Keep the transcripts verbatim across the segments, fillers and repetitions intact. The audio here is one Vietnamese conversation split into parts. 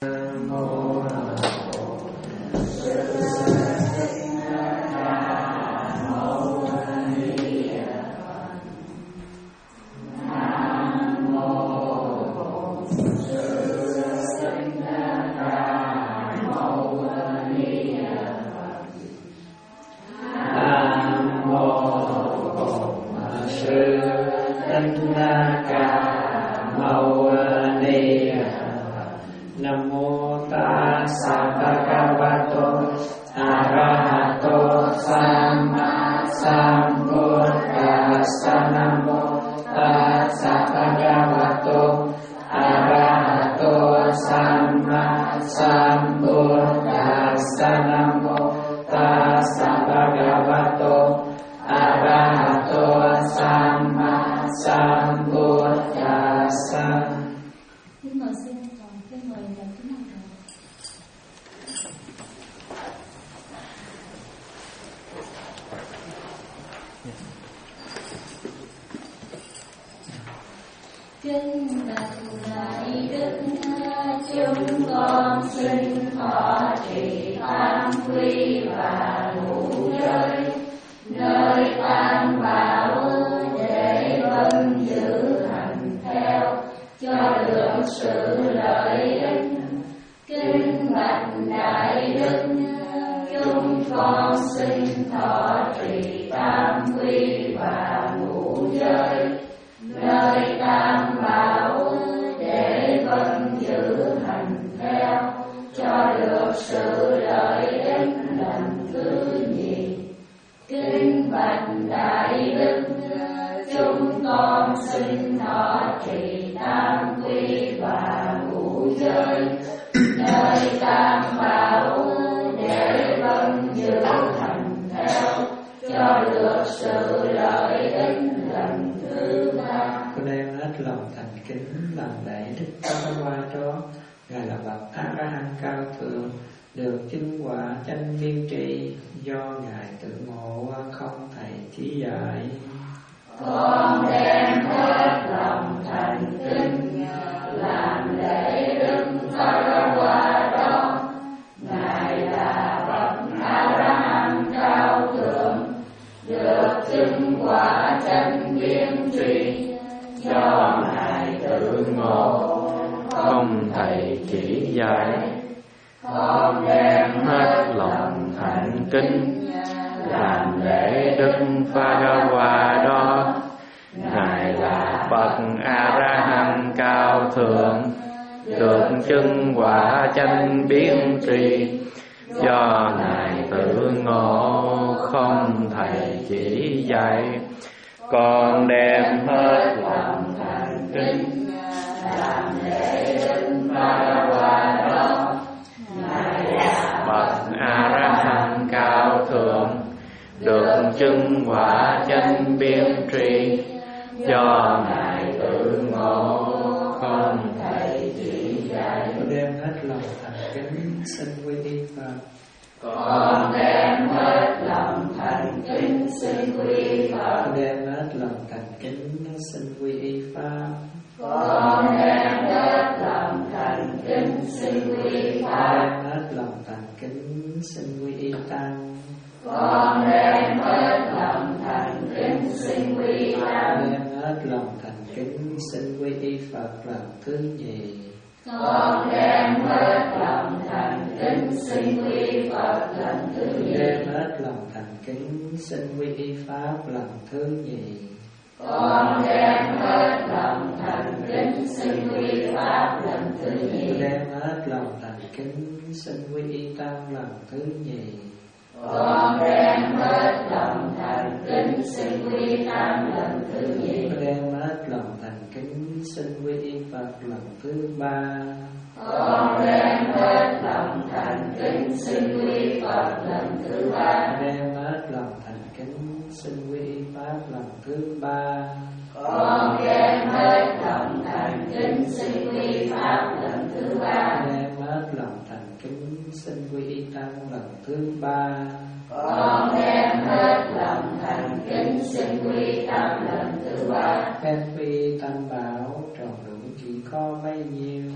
Khen phi tam bảo tròn đủ chỉ có bấy nhiêu.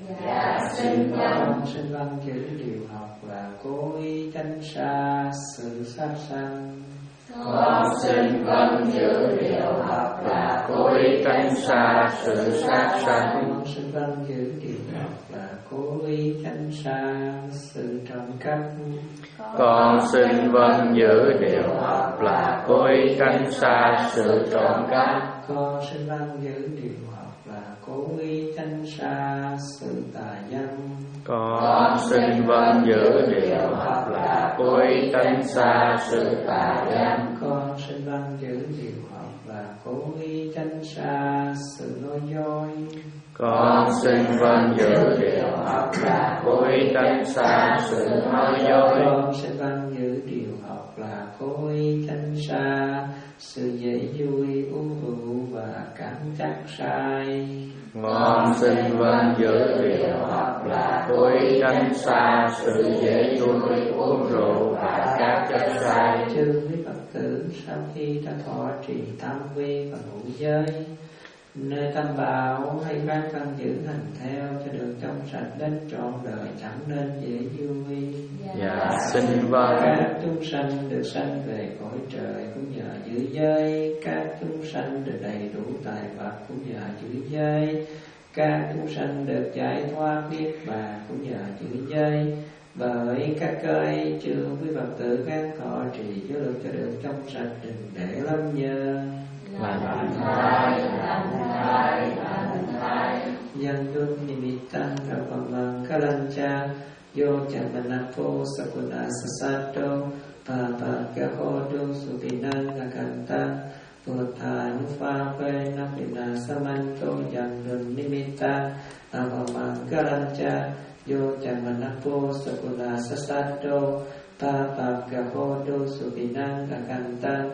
Dạ xin vâng. Con xin vâng giữ điều học là cố ý tránh xa sự sát sanh. Con xin vâng giữ điều học là cố ý tránh xa sự sát sanh. Con xin vâng giữ điều học là cố ý tránh xa sự trộm cắp. Con xin vâng giữ điều học là cố ý tránh xa sự trộm cắp. Con xin vâng giữ điều học là cố ý tránh xa sự tà dâm. Con xin vâng giữ điều học là cố ý tránh xa sự tà dâm. Con xin vâng giữ điều học là cố ý tránh xa sự nói dối. Con xin vâng giữ điều học là cố ý tránh xa sự nói dối. Con xin vâng giữ điều học là cố ý tránh xa sự dễ vui uống rượu và cảm giác sai. Con xin vâng giữ điều học là cố ý tránh xa sự dễ vui uống rượu và các chất sai. Chư quý Phật tử sau khi đã thọ trì tam quy và ngũ giới, nơi tam bảo hay ban căn giữ hành theo cho được trong sạch đến trọn đời, chẳng nên dễ vui. Dạ xin vâng. Các chúng sanh được sanh về cõi trời cũng nhờ giữ giới. Các chúng sanh được đầy đủ tài vật cũng nhờ giữ giới. Các chúng sanh được giải thoát niết bàn cũng nhờ giữ giới. Bởi các cây chưa quý Phật tử gắn thọ trì cho được cho được trong sạch đừng để lâm nhơ. Làm thai, làm thai, làm thai. Nhân đương nimittang rapamang kalancha yo chamanapo sakuna sasato papakahodo supinang akanta Buddhanufape napina samanto yandun nimittang rapamang kalancha yo chamanapo sakuna sasato papakahodo supinang akanta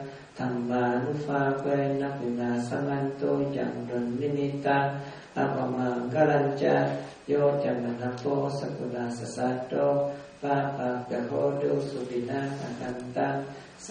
Thammanufape napina samanto yandun nimittang Apamangkalancha yo chamanapo sakuna sasato papakahodo supinang akantang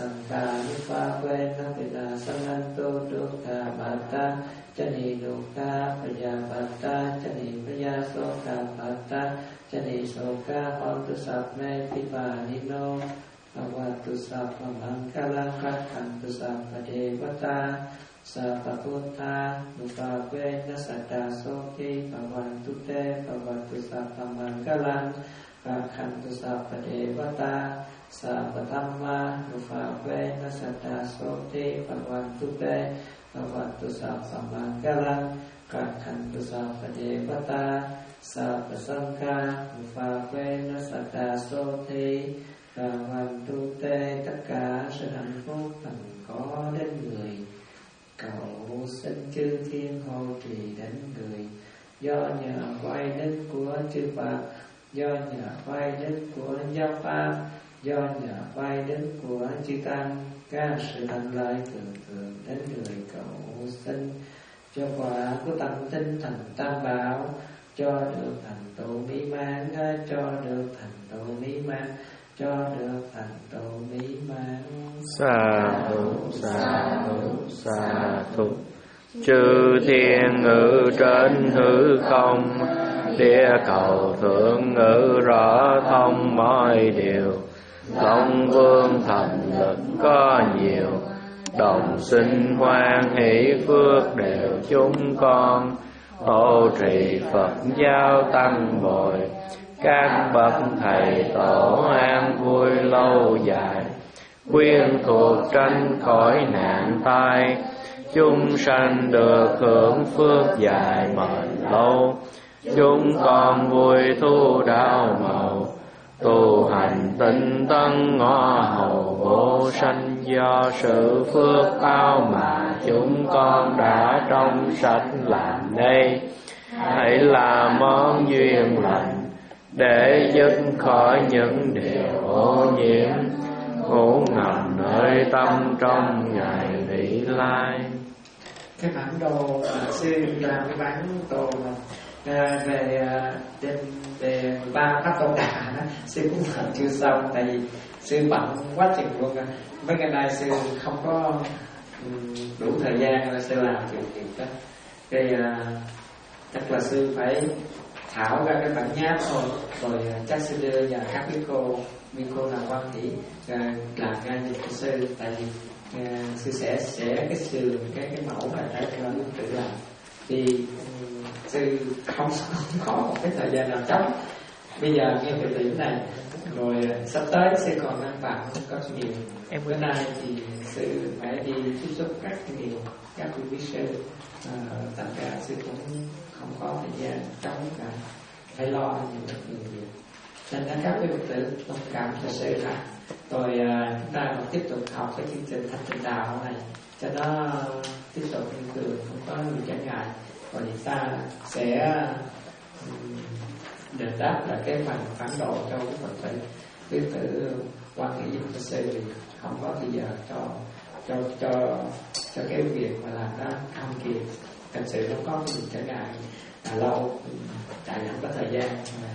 Sangkanufape napina samanto dukkha bhatta chani dukkha payabhatta chani payasoka bhatta chani soka hontu sabme pipanino avatu sabba mangkalang kakhantu sabba devata Sapa Buddha Nufape Nasada Soki Bhavantu Te Bhavantu Sapa Mangalang Kakhantu Sapa Devata Sapa Dhamma Nufape Nasada Soki Bhavantu Te Bhavantu Sapa Mangalang Kakhantu Sapa Devata Sapa Sangha Nufape Nasada Soki Bhavantu Te. Tất cả sự hạnh phúc cần có đến người, cầu xin chư thiên hộ trì đến người. Do nhờ quay đức của chư Phật, do nhờ quay đức của giáo pháp, do nhờ quay đức của chư tăng, các sự hạnh lợi thường thường đến người cầu xin. Cho quả của tâm tinh thành tam bảo, cho được thành tựu mỹ mãn, cho được thành tựu mỹ mãn, cho được thành tựu mỹ mãn. Sa thụ, sa thụ, sa thụ. Chư thiên ngự trên hư không, địa cầu thượng ngự rõ thông mọi điều. Long vương thành lực có nhiều, đồng sinh hoan hỷ phước đều chúng con. Hộ trì Phật giáo tăng bồi, các bậc thầy tổ an vui lâu dài. Quyên thuộc tranh khỏi nạn tai, chúng sanh được hưởng phước dài bền lâu. Chúng con vui thu đạo màu, tu hành tinh tấn ngõ hầu vô sanh. Do sự phước báo mà chúng con đã trong sạch làm đây, hãy là món duyên lành để dứt khỏi những điều ô nhiễm ngủ ngầm nơi tâm trong ngày vị lai. Cái bản đồ sư làm cái bản đồ à, về trên về ba pháp tôn đà đó, sư cũng làm chưa xong tại vì sư bận quá chừng luôn. Mấy ngày nay sư không có đủ thời gian là sư làm chuyện chuyện đó. Cái à, chắc là sư phải thảo ra cái bản nháp thôi, rồi chắc sẽ đưa và các cái cô mấy cô nào quan thì làm ra cho cái sư, tại vì uh, sư sẽ sẽ cái sườn cái cái mẫu là phải cho nó tự làm, thì um, sư không, không có một cái thời gian nào trống. Bây giờ nghe cái điểm này rồi sắp tới sư còn năng bạn không có nhiều. Em bữa nay thì sư phải đi tiếp xúc rất nhiều các quý sư, uh, tất cả sư cũng không có thời gian trống cả, phải lo nhiều rất nhiều việc. Nên các các quý Phật tử thông cảm cho sư là rồi uh, chúng ta còn tiếp tục học cái chương trình Thanh Tịnh Đạo này cho nó tiếp tục như thường, không có nhiều trở ngại. Rồi chúng ta sẽ um, đền đáp là cái phần phản độ cho quý Phật tử. Quý Phật tử quan hệ với Phật sư thì không có thời giờ cho cho cho cho cái việc mà làm đó không kịp, thật sự nó có cái trở ngại là lâu, chạy không có thời gian.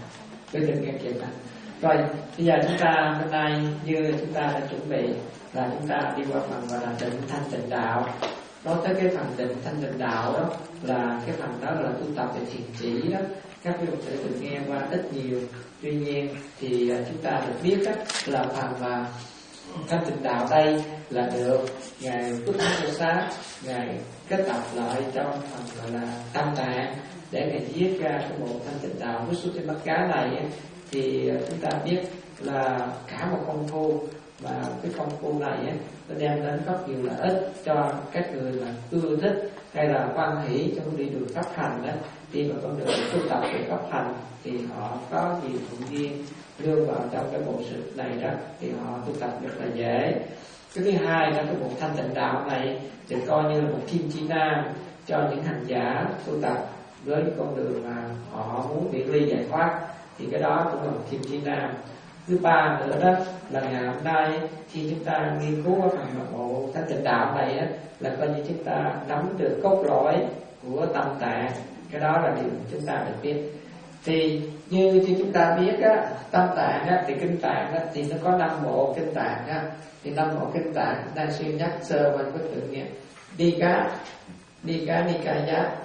Cứ đừng nghe chuyện này. Rồi bây giờ chúng ta hôm nay như chúng ta đã chuẩn bị là chúng ta đi qua phần gọi là định thanh tịnh đạo. Nói tới cái phần định thanh tịnh đạo đó là cái phần đó là tu tập về thiền chỉ đó. Các quý Phật tử từng nghe qua ít nhiều. Tuy nhiên thì chúng ta được biết đó, là phần mà thanh tịnh đạo đây là được ngài Phúc Bồ Sát ngài kết tập lại trong phần gọi là Tam Tạng để ngài viết ra cái bộ thanh tịnh đạo với số trên mắt cá này. Thì chúng ta biết là cả một công phu, và cái công phu này nó đem đến rất nhiều lợi ích cho các người mà ưa thích hay là quan hỷ trong đi đường pháp hành đó, đi vào con đường tu tập về pháp hành thì họ có nhiều thuận duyên đưa vào trong cái bộ sự này đó, thì họ tu tập rất là dễ. Cái thứ hai là cái bộ thanh tịnh đạo này thì coi như là một kim chỉ nam cho những hành giả tu tập với con đường mà họ muốn biệt ly giải thoát, thì cái đó cũng là một kim chỉ nam. Thứ ba nữa đó là ngày hôm nay khi chúng ta nghiên cứu cái phần bộ thanh tịnh đạo này á, là coi như chúng ta nắm được cốt lõi của tâm tạng. Cái đó là điều chúng ta được biết. Thì như như chúng ta biết á, tâm tạng á, thì kinh tạng á, thì nó có năm bộ kinh tạng á. Thì năm bộ kinh tạng đang suy nhắc sơ qua với tự nhiên. Đi cá, đi cá, đi ca giá,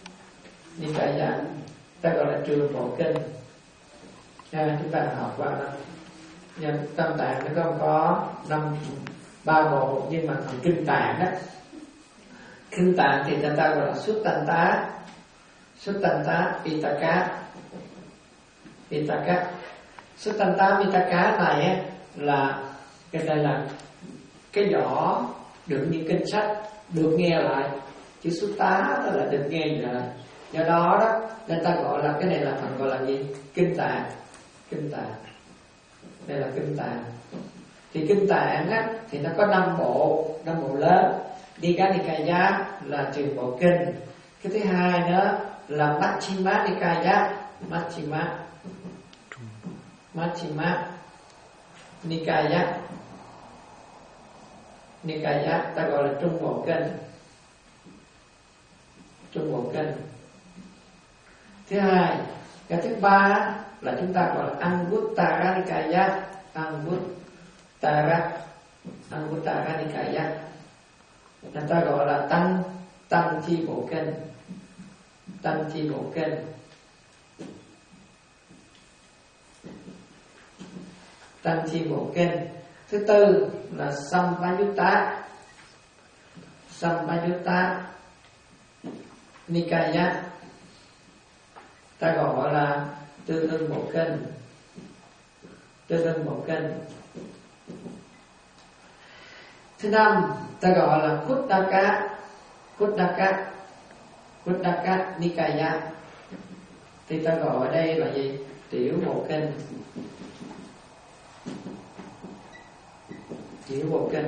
đi ca giá, ta gọi là trường bộ kinh. À, chúng ta học qua đó. Nhưng tâm tạng nó không có năm ba bộ, nhưng mà phần kinh tạng đó, kinh tạng thì người ta gọi là xuất tanh tá, xuất tanh tá pitaka, pitaka. Xuất tanh tá pitaka này á, là cái đây là cái vỏ đựng những kinh sách được nghe lại, chữ xuất tá đó là được nghe lại. Do đó đó người ta gọi là cái này là phần gọi là gì? Kinh tạng. Kinh tạng đây là kinh tạng. Thì kinh tạng á thì nó có năm bộ, năm bộ lớn. Đi cá Nikaya là trường bộ kinh. Cái thứ hai nữa là Majjhima Nikaya, Majjhima Majjhima Nikaya, Nikaya ta gọi là trung bộ kinh, trung bộ kinh. Thứ hai, cái thứ ba là chúng ta gọi là Anguttara Nikaya, Anguttara, Anguttara Nikaya. Người ta gọi là tăng tăng chi bộ kinh, tăng chi bộ kinh. Tăng chi bộ kinh. Thứ tư là Sampayutta, Sampayutta Nikaya, ta gọi là tương ưng bộ kinh, tương ưng bộ kinh. Thứ năm ta gọi là Kuttaka, Kuttaka, Kuttaka Nikaya, thì ta gọi ở đây là gì? Tiểu bộ kinh, tiểu bộ kinh.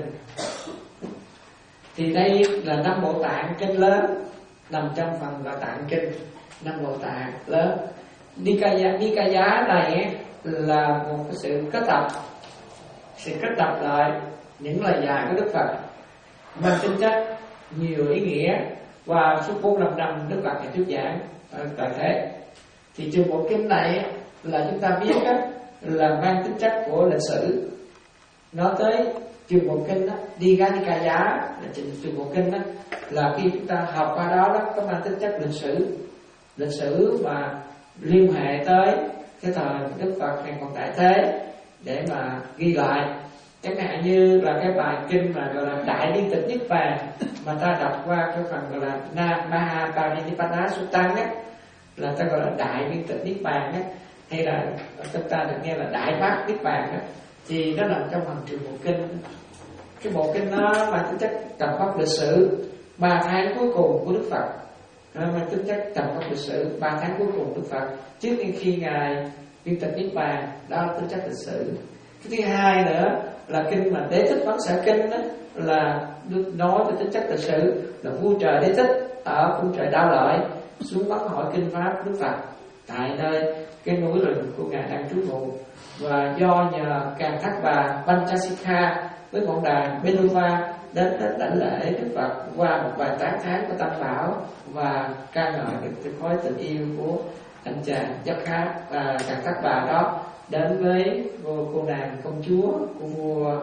Thì đây là năm bộ tạng kinh lớn nằm trong phần và tạng kinh, năm bộ tạng lớn. Nikaya, Nikaya này là một cái sự kết tập, sự kết tập lại những lời dạy của Đức Phật mang tính chất nhiều ý nghĩa, và suốt bốn năm năm Đức Phật ngày thuyết giảng tại thế. Thì trường bộ kinh này là chúng ta biết đó, là mang tính chất của lịch sử. Nói tới trường bộ kinh đó, đi ga Nikaya là trường bộ kinh đó, là khi chúng ta học qua đó đó có mang tính chất lịch sử, lịch sử mà liên hệ tới cái thời Đức Phật ngày còn tại thế để mà ghi lại. Chẳng hạn như là cái bài kinh mà gọi là Đại Biên Tịch Niết Bàn mà ta đọc qua cái phần gọi là Na Maha Parinibbana Sutta á, là ta gọi là Đại Biên Tịch Niết Bàn á, hay là chúng ta được nghe là Đại Bát Niết Bàn á, thì nó nằm trong hàng triệu bộ kinh. Cái bộ kinh nó mang tính chất tầm vóc lịch sử ba tháng cuối cùng của Đức Phật, nó mang tính chất tầm vóc lịch sử ba tháng cuối cùng của Đức Phật trước khi ngài biên tịch Niết Bàn, đó là tính chất lịch sử. Cái thứ hai nữa là kinh mà Đế Thích Vấn Sở Kinh đó, là nói về tính chất lịch sử, là vua trời Đế Thích ở cung trời Đao Lợi xuống vấn hỏi kinh pháp Đức Phật tại nơi cái núi rừng của ngài đang trú ngụ, và do nhờ Càn Thác Bà Panchasikha với ngọn đàn Beluva đến đến đảnh lễ Đức Phật qua một vài tán tháng của Tam Bảo và ca ngợi cái, cái khối tình yêu của anh chàng Giáp Khá và Càn Thác Bà đó đến với cô, cô nàng công chúa của vua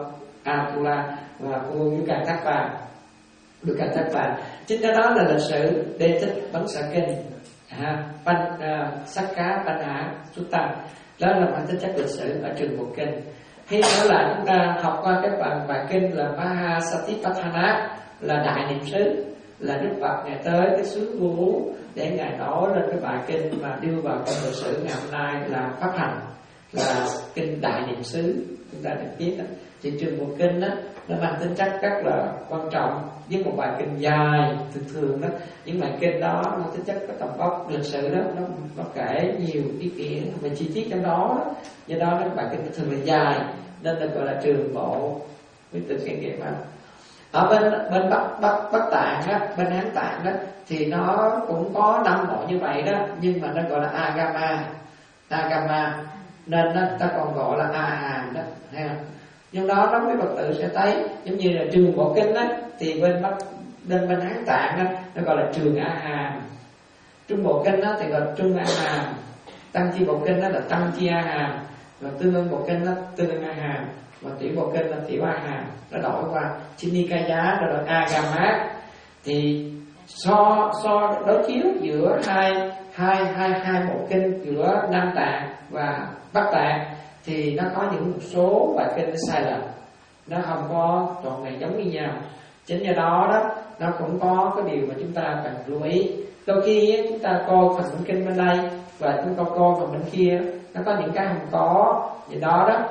Atula và của vua Càn Thác Bà, được Càn Thác Bà. Chính đó, đó là lịch sử Đế Thích Vấn Sở Kinh, à, Pan uh, Sắc Cá Pan Hạ Sutta, đó là mang tính chất lịch sử ở trường bộ kinh. Hay nữa là chúng ta học qua cái bài bài kinh là Mahasatipatthana, là đại niệm xứ, là Đức Phật ngài tới cái xứ Vua Vú để ngài nói lên cái bài kinh mà đưa vào trong lịch sử ngày hôm nay là phát hành, là kinh đại niệm xứ. Chúng ta được biết đó, thì trường bộ kinh đó nó mang tính chất rất là quan trọng, với một bài kinh dài. Thường thường đó những bài kinh đó nó tính chất có tầm vóc lịch sử đó, nó nó kể nhiều ý nghĩa về chi tiết trong đó, đó. Do đó cái bài kinh thường là dài nên được gọi là trường bộ với từ kinh nghiệm. Ở bên bên bắc bắc bắc tạng đó, bên Hán Tạng đó thì nó cũng có năm bộ như vậy đó, nhưng mà nó gọi là agama agama nên nó ta còn gọi là a hàm đó, hay không? Nhưng đó nó mấy Phật tử sẽ thấy giống như là trường bộ kinh đó, thì bên bắc bên bên Hán Tạng đó nó gọi là trường a hàm, trung bộ kinh đó thì gọi là trung a hàm, tăng chi bộ kinh đó là tăng chi a hàm, và tương ưng bộ kinh đó tương ưng a hàm, và tiểu bộ kinh là tiểu a hàm. Nó đổi qua Chinikaya rồi là agama. Thì so so đối chiếu giữa hai hai hai hai bộ kinh giữa Nam Tạng và Bắc Tạng thì nó có những một số bài kinh sai lệch, nó không có trọn vẹn giống như nhau. Chính do đó đó nó cũng có cái điều mà chúng ta cần lưu ý. Đôi khi chúng ta coi phần bản kinh bên đây và chúng ta coi phần bên kia, nó có những cái không có gì đó đó,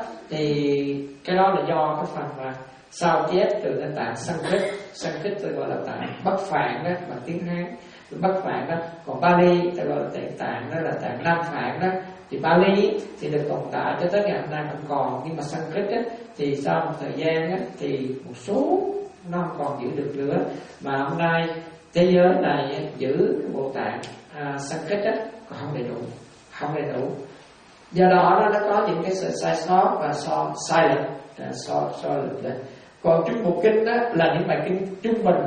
thì cái đó là do cái phần mà sao chép từ nền tảng Sanskrit. Sanskrit tôi gọi là tạng Bắc Phạn đó bằng tiếng Hán, Bắc Phạn đó. Còn Bali tôi gọi là tạng tạng đó là tạng Nam Phạn đó. Thì Bali thì được tồn tại cho tới ngày hôm nay vẫn còn, nhưng mà Sanskrit á, thì sau một thời gian á, thì một số nó không còn giữ được nữa, mà hôm nay thế giới này giữ cái bộ tạng à, Sanskrit á, còn không đầy đủ, không đầy đủ. Do đó nó có những cái sự sai sót và so sai lệch, so so lệch đấy. Còn trung bộ kinh đó là những bài kinh trung bình,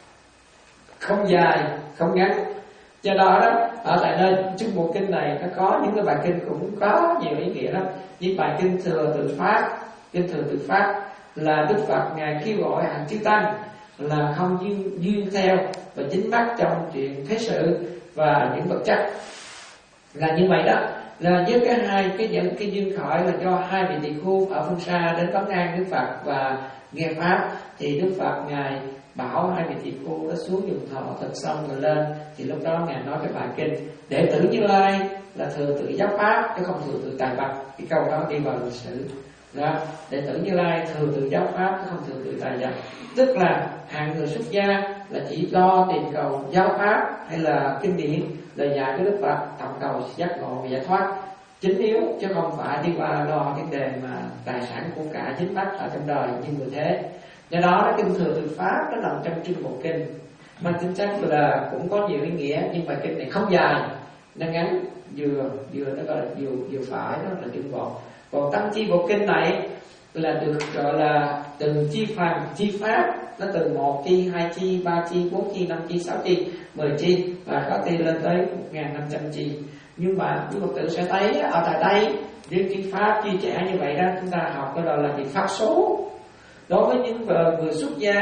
không dài không ngắn. Do đó đó ở tại nơi trung bộ kinh này nó có những cái bài kinh cũng có nhiều ý nghĩa lắm. Như bài kinh thừa tự pháp, kinh thừa tự pháp là Đức Phật ngài kêu gọi hạng chư tăng là không duyên, duyên theo và dính mắc trong chuyện thế sự và những vật chất. Là như vậy đó, là với cái hai cái những cái duyên khởi là do hai vị tỳ khưu ở phương xa đến vấn an Đức Phật và nghe pháp, thì Đức Phật ngài bảo hai vị tỳ khưu đã xuống dùng thọ thật xong rồi lên, thì lúc đó ngài nói cái bài kinh đệ tử Như Lai là thừa tự giáo pháp chứ không thừa tự tài vật. Cái câu đó đi vào lịch sử đó, đệ tử Như Lai thừa tự giáo pháp chứ không thừa tự tài vật, tức là hạng người xuất gia là chỉ lo tìm cầu giáo pháp hay là kinh điển lời dạy của Đức Phật, tầm cầu giác ngộ và giải thoát chính yếu, chứ không phải đi qua lo vấn đề mà tài sản của cả dính mắc ở trong đời như người thế. Do đó nó kinh thừa tự pháp nó nằm trong trung bộ kinh, mang tính chất là cũng có nhiều ý nghĩa, nhưng mà kinh này không dài, nó ngắn vừa vừa nó gọi là vừa vừa phải, nó là trung bộ. Còn tăng chi bộ kinh này là được gọi là từng chi phần chi pháp, nó từ một chi, hai chi, ba chi, bốn chi, năm chi, sáu chi, mười chi và có thể lên tới một nghìn năm trăm chi. Nhưng mà quý Phật tử sẽ thấy ở tại đây những chi pháp chi trẻ như vậy đó, chúng ta học cái đó là việc pháp số. Đối với những người xuất gia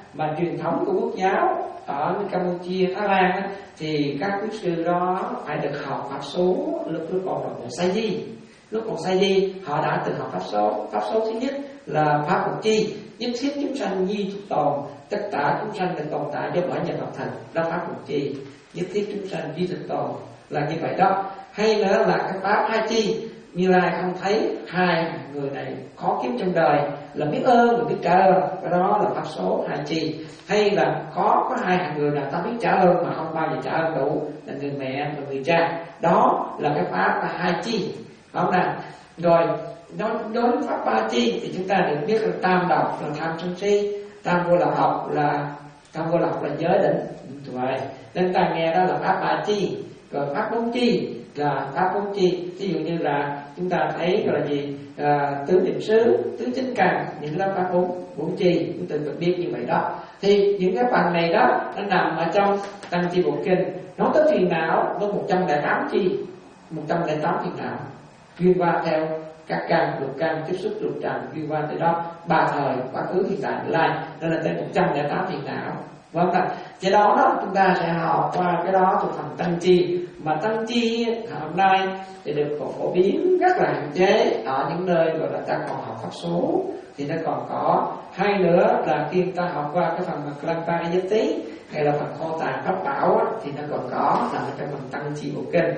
mà truyền thống của quốc giáo ở Campuchia, Thái Lan á, thì các quốc sư đó phải được học pháp số lúc lúc còn là một sa di. Lúc còn sa di họ đã từng học pháp số. Pháp số thứ nhất là pháp một chi, nhất thiết chúng sanh duy thực tồn, tất cả chúng sanh được tồn tại do bởi nhờ hợp thành, đó pháp một chi, nhất thiết chúng sanh duy thực tồn là như vậy đó. Hay nữa là cái pháp hai chi, Như Lai không thấy hai người này khó kiếm trong đời là biết ơn và biết trả ơn, cái đó là pháp số hai chi. Hay là có có hai người là ta biết trả ơn mà không bao giờ trả ơn đủ, là người mẹ và người cha, đó là cái pháp là hai chi, không nào. Rồi đối đối với pháp ba chi thì chúng ta được biết là tam độc là tham sân si, tam vô lậu học là tam vô lậu là giới định, vậy nên ta nghe đó là pháp ba chi. Rồi pháp bốn chi là pháp bốn chi, ví dụ như là chúng ta thấy là gì, à, tứ niệm xứ, tứ chính căn, những là pháp bốn bốn chi, chúng ta được biết như vậy đó. Thì những cái phần này đó nó nằm ở trong Tăng Chi Bộ Kinh. Nói tới phiền não có một trăm lẻ tám chi, một trăm lẻ tám phiền não chuyên qua theo các căn, lục căn, tiếp xúc lục trần, chuyên qua tới đó ba thời, quá khứ, hiện tại, tương lai, nên là tới một trăm lẻ tám phiền não. Vâng ạ. Cái đó đó chúng ta sẽ học qua cái đó thuộc phần Tăng Chi. Mà Tăng Chi hôm nay thì được phổ biến rất là hạn chế ở những nơi gọi là ta còn học pháp số thì nó còn có. Hai nữa là khi ta học qua cái phần Klampariyattī hay là phần kho tàng pháp bảo á, thì nó còn có nằm ở trong phần Tăng Chi Bộ Kinh.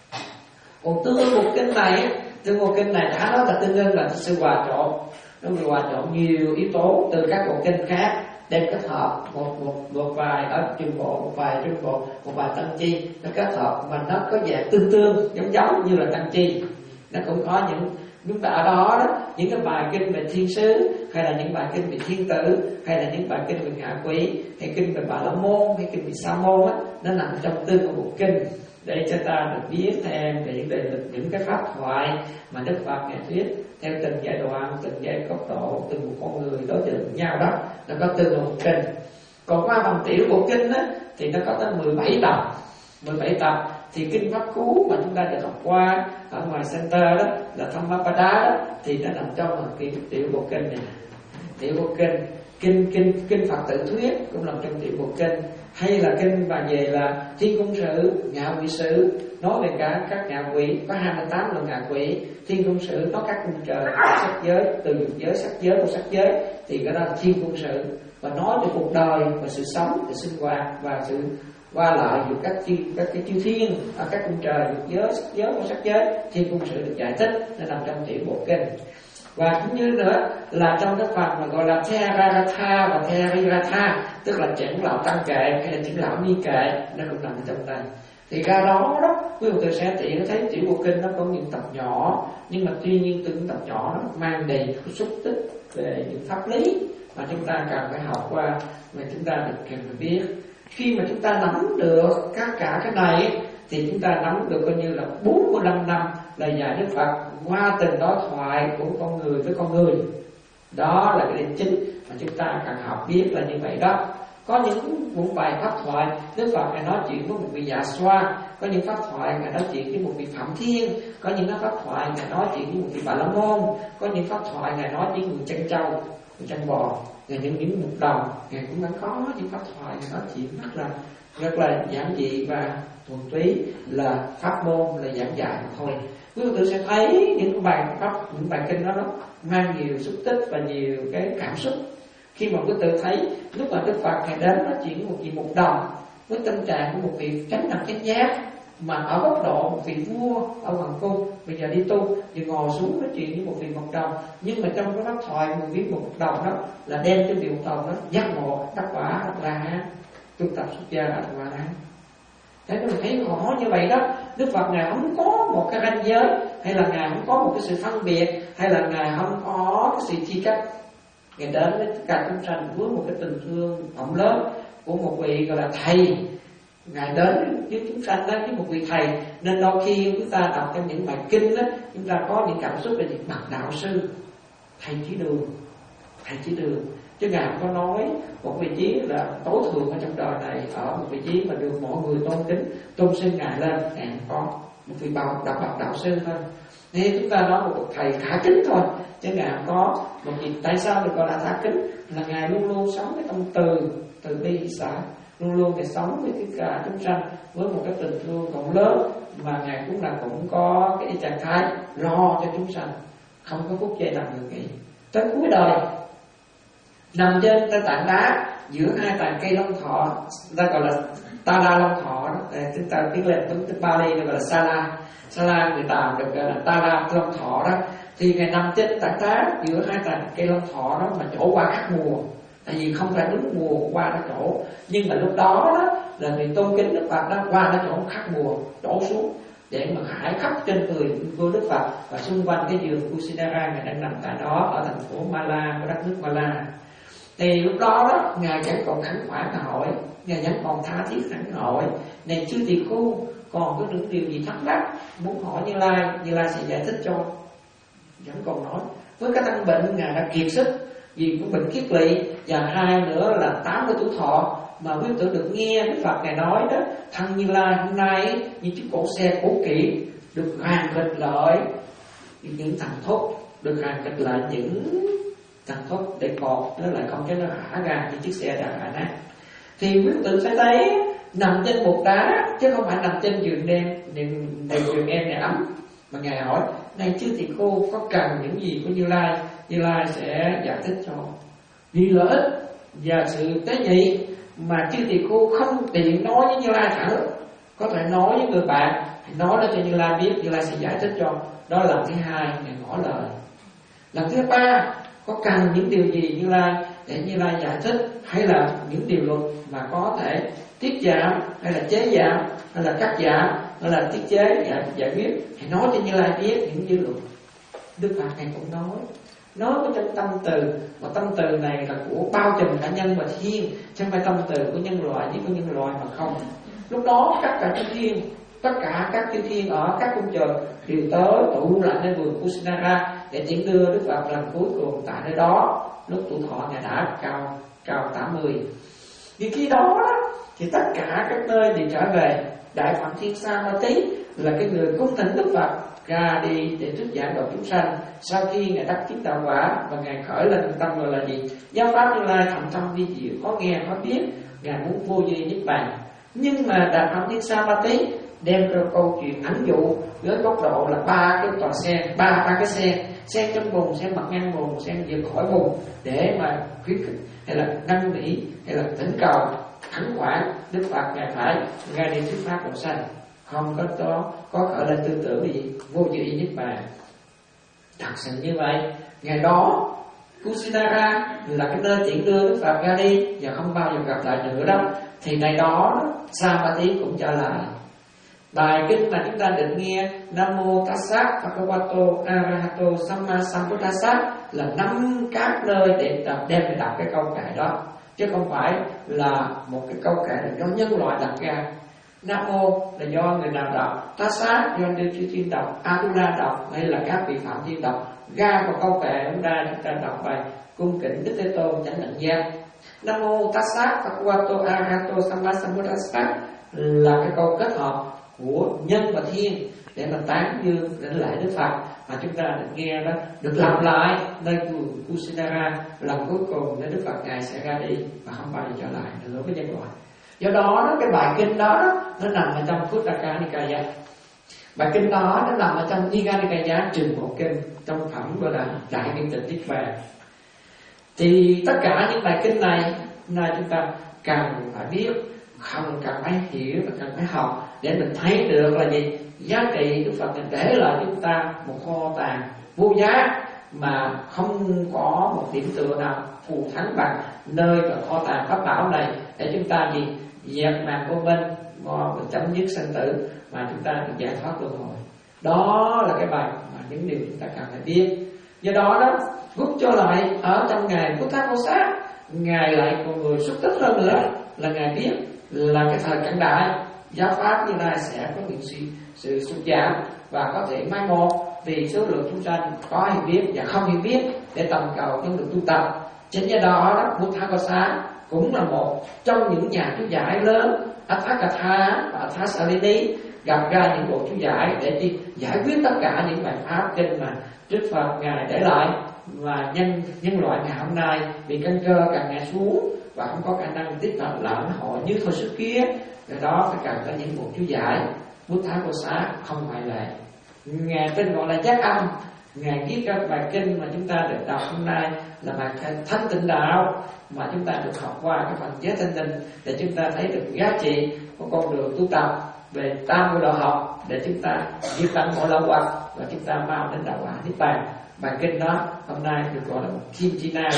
Còn tương ưng bộ kinh này, tương bộ kinh này đã nói là tương ưng là sự hòa trộn, nó bị hòa trộn nhiều yếu tố từ các bộ kinh khác đem kết hợp một một một vài ở trung bộ, một vài trung bộ, một vài Tăng Chi nó kết hợp mà nó có vẻ tương tương giống giống như là Tăng Chi. Nó cũng có những chúng ta ở đó đó những cái bài kinh về thiên sứ, hay là những bài kinh về thiên tử, hay là những bài kinh về ngạ quỷ, hay kinh về Bà La Môn, hay kinh về Sa Môn á, nó nằm trong tương của bộ kinh để cho ta được biết thêm về những đề lực, những cái pháp thoại mà Đức Phật ngài thuyết theo từng giai đoạn, từng giai cấp độ, từng một con người đối tượng với nhau đó, nó có tương bộ kinh. Còn qua phần tiểu bộ kinh á thì nó có tới mười bảy tập, mười bảy tập. Thì kinh pháp cú mà chúng ta được học qua ở ngoài center đó là Dhammapada đó, thì nó nằm trong phần kinh tiểu bộ kinh này. Tiểu bộ kinh, kinh kinh kinh Phật tự thuyết cũng nằm trong tiểu bộ kinh. Hay là kinh và về là thiên cung sử, ngạ quỷ sử, nói về cả các ngạ quỷ, có hai mươi tám loại ngạ quỷ. Thiên cung sử nói các cung trời, sắc giới, từ dục giới, sắc giới và sắc giới, thì cái đó là thiên cung sử, và nói về cuộc đời và sự sống, sự sinh hoạt và sự qua lại giữa các chư các cái chư thiên ở các cung trời, dục giới, sắc giới và sắc giới, thiên cung sử được giải thích nó nằm trong tiểu bộ kinh. Và cũng như nữa là trong cái phần mà gọi là Theravada và Theriratha, tức là trưởng lão tăng kệ hay là trưởng lão ni kệ, nó cũng nằm trong đây. Thì ra đó đó quý vị sẽ tiện thấy tiểu bộ kinh nó có những tập nhỏ, nhưng mà tuy nhiên từng tập nhỏ nó mang đầy xúc tích về những pháp lý mà chúng ta cần phải học qua, mà chúng ta được cần phải biết. Khi mà chúng ta nắm được tất cả cái này thì chúng ta nắm được coi như là bốn mươi lăm năm lời dạy Đức Phật qua từng đối thoại của con người với con người. Đó là cái điểm chính mà chúng ta cần học biết là như vậy đó. Có những một bài pháp thoại Đức Phật ngài nói chuyện với một vị Dạ Xoa, có những pháp thoại ngài nói chuyện với một vị Phạm Thiên, có những pháp thoại ngài nói chuyện với một vị Bà La Môn, có những pháp thoại ngài nói với người chân trâu, người chân bò, ngài những những mục đồng, ngài cũng vẫn có những pháp thoại ngài nói chuyện rất là rất là giản dị và thuần túy, là pháp môn, là giảng dạy thôi. Quý vị sẽ thấy những bài pháp, những bài kinh đó nó mang nhiều xúc tích và nhiều cái cảm xúc. Khi mà quý vị thấy lúc mà Đức Phật ngài đến nói chuyện với một vị mục đồng với tâm trạng của một vị chánh đẳng chánh giác, mà ở góc độ một vị vua ở hoàng cung bây giờ đi tu thì ngồi xuống nói chuyện với một vị mục đồng, nhưng mà trong cái pháp thoại một vị mục đồng đó là đem cho vị mục đồng đó giác ngộ đắc quả đắc la hán, tu tập xuất gia đắc quả hán. Thế mình thấy rõ như vậy đó. Đức Phật ngài không có một cái ranh giới, hay là ngài không có một cái sự phân biệt, hay là ngài không có cái sự chia cách. Ngài đến với tất cả chúng sanh với một cái tình thương rộng lớn của một vị gọi là thầy. Ngài đến với chúng sanh đó với một vị thầy, nên đôi khi chúng ta đọc trong những bài kinh đó, chúng ta có những cảm xúc về những bậc đạo sư, thầy chỉ đường, thầy chỉ đường. Chứ ngài không có nói một vị trí là tối thượng ở trong đời này, ở một vị trí mà được mọi người tôn kính, tôn xưng ngài lên, ngài không có. một vị bảo đạo bậc đạo sư thôi. Nên chúng ta nói một thầy khả kính thôi, chứ ngài không có một việc. Tại sao được gọi là khả kính? Là ngài luôn luôn sống cái tâm từ từ bi hỷ xả, luôn luôn ngài sống với tất cả chúng sanh với một cái tình thương rộng lớn, mà ngài cũng là cũng có cái trạng thái lo cho chúng sanh, không có phút giây nào ngừng nghỉ. Tới cuối đời nằm trên cái tảng đá giữa hai tàn cây long thọ, ta gọi là ta la long thọ đó. Chúng ta tiếng lên tiếng tiếng Bali gọi là Sala. Sala người ta được gọi là ta la long thọ đó. Thì ngài nằm trên tảng đá giữa hai tàn cây long thọ đó, mà chỗ qua khác mùa, tại vì không phải đúng mùa qua đó chỗ. Nhưng mà lúc đó đó là người tôn kính Đức Phật đó, qua đó chỗ khác mùa đổ xuống để mà hải khắp trên người của Đức Phật. Và xung quanh cái giường Kusinara ngài đang nằm tại đó ở thành phố Mala của đất nước Mala. Thì lúc đó đó ngài vẫn còn khẩn khoản hỏi, ngài vẫn còn tha thiết khẩn hỏi: này chư tỳ khu, còn có những điều gì thắc mắc muốn hỏi Như Lai, Như Lai sẽ giải thích cho. Vẫn còn nói với cái thân bệnh ngài đã kiệt sức vì của bệnh kiết lỵ, và hai nữa là tám mươi tuổi thọ, mà quý tử được nghe Đức Phật ngài nói đó, thân Như Lai hôm nay ấy, như chiếc cổ xe cũ kỹ được hoàn kịch lợi những thằng thốt, được hoàn kịch lại những thằng thốt để cột nó lại không cho nó hả ra như chiếc xe đã hả nát. Thì quý tử sẽ thấy nằm trên bục đá chứ không phải nằm trên giường đen này, giường em này ấm. Mà ngài hỏi: này chư tỳ khưu, có cần những gì của Như Lai? Như Lai sẽ giải thích cho. Vì lợi ích và sự tế nhị mà chư tỳ khưu không tiện nói với Như Lai thẳng, có thể nói với người bạn, nói đó cho Như Lai biết, Như Lai sẽ giải thích cho. Đó là lần thứ hai ngài ngỏ lời. Lần thứ ba, có cần những điều gì Như Lai để Như Lai giải thích, hay là những điều luật mà có thể tiết giảm hay là chế giảm hay là cắt giảm hay là tiết chế giải, giải quyết, hãy nói cho Như Lai biết những dư luật. Đức Phật ngài cũng nói nói với trong tâm từ, mà tâm từ này là của bao trùm cả nhân và thiên, chứ không phải tâm từ của nhân loại với của nhân loại mà không. Lúc đó tất cả chư thiên, tất cả các chư thiên ở các cung trời đều tới tụ lại nơi vườn Kusinara để tiễn đưa Đức Phật lần cuối cùng tại nơi đó. Lúc tuổi thọ ngài đã cao cao tám mươi. Vì khi đó, đó thì tất cả các nơi đều trở về. Đại Phạm Thiên Sa Ma Tí là cái người cung thỉnh Đức Phật ra đi để thuyết giảng độ chúng sanh. Sau khi ngài đắc chứng đạo quả và ngài khởi lên tâm gọi là gì? Giáo pháp Như Lai thầm thâm vi diệu, có nghe có biết, ngài muốn vô duy niết bàn. Nhưng mà Đại Phạm Thiên Sa Ma Tí đem ra câu chuyện ẩn dụ với góc độ là ba cái tòa sen, ba ba cái sen, sen trong bùn, sen mặt ngang bùn, sen vượt khỏi bùn, để mà khuyến khích hay là năn nỉ hay là thỉnh cầu khẩn khoản Đức Phật ngài phải ra đi thuyết pháp độ sanh, không có đó có khởi lên tư tưởng gì vô duy niết bàn. Thật sự như vậy, ngày đó Kusinara là cái nơi tiễn đưa Đức Phật ra đi và không bao giờ gặp lại nữa đâu. Thì ngày đó Savatthi cũng trở lại. Bài kinh mà chúng ta định nghe Nam Mô Tassa Bhagavato Arahato Samma Sambuddhassa là năm các nơi để đọc, đem để đọc cái câu kệ đó, chứ không phải là một cái câu kệ là do nhân loại đặt ra. Nam Mô là do người nào đọc, Tassa do Đức Chư Thiên đọc, Adula đọc, hay là các vị phạm thiên đọc. Ra một câu kệ chúng ta chúng ta đọc bài cung kính Đức Thế Tôn chánh đẳng giác. Nam Mô Tassa Bhagavato Arahato Samma Sambuddhassa là cái câu kết hợp của nhân và thiên để mà tán dương đến lại Đức Phật, mà chúng ta được nghe đó được làm lại nơi vườn Kusinara lần cuối cùng để Đức Phật ngài sẽ ra đi và không bao giờ trở lại nữa với nhân loại. Do đó, đó cái bài kinh đó, đó nó nằm ở trong Khuddaka Nikaya. Bài kinh đó nó nằm ở trong Digha Nikaya trường bộ kinh trong phẩm gọi là Đại Biện Tịch Niết Bàn. Thì tất cả những bài kinh này này chúng ta cần phải biết, không cần phải hiểu và cần phải học để mình thấy được là gì giá trị Đức Phật để lại chúng ta một kho tàng vô giá mà không có một điểm tựa nào phù thắng bằng nơi là kho tàng pháp bảo này, để chúng ta gì dẹp màn vô minh và chấm dứt sanh tử mà chúng ta được giải thoát luân hồi. Đó là cái bài mà những điều chúng ta cần phải biết. Do đó đó rút cho lại ở trong ngày Buddha-Bồ-Sát, ngài lại còn người xuất tích hơn nữa là ngài biết là cái thời cận đại giáo pháp Như Lai sẽ có những sự, sự sụt giảm và có thể mai một vì số lượng chúng sanh có hiểu biết và không hiểu biết để tầm cầu trong được tu tập. Chính do đó, đó Buddha-Bồ-Sát cũng là một trong những nhà chú giải lớn Atthakatha và Atthasallini gặp ra những bộ chú giải để chi giải quyết tất cả những bài pháp kinh mà Đức Phật ngài để lại, và nhân nhân loại ngày hôm nay vì căn cơ càng ngày xuống và không có khả năng tiếp cận lãnh hội như thời xưa kia, do đó phải cần có những bộ chú giải. Bút Thái Bồ Sát không ngoại lệ. Ngài tên gọi là Giác Âm, ngài viết các bài kinh mà chúng ta được đọc hôm nay là bài Thanh Tịnh Đạo mà chúng ta được học qua cái phần giới thanh tịnh, để chúng ta thấy được giá trị của con đường tu tập về tam muội đạo học, để chúng ta diệt tận mọi lậu hoặc và chúng ta mau đến đạo quả niết bàn. Bài kinh đó hôm nay được gọi là một kim chỉ nam.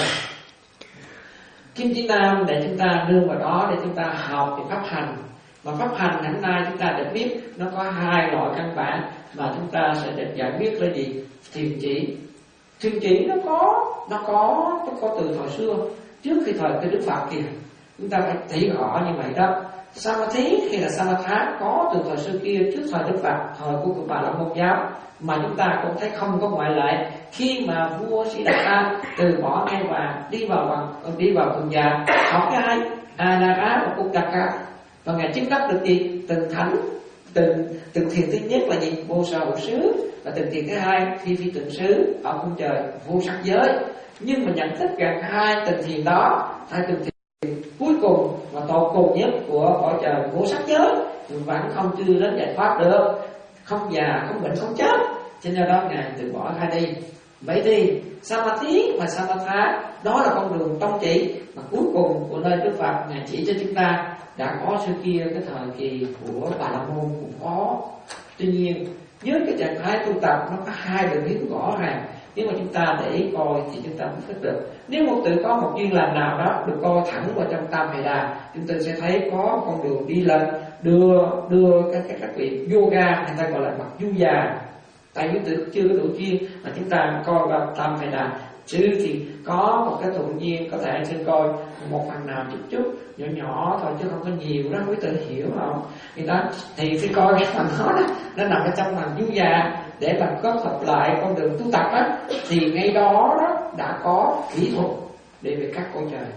Kim chỉ nam để chúng ta đưa vào đó để chúng ta học về pháp hành. Mà pháp hành hôm nay chúng ta được biết nó có hai loại căn bản mà chúng ta sẽ được giải quyết là gì? Thiền chỉ. Thiền chỉ nó có nó có nó có từ thời xưa, trước khi thời cái Đức Phật kìa. Chúng ta phải thấy rõ như vậy đó. Samadhi hay là Samatha có từ thời xưa kia, trước thời Đức Phật, thời của cụ Bà La Môn giáo, mà chúng ta cũng thấy không có ngoại lệ. Khi mà vua Siddhartha từ bỏ ngai vàng đi vào bằng đi vào từng già học cái ai Anara và Uddaka, và ngài chứng đắc được gì? Từng thánh, từng từng thiền thứ nhất là gì? Vô sở hữu xứ, và từng thiền thứ hai phi phi tượng xứ ở cung trời vô sắc giới. Nhưng mà nhận thức rằng hai từng thiền đó, hai từng thiền cuối cùng và tột cùng nhất của cõi trời vô sắc giới vẫn không chưa đến giải thoát được, không già, không bệnh, không chết. Cho nên đó ngài từ bỏ hai đi. Vậy thì Samadhi và Samatha đó là con đường tông chỉ mà cuối cùng của nơi Đức Phật ngài chỉ cho chúng ta. Đã có xưa kia cái thời kỳ của Bà La Môn cũng có. Tuy nhiên với cái trạng thái tu tập nó có hai đường hướng rõ ràng. Nếu mà chúng ta để ý coi thì chúng ta mới biết được. Nếu một tự có một duyên lành nào đó được coi thẳng vào trong Tam Hệ Đà, chúng ta sẽ thấy có con đường đi lên đưa đưa các các, các vị yoga, người ta gọi là bậc du già. Tại vì tự chưa có đủ duyên mà chúng ta coi vào Tam Hệ Đà, chứ thì có một cái thuận duyên có thể xin coi một phần nào chút chút nhỏ nhỏ thôi chứ không có nhiều đó, quý tự hiểu không? Thì đó thì cái coi cái phần đó, đó nó nằm ở trong phần du già để làm kết hợp lại con đường tu tập á, thì ngay đó, đó đã có kỹ thuật để về các cõi trời,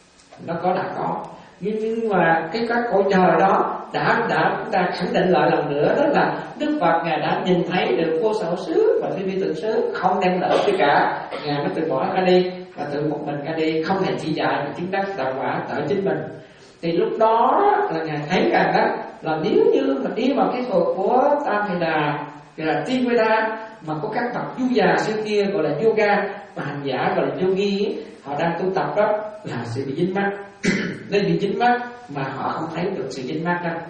nó có đã có. Nhưng mà cái các cõi trời đó đã đã chúng ta khẳng định lại lần nữa, đó là Đức Phật ngài đã nhìn thấy được vô sở xứ và phi phi tượng xứ không đem lợi tất cả, ngài mới từ bỏ ra đi và tự một mình ra đi, không hề chỉ dạy mà chứng đắc đạo quả tại chính mình. Thì lúc đó là ngài thấy rằng đó là nếu như mà đi vào cái thuật của Tam Hệ Đà, thì là Tiên Veda mà có các bậc du già xưa kia gọi là yoga và hành giả gọi là yogi, họ đang tu tập đó là sẽ bị dính mắc. Nên bị dính mắc mà họ không thấy được sự dính mắc đâu.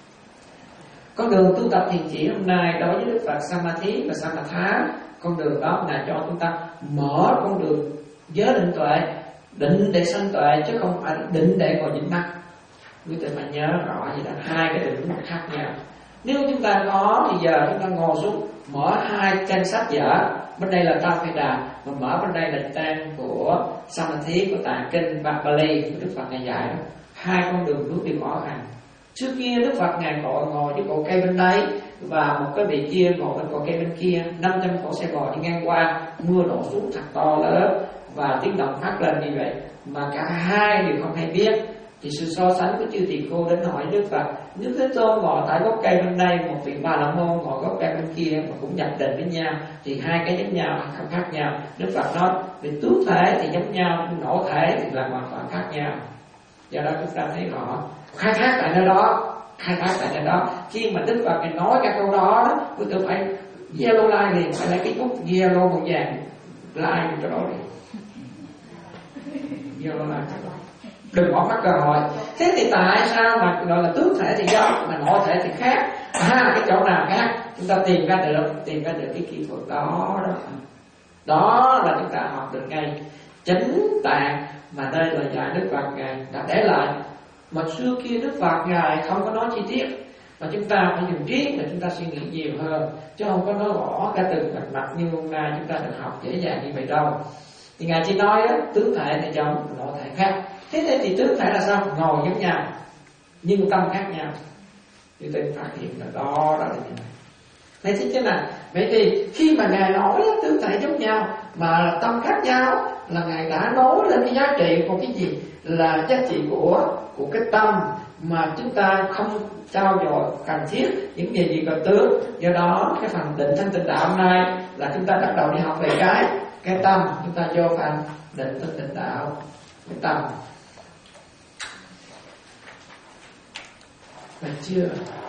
Con đường tu tập thiền chỉ hôm nay đối với Đức Phật Samadhi và Samatha, con đường đó là cho chúng ta mở con đường giới định tuệ, định để sanh tuệ chứ không phải định để ngồi dính mắc. Quý vị phải nhớ rõ vậy đó, hai cái định mặt khác nhau. Nếu chúng ta có thì giờ chúng ta ngồi xuống mở hai trang sách vở, bên đây là Tam Hệ Đà và mở bên đây là trang của Samadhi của Tạng Kinh và Bali của Đức Phật ngài dạy đó. Hai con đường bước đi rõ ràng. Trước kia Đức Phật ngài ngồi ngồi với cội cây bên đây và một cái vị kia ngồi bên cội cây bên kia, năm trăm cỗ xe bò đi ngang qua, mưa đổ xuống thật to lớn và tiếng động phát lên như vậy mà cả hai đều không hay biết. Thì sự so sánh của chư tỳ cô đến hỏi Đức Phật, nếu Thế Tôn ngồi tại gốc cây bên đây, một vị Bà La Môn ngồi gốc cây bên kia mà cũng nhập định với nhau, thì hai cái giống nhau không khác nhau. Đức Phật nói về tướng thể thì giống nhau, nổ thể thì là hoàn toàn khác nhau. Do đó chúng ta thấy rõ khai thác tại nơi đó, khai thác tại nơi đó. Khi mà Đức Phật này nói cái câu đó đó, tôi tự phải yellow line liền, phải lấy cái bút yellow màu vàng line cho đó đi, yellow line cho đó. Đừng bỏ mất cơ hội. Thế thì tại sao mà gọi là tướng thể thì do, mà nội thể thì khác? À, cái chỗ nào khác? Chúng ta tìm ra được, tìm ra được cái kỹ thuật đó đó. Đó là chúng ta học được ngay chính tạng mà đây là dạy Đức Phật ngài đã để lại. Mà xưa kia Đức Phật ngài không có nói chi tiết, mà chúng ta phải dùng trí để chúng ta suy nghĩ nhiều hơn, chứ không có nói rõ cả từng mặt mặt như hôm nay chúng ta được học dễ dàng như vậy đâu. Thì ngài chỉ nói đó, tướng thể thì giống, nội thể khác. Thế thì, thì tướng thể là sao? Ngồi giống nhau nhưng tâm khác nhau. Thì tôi phát hiện là đó, đó là như này. Thế thì chứ là vậy thì khi mà ngài nói tướng thể giống nhau mà tâm khác nhau, là ngài đã nói lên cái giá trị của cái gì? Là giá trị của của cái tâm mà chúng ta không trao dồi cần thiết những gì gì cần tướng. Do đó cái phần định thanh tịnh đạo này là chúng ta bắt đầu đi học về cái cái tâm. Chúng ta vô phần định thanh tịnh đạo, cái tâm. Được chưa?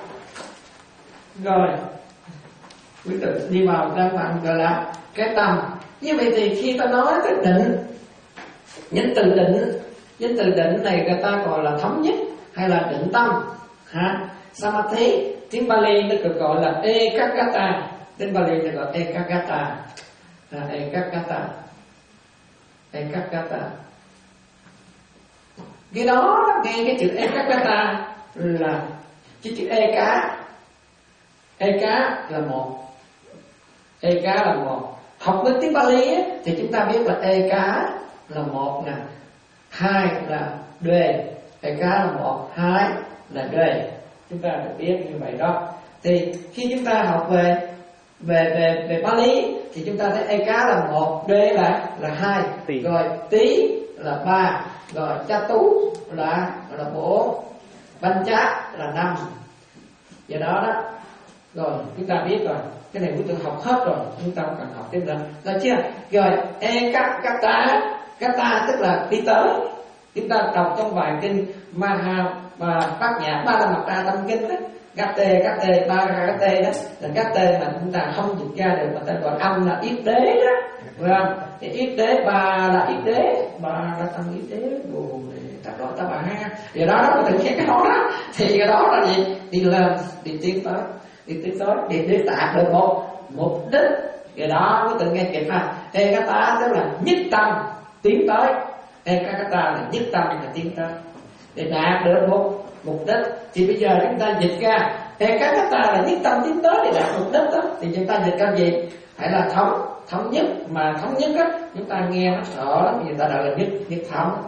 Rồi quý tự đi vào trong phần gọi là cái tâm. Như vậy thì khi ta nói cái định, những từ định, những từ định này người ta gọi là thống nhất hay là định tâm ha. Samadhi tiếng Bali nó được gọi là Ekaggata, tiếng Bali nó gọi Ekaggata, là Ekaggata, Ekaggata. Cái đó nghe cái chữ Ekaggata là cái chữ Eka, Eka là một, Eka là một. Học với tiếng Bali ấy, thì chúng ta biết là Eka là một nè, hai là đê, Eka là một, hai là đê. Chúng ta được biết như vậy đó. Thì khi chúng ta học về về về về Bali thì chúng ta thấy Eka là một, đê là là hai, rồi tí là ba, rồi cha tú là là bốn, banh chá là năm. Do đó đó, rồi chúng ta biết rồi, cái này chúng ta học hết rồi, chúng ta không cần học tiếp nữa, được chưa? Rồi Ekaggata, kata tức là đi tới. Chúng ta đọc trong bài kinh Maha và Bát Nhã Ba La Mật Đa Tâm Kinh đó, Gatte Gatte Ba Gatte đó, là Gatte mà chúng ta không dịch ra được, mà ta gọi âm là yết đế đó, phải không? Thì yết đế, ba là yết đế, ba là tâm yết đế, buồn ta gọi ta bà ha. Vì đó đó, tự nhiên cái đó đó, thì cái đó là gì? Đi lên, đi tiến tới, đi tiến tới, đi để đạt được một mục đích. Cái đó mới tự nghe kịp ha. Ekata tức là nhất tâm tiến tới, Ekaggata là nhất tâm là tiến tới để đạt được một mục đích. Thì bây giờ chúng ta dịch ra Ekaggata là nhất tâm tiến tới để đạt mục đích đó, thì chúng ta dịch ra gì? Phải là thống thống nhất, mà thống nhất á chúng ta nghe nó sợ lắm, người ta gọi là nhất nhất thống.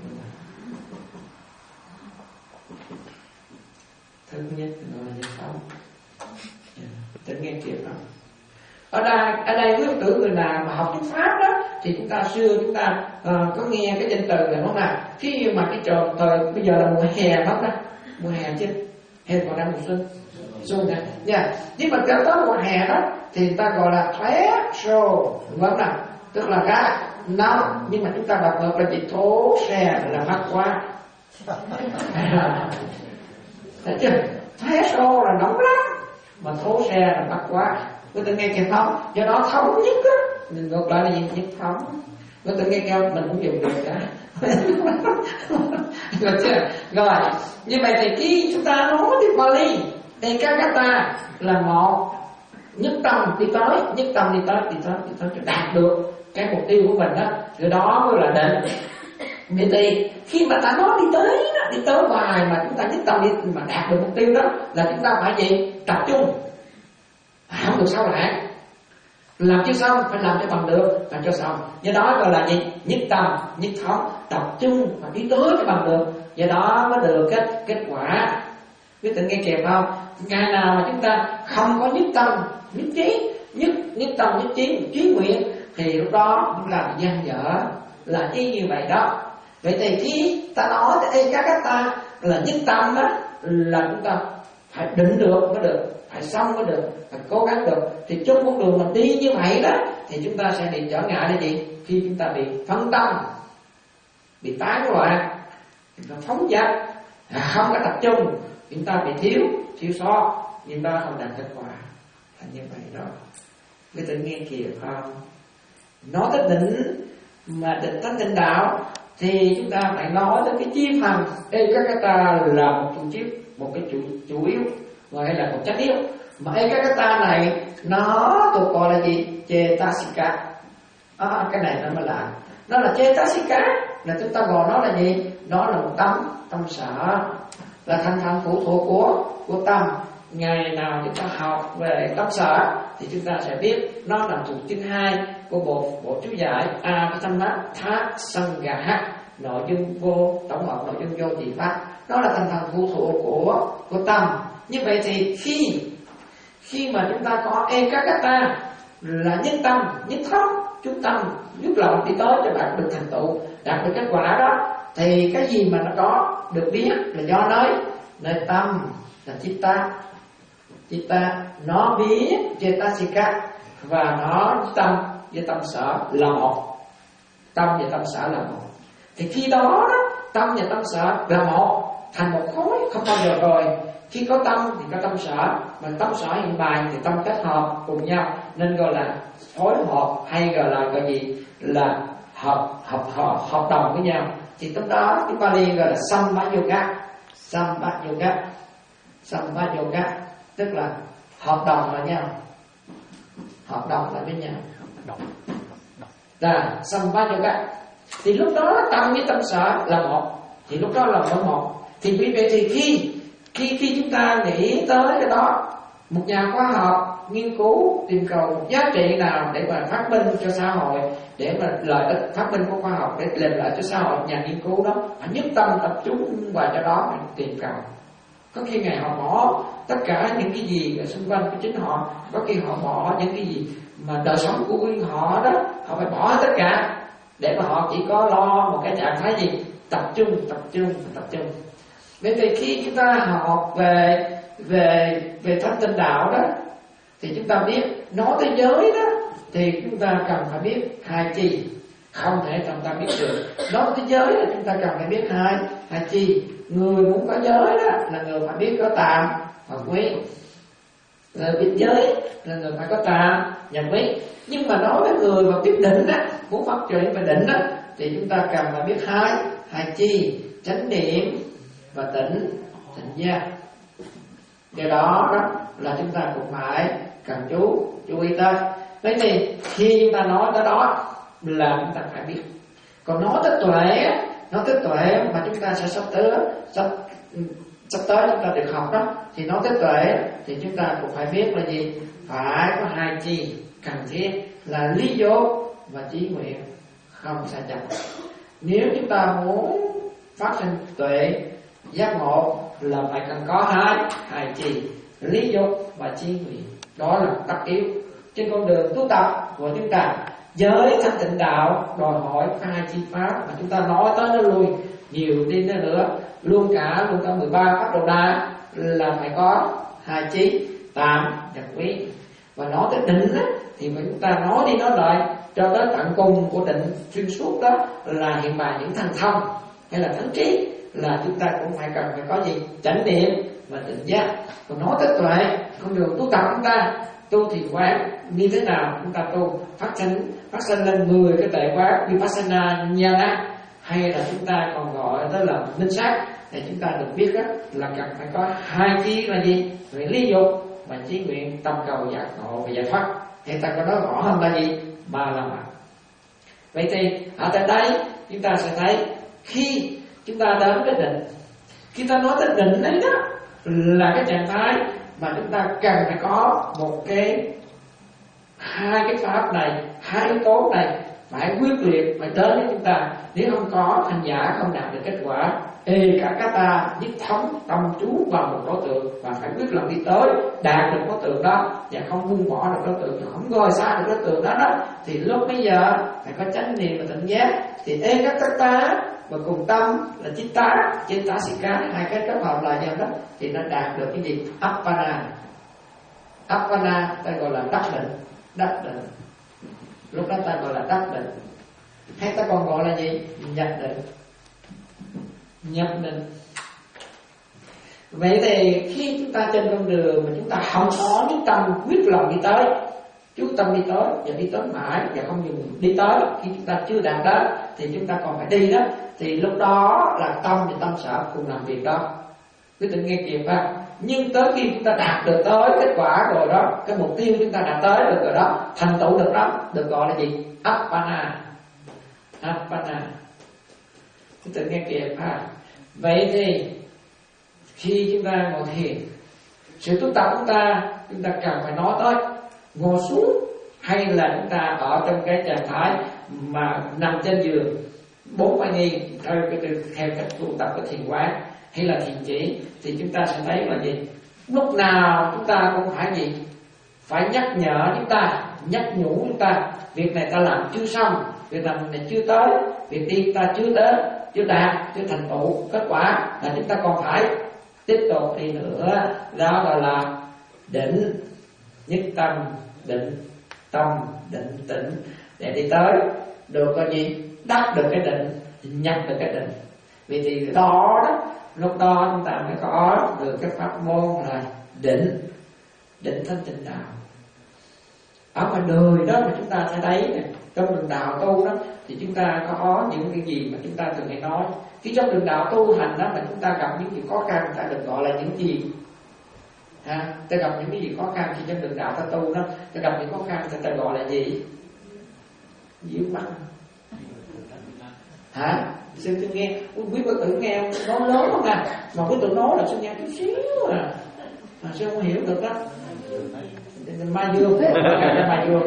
Thứ nhất gọi là nhất thống. Tự nghe kịp không? Ở đây, ở đây quý tử người nào mà học tiếng Pháp đó thì chúng ta xưa chúng ta uh, có nghe cái danh từ này không nào? Khi mà cái trò thời bây giờ là mùa hè không đó, mùa hè chứ, hè còn đang mùa xuân, xuân nè, nha. Nhưng mà tới tới mùa hè đó thì người ta gọi là thoé sô, đúng không nào? Tức là cái nóng, nhưng mà chúng ta đọc ngược là gì? Thố xe là mắc quá. Thấy chưa? Thoé sô là nóng lắm, mà thố xe là mắc quá. Người ta nghe kịp không? Do đó thống nhất á, mình ngược lại là gì? Nhất thống. Người ta nghe kêu mình cũng dùng được cả. Rồi chưa? Rồi, như vậy thì khi chúng ta nói tiếng Bali, Ekaggata là một, nhất tâm đi tới, nhất tâm đi tới, đi tới, đi tới cho đạt được cái mục tiêu của mình đó. Rồi đó mới là định. Vậy thì khi mà ta nói đi tới đó, đi tới hoài mà chúng ta nhất tâm đi mà đạt được mục tiêu đó là chúng ta phải gì? Tập trung. Không được sao lại làm chưa xong, phải làm cho bằng được, làm cho xong. Do đó gọi là gì? Nhất tâm, nhất thống, tập trung và đi tới cho bằng được. Do đó mới được kết kết quả. Biết tự nghe kịp không? Ngày nào mà chúng ta không có nhất tâm, nhất trí, nhất nhất tâm, nhất trí, trí nguyện thì lúc đó cũng làm gian dở, là y như vậy đó. Vậy thì khi ta nói tới Ekaggata là nhất tâm đó, là chúng ta phải định được mới được, phải xong mới được, phải cố gắng được. Thì trong con đường mình đi như vậy đó thì chúng ta sẽ bị trở ngại là gì? Khi chúng ta bị phân tâm, bị tán loạn, chúng ta phóng dật, không có tập trung, chúng ta bị thiếu thiếu sót, chúng ta không đạt kết quả là như vậy đó. Người tự nghe kìa không? Nói tới định mà định tới định đạo thì chúng ta phải nói tới cái chi phần. Ekaggata là một chủ chiếc, một cái chủ chủ yếu, gọi là một chất yếu. Mà Ekaggata này nó thuộc gọi là gì? Cetasika. À, cái này nó mới lạ. Nó là Cetasika, là chúng ta gọi nó là gì? Nó là một tâm, tâm sở, là thành phần phụ thuộc của của tâm. Ngày nào chúng ta học về tâm sở thì chúng ta sẽ biết nó là thuộc chương hai của bộ bộ chú giải Apatthana Sangha, nội dung vô tổng hợp, nội dung vô thị pháp. Nó là thành phần phụ thuộc của của tâm. Như vậy thì khi khi mà chúng ta có Ekaggata là nhất tâm, nhất thống, chú tâm, nhất lòng đi tới cho bạn được thành tựu, đạt được kết quả đó, Thì cái gì mà nó có được biết là do nơi nơi tâm là chitta. Chitta nó biết cetasika, và nó tâm với tâm sở là một. Tâm và tâm sở là một. Thì khi đó tâm và tâm sở là một, thành một khối, không bao giờ rồi. Khi có tâm thì có tâm sở, mà tâm sở hiện bài thì tâm kết hợp cùng nhau, nên gọi là phối hợp, hay gọi là cái gì là hợp hợp hợp, hợp đồng với nhau. Thì lúc đó cái Pali gọi là Sambayoga. Sambayoga, Sambayoga tức là hợp đồng với nhau, hợp đồng lại với nhau. Là Sambayoga. Thì lúc đó tâm với tâm sở là một, thì lúc đó là mỗi một. Thì vì vậy thì khi khi khi chúng ta nghĩ tới cái đó, một nhà khoa học nghiên cứu tìm cầu một giá trị nào để mà phát minh cho xã hội, để mà lợi ích phát minh của khoa học để làm lợi cho xã hội, nhà nghiên cứu đó phải nhất tâm tập trung vào cho đó mà tìm cầu. Có khi ngày họ bỏ tất cả những cái gì ở xung quanh của chính họ, có khi họ bỏ những cái gì mà đời sống của riêng họ đó, họ phải bỏ tất cả để mà họ chỉ có lo một cái trạng thái gì tập trung, tập trung, tập trung. Bởi vì khi chúng ta học về về về thanh tịnh đạo đó, thì chúng ta biết nói tới giới đó thì chúng ta cần phải biết hai chi, không thể chúng ta biết được. Nói tới giới là chúng ta cần phải biết hai hai chi. Người muốn có giới đó là người phải biết có tàm và quý. Người biết giới là người phải có tàm và quý. Nhưng mà nói với người mà biết định đó, muốn phát triển về định đó, thì chúng ta cần phải biết hai hai chi, chánh niệm và tỉnh tỉnh giác. Do đó đó là chúng ta cũng phải cần chú chú ý tới. Thế thì khi chúng ta nói tới đó là chúng ta phải biết. Còn nói tới tuệ, nói tới tuệ mà chúng ta sẽ sắp tới sắp sắp tới chúng ta được học đó, thì nói tới tuệ thì chúng ta cũng phải biết là gì, phải có hai chi cần thiết là lý vô và chí nguyện, không sai chậm. Nếu chúng ta muốn phát sinh tuệ giác ngộ là phải cần có hai hai chi, lý dục và chí nguyện. Đó là tất yếu trên con đường tu tập của chúng ta. Giới thanh tịnh đạo đòi hỏi hai chi pháp mà chúng ta nói tới nó lui nhiều đi nữa, luôn cả luôn cả mười ba pháp đồ đa là phải có hai chi, tạm và quý. Và nói tới định á, thì mà chúng ta nói đi nói lại cho tới tận cùng của định xuyên suốt đó là hiện bài những thần thông hay là thánh trí, là chúng ta cũng phải cần phải có gì, chánh niệm và tỉnh giác. Còn nói tới tuệ, con đường tu tập chúng ta tu thì quán như thế nào, chúng ta tu phát sinh phát sinh lên mười cái tuệ quán vipassana nhana, hay là chúng ta còn gọi tới là minh sát, thì chúng ta được biết đó, là cần phải có hai chi là gì, về lý dục và chí nguyện, tâm cầu giác ngộ và giải thoát. Hiện ta có nói rõ hơn là gì, ba la mật. Vậy thì ở tại đây chúng ta sẽ thấy khi chúng ta đến cái định, khi ta nói tới định ấy đó là cái trạng thái mà chúng ta cần phải có một cái hai cái pháp này, hai yếu tố này phải quyết liệt, phải đến với chúng ta. Nếu không có, hành giả không đạt được kết quả. Ê cả các ta nhất thống tâm chú vào một đối tượng và phải quyết lòng đi tới đạt được đối tượng đó, và không buông bỏ được đối tượng, không gọi xa được đối tượng đó đó, thì lúc bây giờ phải có chánh niệm và tỉnh giác. Thì ê các các ta và cùng tâm là chitta, cetasika, hai cái kết hợp lại nhau đó thì nó đạt được cái gì, appana. Appana ta gọi là đắc định, đắc định. Lúc đó ta gọi là đắc định, hay ta còn gọi là gì, nhập định, nhập định. Vậy thì khi chúng ta trên con đường mà chúng ta không có cái tâm quyết lòng đi tới, chú tâm đi tới và đi tới mãi và không dừng đi tới, khi chúng ta chưa đạt đó thì chúng ta còn phải đi đó, thì lúc đó là tâm và tâm sở cùng làm việc đó. Quý vị nghe kịp ha. Nhưng tới khi chúng ta đạt được tới kết quả rồi đó, cái mục tiêu chúng ta đạt tới được rồi đó, thành tựu được đó, được gọi là gì, appana. Appana. Quý vị nghe kịp ha. Vậy thì khi chúng ta ngồi thiền, sự tu tập của chúng ta chúng ta cần phải nói tới ngồi xuống, hay là chúng ta ở trong cái trạng thái mà nằm trên giường bốn vai nghi theo cái theo cách tu tập của thiền quán hay là thiền chỉ, thì chúng ta sẽ thấy là gì, lúc nào chúng ta cũng phải gì, phải nhắc nhở chúng ta nhắc nhủ chúng ta, việc này ta làm chưa xong, việc làm này chưa tới, việc đi ta chưa tới, chưa đạt, chưa thành tựu kết quả, là chúng ta còn phải tiếp tục đi nữa. Đó gọi là định, nhất tâm định, tâm định tĩnh, để đi tới được cái gì, đắc được cái định, nhập được cái định. Vì thì đó đó, lúc đó chúng ta mới có được cái pháp môn là định, định thanh tịnh đạo. Ở ngoài đời đó mà chúng ta sẽ thấy nè, trong đường đạo tu đó thì chúng ta có những cái gì mà chúng ta thường hay nói. Khi trong đường đạo tu hành đó mà chúng ta gặp những gì khó khăn, ta được gọi là những gì? Ha, ta gặp những cái gì khó khăn khi trong đường đạo ta tu đó, ta gặp những khó khăn thì ta gọi là gì? Vướng mắc. Hả? Xin tôi nghe, quý vị tự nghe nói lớn không nè, mà quý tự nói là xin nghe chút xíu à, mà sao không hiểu được đó. Mai Dương, Mai Dương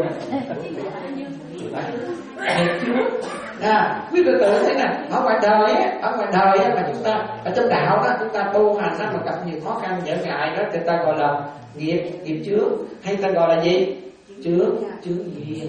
à, quý vị tự thấy nè, ở ngoài đời á, ở ngoài đời á mà chúng ta ở trong đạo đó, chúng ta tu hành đó mà gặp nhiều khó khăn trở ngại đó, thì ta gọi là nghiệp, nghiệp chướng, hay ta gọi là gì? Chướng, chướng duyên.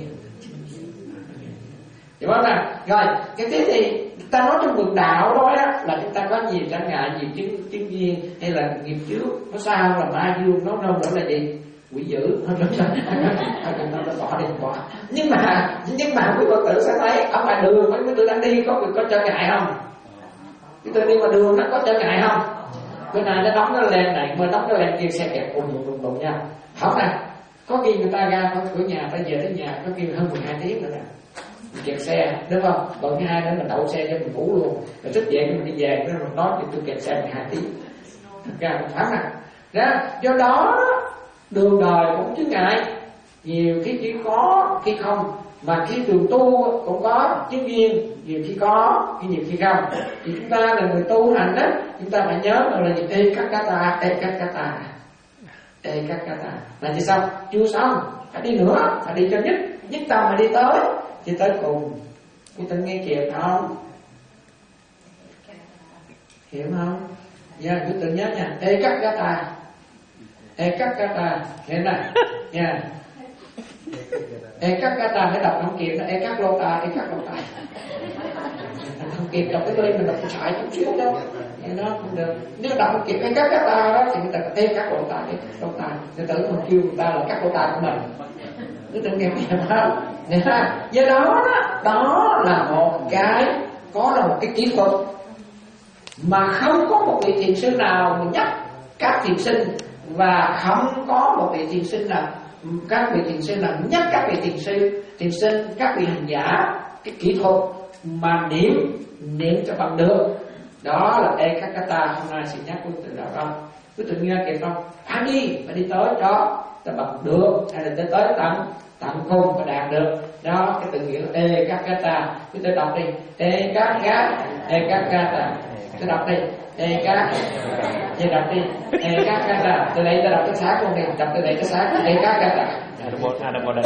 Hiểu không nào? Rồi, cái thế thì ta nói trong đường đạo đó á, là chúng ta có nhiều trở ngại, nhiều chứng chứng duyên hay là nghiệp chướng. Nó sao là ma dương, nó đâu nữa là gì? Quỷ dữ. Nó bỏ đi bỏ. Nhưng mà nhưng mà quý Phật tử sẽ thấy ở ngoài đường mấy quý tử đang đi có có trở ngại không? Quý tử đi ngoài đường nó có trở ngại không? Bữa nay nó đóng nó lên này, mới đóng nó lên kia xe kẹt ùn ùn ùn ùn nha. Không nè. Có khi người ta ra khỏi cửa nhà, ta về đến nhà có khi hơn mười hai tiếng rồi nè. Kẹt xe, đúng không? Còn thứ hai nữa là đậu xe cho mình ngủ luôn. Rồi thức dậy mình đi về nó nói thì tôi kẹt xe mười hai tiếng. Thật ra không phải nè. Đó, do đó đường đời cũng chướng ngại, nhiều khi chỉ có khi không, mà khi đường tu cũng có chứng duyên, nhiều khi có, khi nhiều khi không. Thì chúng ta là người tu hành đó, chúng ta phải nhớ là gì? Ê các cá ta, ê các cá ta, ê các cá ta. Là gì xong? Chưa xong, phải đi nữa, phải đi cho nhất, nhất tâm mà đi tới, đi tới cùng. Quý tự nghe kịp không? Hiểu không? Dạ, quý tự nhớ nha. Ê các cá ta, ê các cá ta, nghe nè, nha. Ê các cá ta phải đọc không kịp đó, ê các lô ta, ê các lô ta. Không kịp đọc cái lên mình đọc sai chút xíu đó, nó không được. Nếu đọc không kịp ê các cá ta đó thì người ta ê các lô ta, ê các lô ta. Người ta mình kêu người ta là các lô ta của mình. Quý tự nghe kịp không? Do đó đó là một cái, có là một cái kỹ thuật mà không có một vị thiền sư nào mà nhắc các thiền sinh, và không có một vị thiền sinh nào, các vị thiền sư nào nhắc các vị thiền sư, thiền sinh, các vị hành giả cái kỹ thuật mà niệm niệm cho bằng được. Đó là ê các kata. Hôm nay sẽ nhắc quý tự đạo không? Quý tự nghe kịp không? Phải đi, phải đi tới đó ta bằng được, hay là tới tới tận tận cùng và đạt được. Đó, cái từ nghĩa ê các kata. Quý tự đọc đi, ê các các, ê các kata. Tôi đọc đi, ê các, vậy đọc đi, ê các kata. Từ đây ta đọc cái xác luôn đi, đọc từ đây cái xác, ê các kata. Ada modal.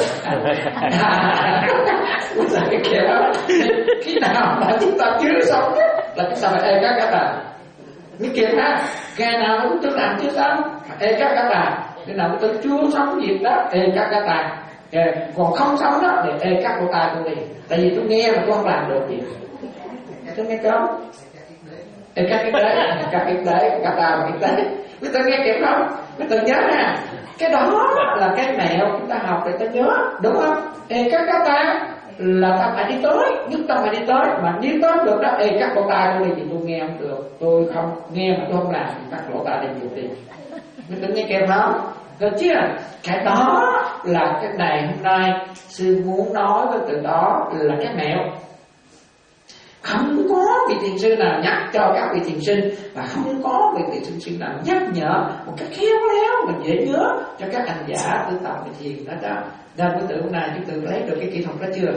Cái kiểu đó, khi nào mà chúng ta chưa xong là chúng ta phải ê các kata. Cái kiểu ha, cái nào chúng tôi làm chưa xong, ê các kata. Cái nào tôi chưa xong việc đó, ê các kata. Còn không xong đó thì ê các lỗ tai tôi đi. Tại vì tôi nghe mà tôi không làm được gì. Tôi nghe không? Ê các cái đấy, các cái đấy, các ta và cái đấy. Quý tự nghe kịp không? Quý tự nhớ nè. Cái đó là cái mẹo chúng ta học để ta nhớ, đúng không? Ê các các ta là ta phải đi tới, nhất tâm phải đi tới. Mà đi tới được đó, ê các lỗ tai tôi đi thì tôi nghe không được. Tôi không nghe mà tôi không làm thì các lỗ tai đi nhiều đi. Quý tự nghe kịp không? Được chứ? Cái đó là cái này hôm nay sư muốn nói với từ đó là cái mẹo. Không có vị thiền sư nào nhắc cho các vị thiền sinh, và không có vị thiền sư nào nhắc nhở một cách khéo léo và dễ nhớ cho các hành giả tu tập về thiền đó đó. Nên quý tự hôm nay chúng tự lấy được cái kỹ thuật đó chưa?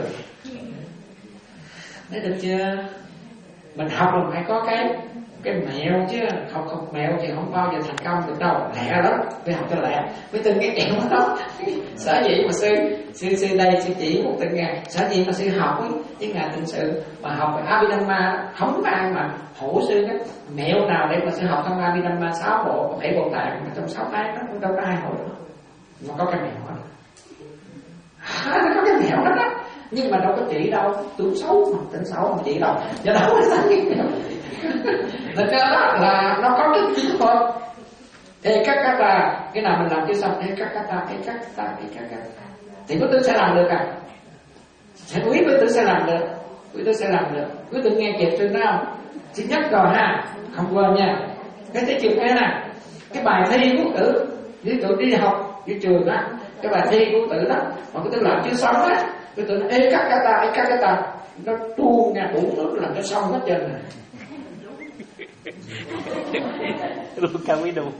Lấy được chưa? Mình học là phải có cái cái mẹo chứ, học học mẹo thì không bao giờ thành công được đâu, lẹ lắm, phải học cho lẹ. Với từng cái kẹo đó, sở dĩ mà sư sư sư đây sư chỉ một từng ngày, sở dĩ mà sư học ấy, với ngài tịnh sự mà học về Abhidhamma không ai mà hổ sư cái mẹo nào để mà sư học trong Abhidhamma sáu bộ bảy bộ tạng mà trong sáu tháng nó cũng đâu có ai hỏi được, mà có cái mẹo đó. nó có cái mẹo đó đó, nhưng mà đâu có chỉ đâu, tướng xấu mà tính xấu không chỉ đâu, do đó mới sáng cái mẹo. Thật ra đó là nó có cái kỹ thuật. Ê các các ta, cái nào mình làm chưa xong, ê các các ta, ê các ta, ê các các ta, thì quý tử sẽ làm được à? Sẽ quý quý tử sẽ làm được, quý tử sẽ làm được. Quý tử nghe kịp chưa đó không? Xin nhắc rồi ha, không quên nha. Cái thế trường thế này, cái bài thi của tử, quý tử đi học đi trường á, cái bài thi của tử đó, mà quý tử làm chưa xong á, quý tử ê các các ta, ê các các ta, nó tuôn nha, đủ nước làm cho xong hết trơn này. Luôn cao quý đủ.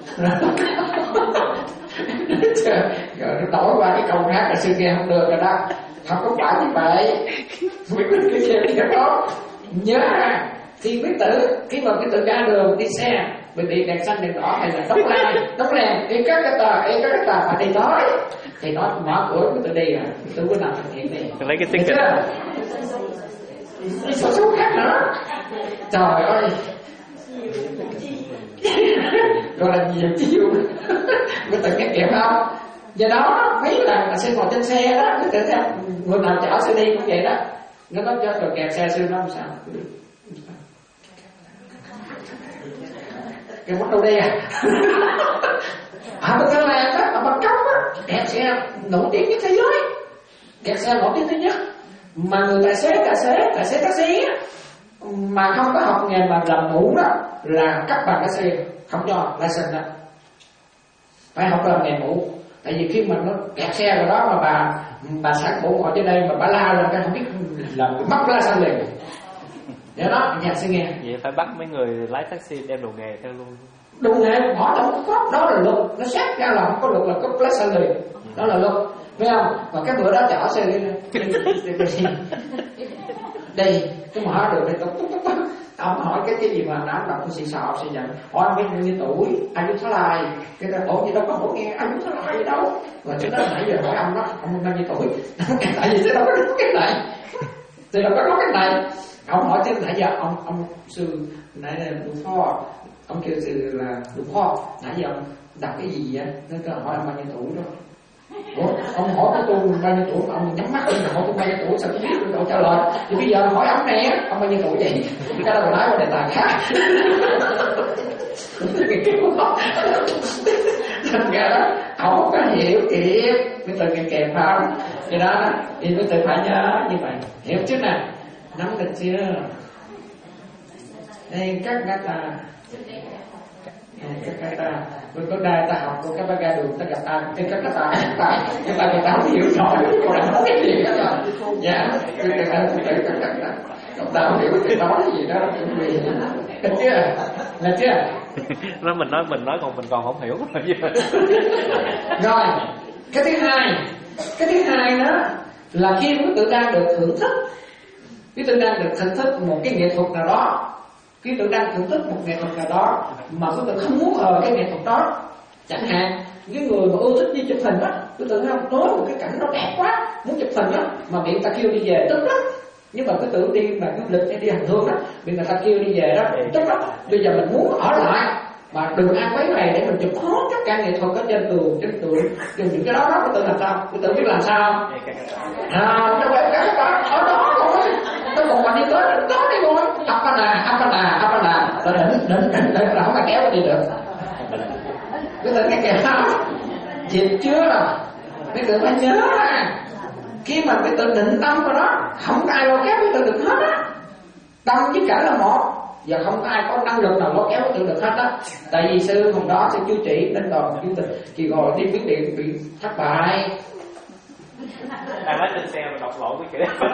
Rồi nó đổi qua cái câu khác là sư nghe không được rồi đó. Không có phải như vậy. Quý tử cái kia kia đó. Nhớ ha, khi quý tử, khi mà quý tử ra đường đi xe, bởi vì đèn xanh đèn đỏ hay là đóng lai, đóng đèn, đi các cái tờ, đi các cái tờ phải đi nói, thì nó mở cửa quý tử đi rồi, quý tử có làm thực hiện đi. Lấy cái ticket. Đi số số khác nữa. Trời ơi. Gọi là nhiều chiêu. Quý tử nghe kịp không? Do đó mấy lần là xe ngồi trên xe đó, quý tử theo người nào chở xe đi cũng vậy đó. Nó nói cho rồi kẹt xe xưa nó làm sao? Cái mất đâu đây à? À bên Thái Lan đó, ở Bangkok á, kẹt xe nổi tiếng nhất thế giới, kẹt xe nổi tiếng thứ nhất. Mà người tài xế, tài xế, tài xế taxi á, mà không có học nghề mà làm mũ đó là cấp bằng taxi, không cho license đó. Phải học làm nghề mũ. Tại vì khi mà nó kẹt xe rồi đó mà bà bà sản phụ ngồi trên đây mà bà la lên cái không biết làm mất la sang liền. Để đó nhà sẽ nghe. Vậy phải bắt mấy người lái taxi đem đồ nghề theo luôn. Đồ nghề bỏ đâu có, đó là luật, nó xét ra là không có luật là cấp lái sang liền. Đó là luật, thấy không? Và cái bữa đó chở xe đi đây, cái mở được đây túc túc túc túc. Ông hỏi cái cái gì mà nó đọc cái xì xào xì dặn, hỏi ông biết bao nhiêu tuổi, anh Dũng Thái Lai, cái ta hỏi gì đâu có hỏi nghe anh Dũng Thái Lai gì đâu, và trước đó nãy giờ hỏi ông đó, ông bao nhiêu tuổi, tại vì sẽ đâu có nói cái này, thì đâu có nói cái này, ông hỏi chứ nãy giờ ông ông sư nãy là Lục Kho, ông kêu sư là Lục Kho, nãy giờ ông đọc cái gì vậy, nên tôi hỏi ông bao nhiêu tuổi đó. Ủa, ông hỏi cái tôi bao nhiêu tuổi, ông nhắm mắt lên hỏi tôi bao nhiêu tuổi, sao tôi biết tôi trả lời. Thì bây giờ ông hỏi ông nè, ông bao nhiêu tuổi vậy? Cái đó là nói qua đề tài khác. Thành ra đó, ông không có hiểu kịp, mới tự nghe kèm không? Thì đó, thì mới tự phải nhớ như vậy. Hiểu chứ nè, nắm được chưa? Đây các ngã ta. Các cái ta, với có đa ta học của các bác ra đường ta gặp ta, cái các ta ta, các ta người ta không hiểu nổi, còn là nói cái gì đó rồi, dạ, cái cái ta cũng phải các các ta, các ta không hiểu cái nói gì đó, chuẩn bị, được chưa, là chưa? Nó mình nói mình nói còn mình còn không hiểu rồi, cái thứ hai, cái thứ hai đó là khi quý tử đang được thưởng thức, quý tử đang được thưởng thức một cái nghệ thuật nào đó. Quý tử đang thưởng thức một nghệ thuật nào đó mà quý tử không muốn ở cái nghệ thuật đó, chẳng hạn những người mà ưa thích đi chụp hình đó, quý tử không nói một cái cảnh nó đẹp quá muốn chụp hình đó mà bị người ta kêu đi về tức lắm. Nhưng mà quý tử đi mà du lịch hay đi hành hương đó bị người ta kêu đi về đó tức lắm. Bây giờ mình muốn ở lại mà đường ăn quấy này để mình chụp hết tất cả nghệ thuật ở trên tường trên tường dùng những cái đó đó quý tử làm sao? Quý tử biết làm sao? À, nó quay cái đó ở đó thôi. Nó còn mà đi tới đó đi thôi. Apana, apana, apana. Rồi đỉnh, đỉnh, đỉnh, đỉnh là không ai kéo đi được. Quý tử nghe kìa không? Chịu chưa? Quý tử phải nhớ à. Khi mà quý tử định tâm vào đó, không có ai lôi kéo quý tử được hết á. Tâm với cảnh là một. Giờ không có ai có năng lực nào lôi kéo quý tử được hết á. Tại vì sư hôm đó sẽ chú trị đến đoàn quý tử chỉ gọi đi viết điện bị thất bại. Đang lái trên xe mà đọc lộn cái kiểu.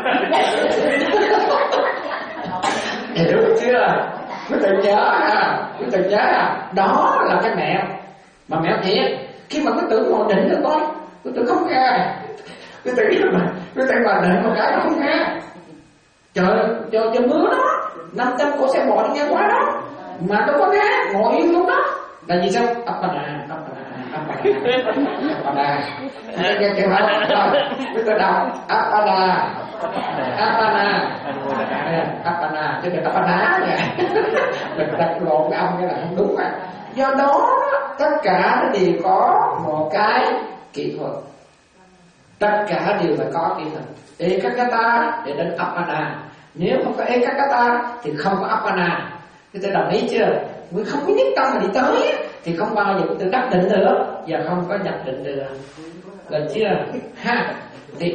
Hiểu chưa? Quý tử nhớ à, quý tử nhớ à, đó là cái mẹo. Mà mẹo thiệt, khi mà quý tử ngồi định được thôi, quý tử không nghe. Quý tử mà, quý tử mà định một cái nó không nghe. Trời, cho cho mưa đó, năm trăm cổ xe bò đi ngang qua đó, mà đâu có nghe, ngồi yên luôn đó. Là vì sao? Apana, apana, apana, apana. Nghe kêu hả? Rồi, quý tử đọc apana, apana, apana, chứ đừng apana nha. Đừng đặt lộn cái ông cái là không đúng à. Do đó tất cả nó đều có một cái kỹ thuật. Tất cả đều phải có kỹ thuật. Ekakata để đến Appana. Nếu không có Ekakata thì không có Appana. Người ta đồng ý chưa? Người không có nhất tâm mà đi tới thì không bao giờ tự đắc định được và không có nhập định được. Được chưa? Ha. Thì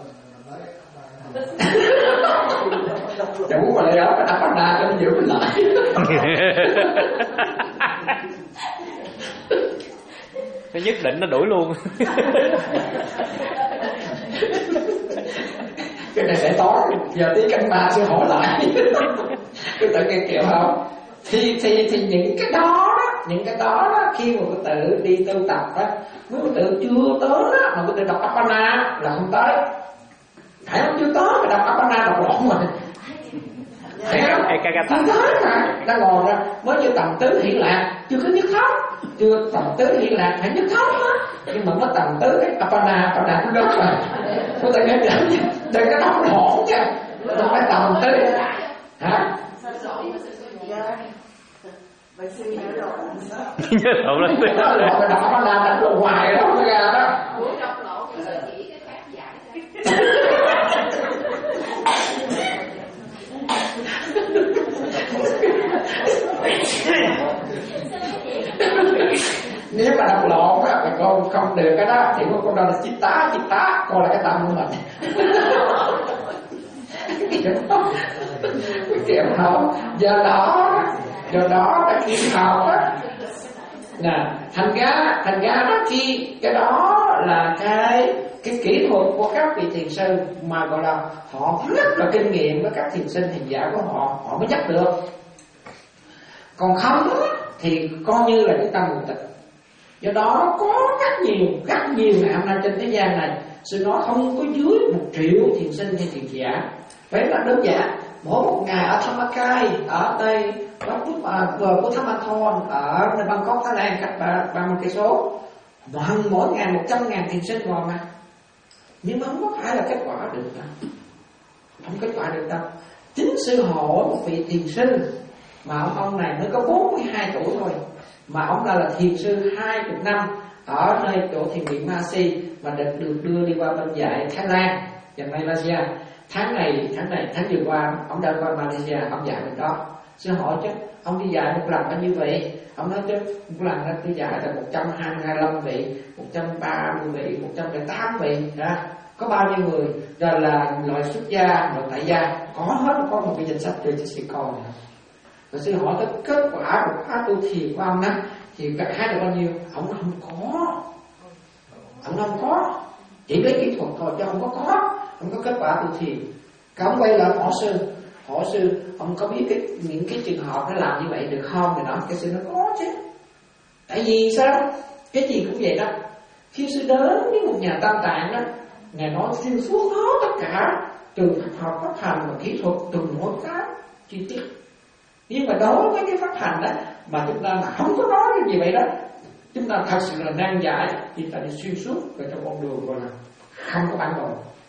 chủ mà lại đó phải đắp Appana cho nó giữ mình lại. Nó nhất định nó đuổi luôn. Cái này sẽ tối. Giờ tí canh ba sẽ hỏi lại. Tôi tự nghe kiểu không? Thì, thì, thì những cái đó Những cái đó, đó khi mà cái tự đi tu tập á, nếu cái tự chưa tới đó, mà cái tự đọc Appana là không tới. Phải không? Chưa tới mà đọc Appana đọc lộn rồi. Thấy không? Chưa tới mà đang ngồi ra mới chưa tầm tứ hiện lạc, chưa có nhất thống. Chưa tầm tứ hiện lạc phải nhất thống đó. Nhưng mà mới tầm tứ cái Appana Appana cũng đúng rồi. Có thể nghe đừng có đọc lộn chứ. Nó phải tầm tứ. Hả? Nhớ lộn lắm. Nhớ lộn rồi đọc Appana đánh lộn hoài đó mới ra đó. Nếu mà đọc lộn á, mà con không được cái đó thì con đó là chitta, chitta, con là cái tâm của mình. Kiểu không? Do đó, do đó đã kiếm học á. Nè, thành ra, thành ra đó khi cái đó là cái cái kỹ thuật của các vị thiền sư mà gọi là họ rất là kinh nghiệm với các thiền sinh thiền giả của họ, họ mới dắt được. Còn không thì coi như là cái tâm mù tịch. Do đó có rất nhiều, rất nhiều ngày hôm nay trên thế gian này, sư nói không có dưới một triệu thiền sinh hay thiền giả. Vậy là đơn giản, mỗi một ngày ở Thammakai, ở đây vừa của Thamathon ở Bangkok, Thái Lan, cách ba mươi cây số, mỗi ngày một trăm ngàn thiền sinh ngồi mà. Nhưng mà không có phải là kết quả được đâu. Không kết quả được đâu. Chính sư hỏi một vị thiền sinh mà ông, ông này mới có bốn mươi hai tuổi thôi, mà ông ta là thiền sư hai mươi năm ở nơi chỗ thiền viện Mahasi, mà được, được đưa đi qua bên dạy Thái Lan và Malaysia. Tháng này, tháng này, tháng vừa qua ông đã qua Malaysia, ông dạy bên đó. Sư hỏi chứ ông đi dạy một lần bao nhiêu vị? Ông nói chứ một lần đó tôi dạy là một trăm hai mươi lăm vị, một trăm ba mươi vị, một trăm lẻ tám vị. Đã. Có bao nhiêu người? Rồi là loại xuất gia, loại tại gia, có hết, có một cái danh sách cho chị coi này. Rồi sư hỏi tới kết quả của khóa tu thiền của ông đó thì gặt hái được bao nhiêu? Ông không có, ông không có, chỉ lấy kỹ thuật thôi chứ không có có, không có kết quả tu thiền. Cả ông quay lại hỏi sư, hỏi sư, ông có biết cái những cái trường hợp nó làm như vậy được không? Thì nói cái sư nó có chứ. Tại vì sao? Cái gì cũng vậy đó. Khi sư đến với một nhà tam tạng đó, ngài nói xuyên suốt hết tất cả, từ pháp học, pháp hành và kỹ thuật, từng mỗi cái chi tiết. Nhưng mà đối với cái pháp hành đó mà chúng ta mà không có nói cái gì vậy đó, chúng ta thật sự là nan giải, thì ta đi xuyên suốt về trong con đường gọi là không có bản đồ.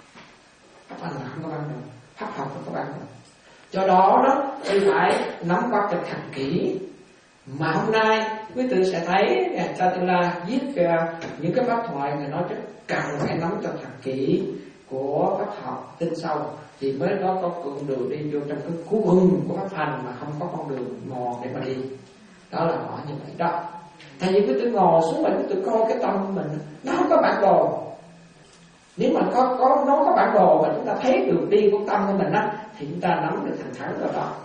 Pháp hành là không có bản đồ, pháp học không có bản đồ. Do đó đó, tôi phải nắm bắt cho thật kỹ. Mà hôm nay quý vị sẽ thấy Chatula viết những cái pháp thoại này nói rất cần phải nắm cho thật kỹ của pháp học tinh sâu, thì mới đó có con đường đi vô trong cái cú hưng của pháp hành mà không có con đường mòn để mà đi. Đó là hỏi như vậy đó. Tại vì quý vị ngồi xuống mà quý vị coi cái tâm của mình, nó không có bản đồ. Nếu mà có có nó có bản đồ mà chúng ta thấy đường đi của tâm của mình á, thì chúng ta nắm được thành thẳng rồi đó.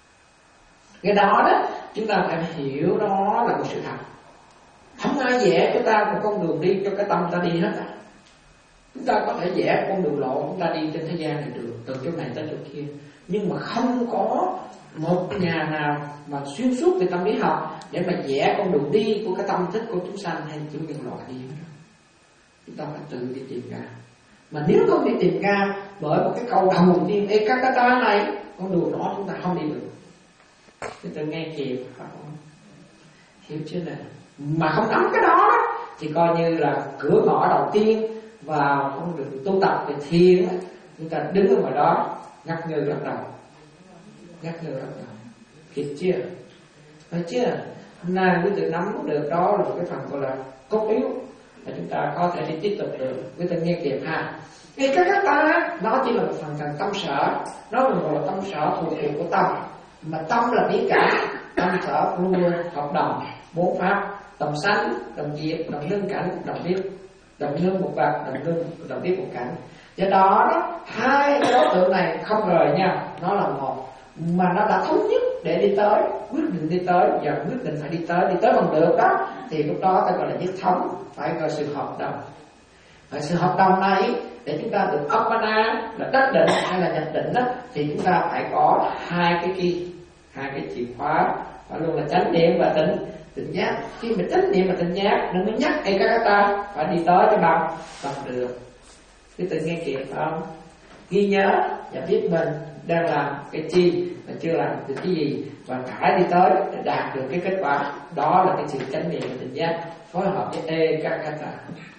Cái đó đó chúng ta phải hiểu đó là một sự thật. Không ai vẽ cho ta một con đường đi cho cái tâm ta đi hết á. Chúng ta có thể vẽ con đường lộ chúng ta đi trên thế gian này được, từ chỗ này tới chỗ kia, nhưng mà không có một nhà nào mà xuyên suốt về tâm lý học để mà vẽ con đường đi của cái tâm thức của chúng sanh hay chúng nhân loại đi hết. Chúng ta phải tự đi tìm ra. Mà nếu không đi tìm ra bởi một cái câu đầu tiên Ekakata này, con đường đó chúng ta không đi được. Chúng ta nghe kịp không? Hiểu chưa nè? Mà không nắm cái đó thì coi như là cửa ngõ đầu tiên vào con đường tu tập về thiền, chúng ta đứng ở ngoài đó ngắt ngơ lắc đầu, ngắt ngơ lắc đầu. Kịp chưa? Phải chưa? Hôm nay quý vị nắm được đó là một cái phần gọi là cốt yếu. là chúng ta có thể đi tiếp tục được với tên nghe kịp ha. Vì các các ta nó chỉ là một phần thành tâm sở, nó là một tâm sở thuộc thuộc của tâm, mà tâm là bí cả, tâm sở luôn luôn hợp đồng bốn pháp: đồng sanh, đồng diệt, đồng lương cảnh, đồng biết, đồng lương một vật, đồng lương đồng biết một cảnh. Do đó, đó hai cái đối tượng này không rời nhau, nó là một, mà nó đã thống nhất để đi tới, quyết định đi tới và quyết định phải đi tới, đi tới bằng được đó, thì lúc đó ta gọi là nhất thống, phải gọi sự hợp đồng. Và sự hợp đồng này để chúng ta được appana là đắc định hay là nhập định đó, thì chúng ta phải có hai cái kia, hai cái chìa khóa, phải luôn là chánh niệm và tỉnh tỉnh giác. Khi mà chánh niệm và tỉnh giác nó mới nhắc hay các ta phải đi tới cái bằng bằng được. Cái tự nghe kịp phải không? Ghi nhớ và biết mình đang làm cái chi và chưa làm được cái gì, và phải đi tới để đạt được cái kết quả. Đó là cái sự chánh niệm và tỉnh giác phối hợp với e các ta.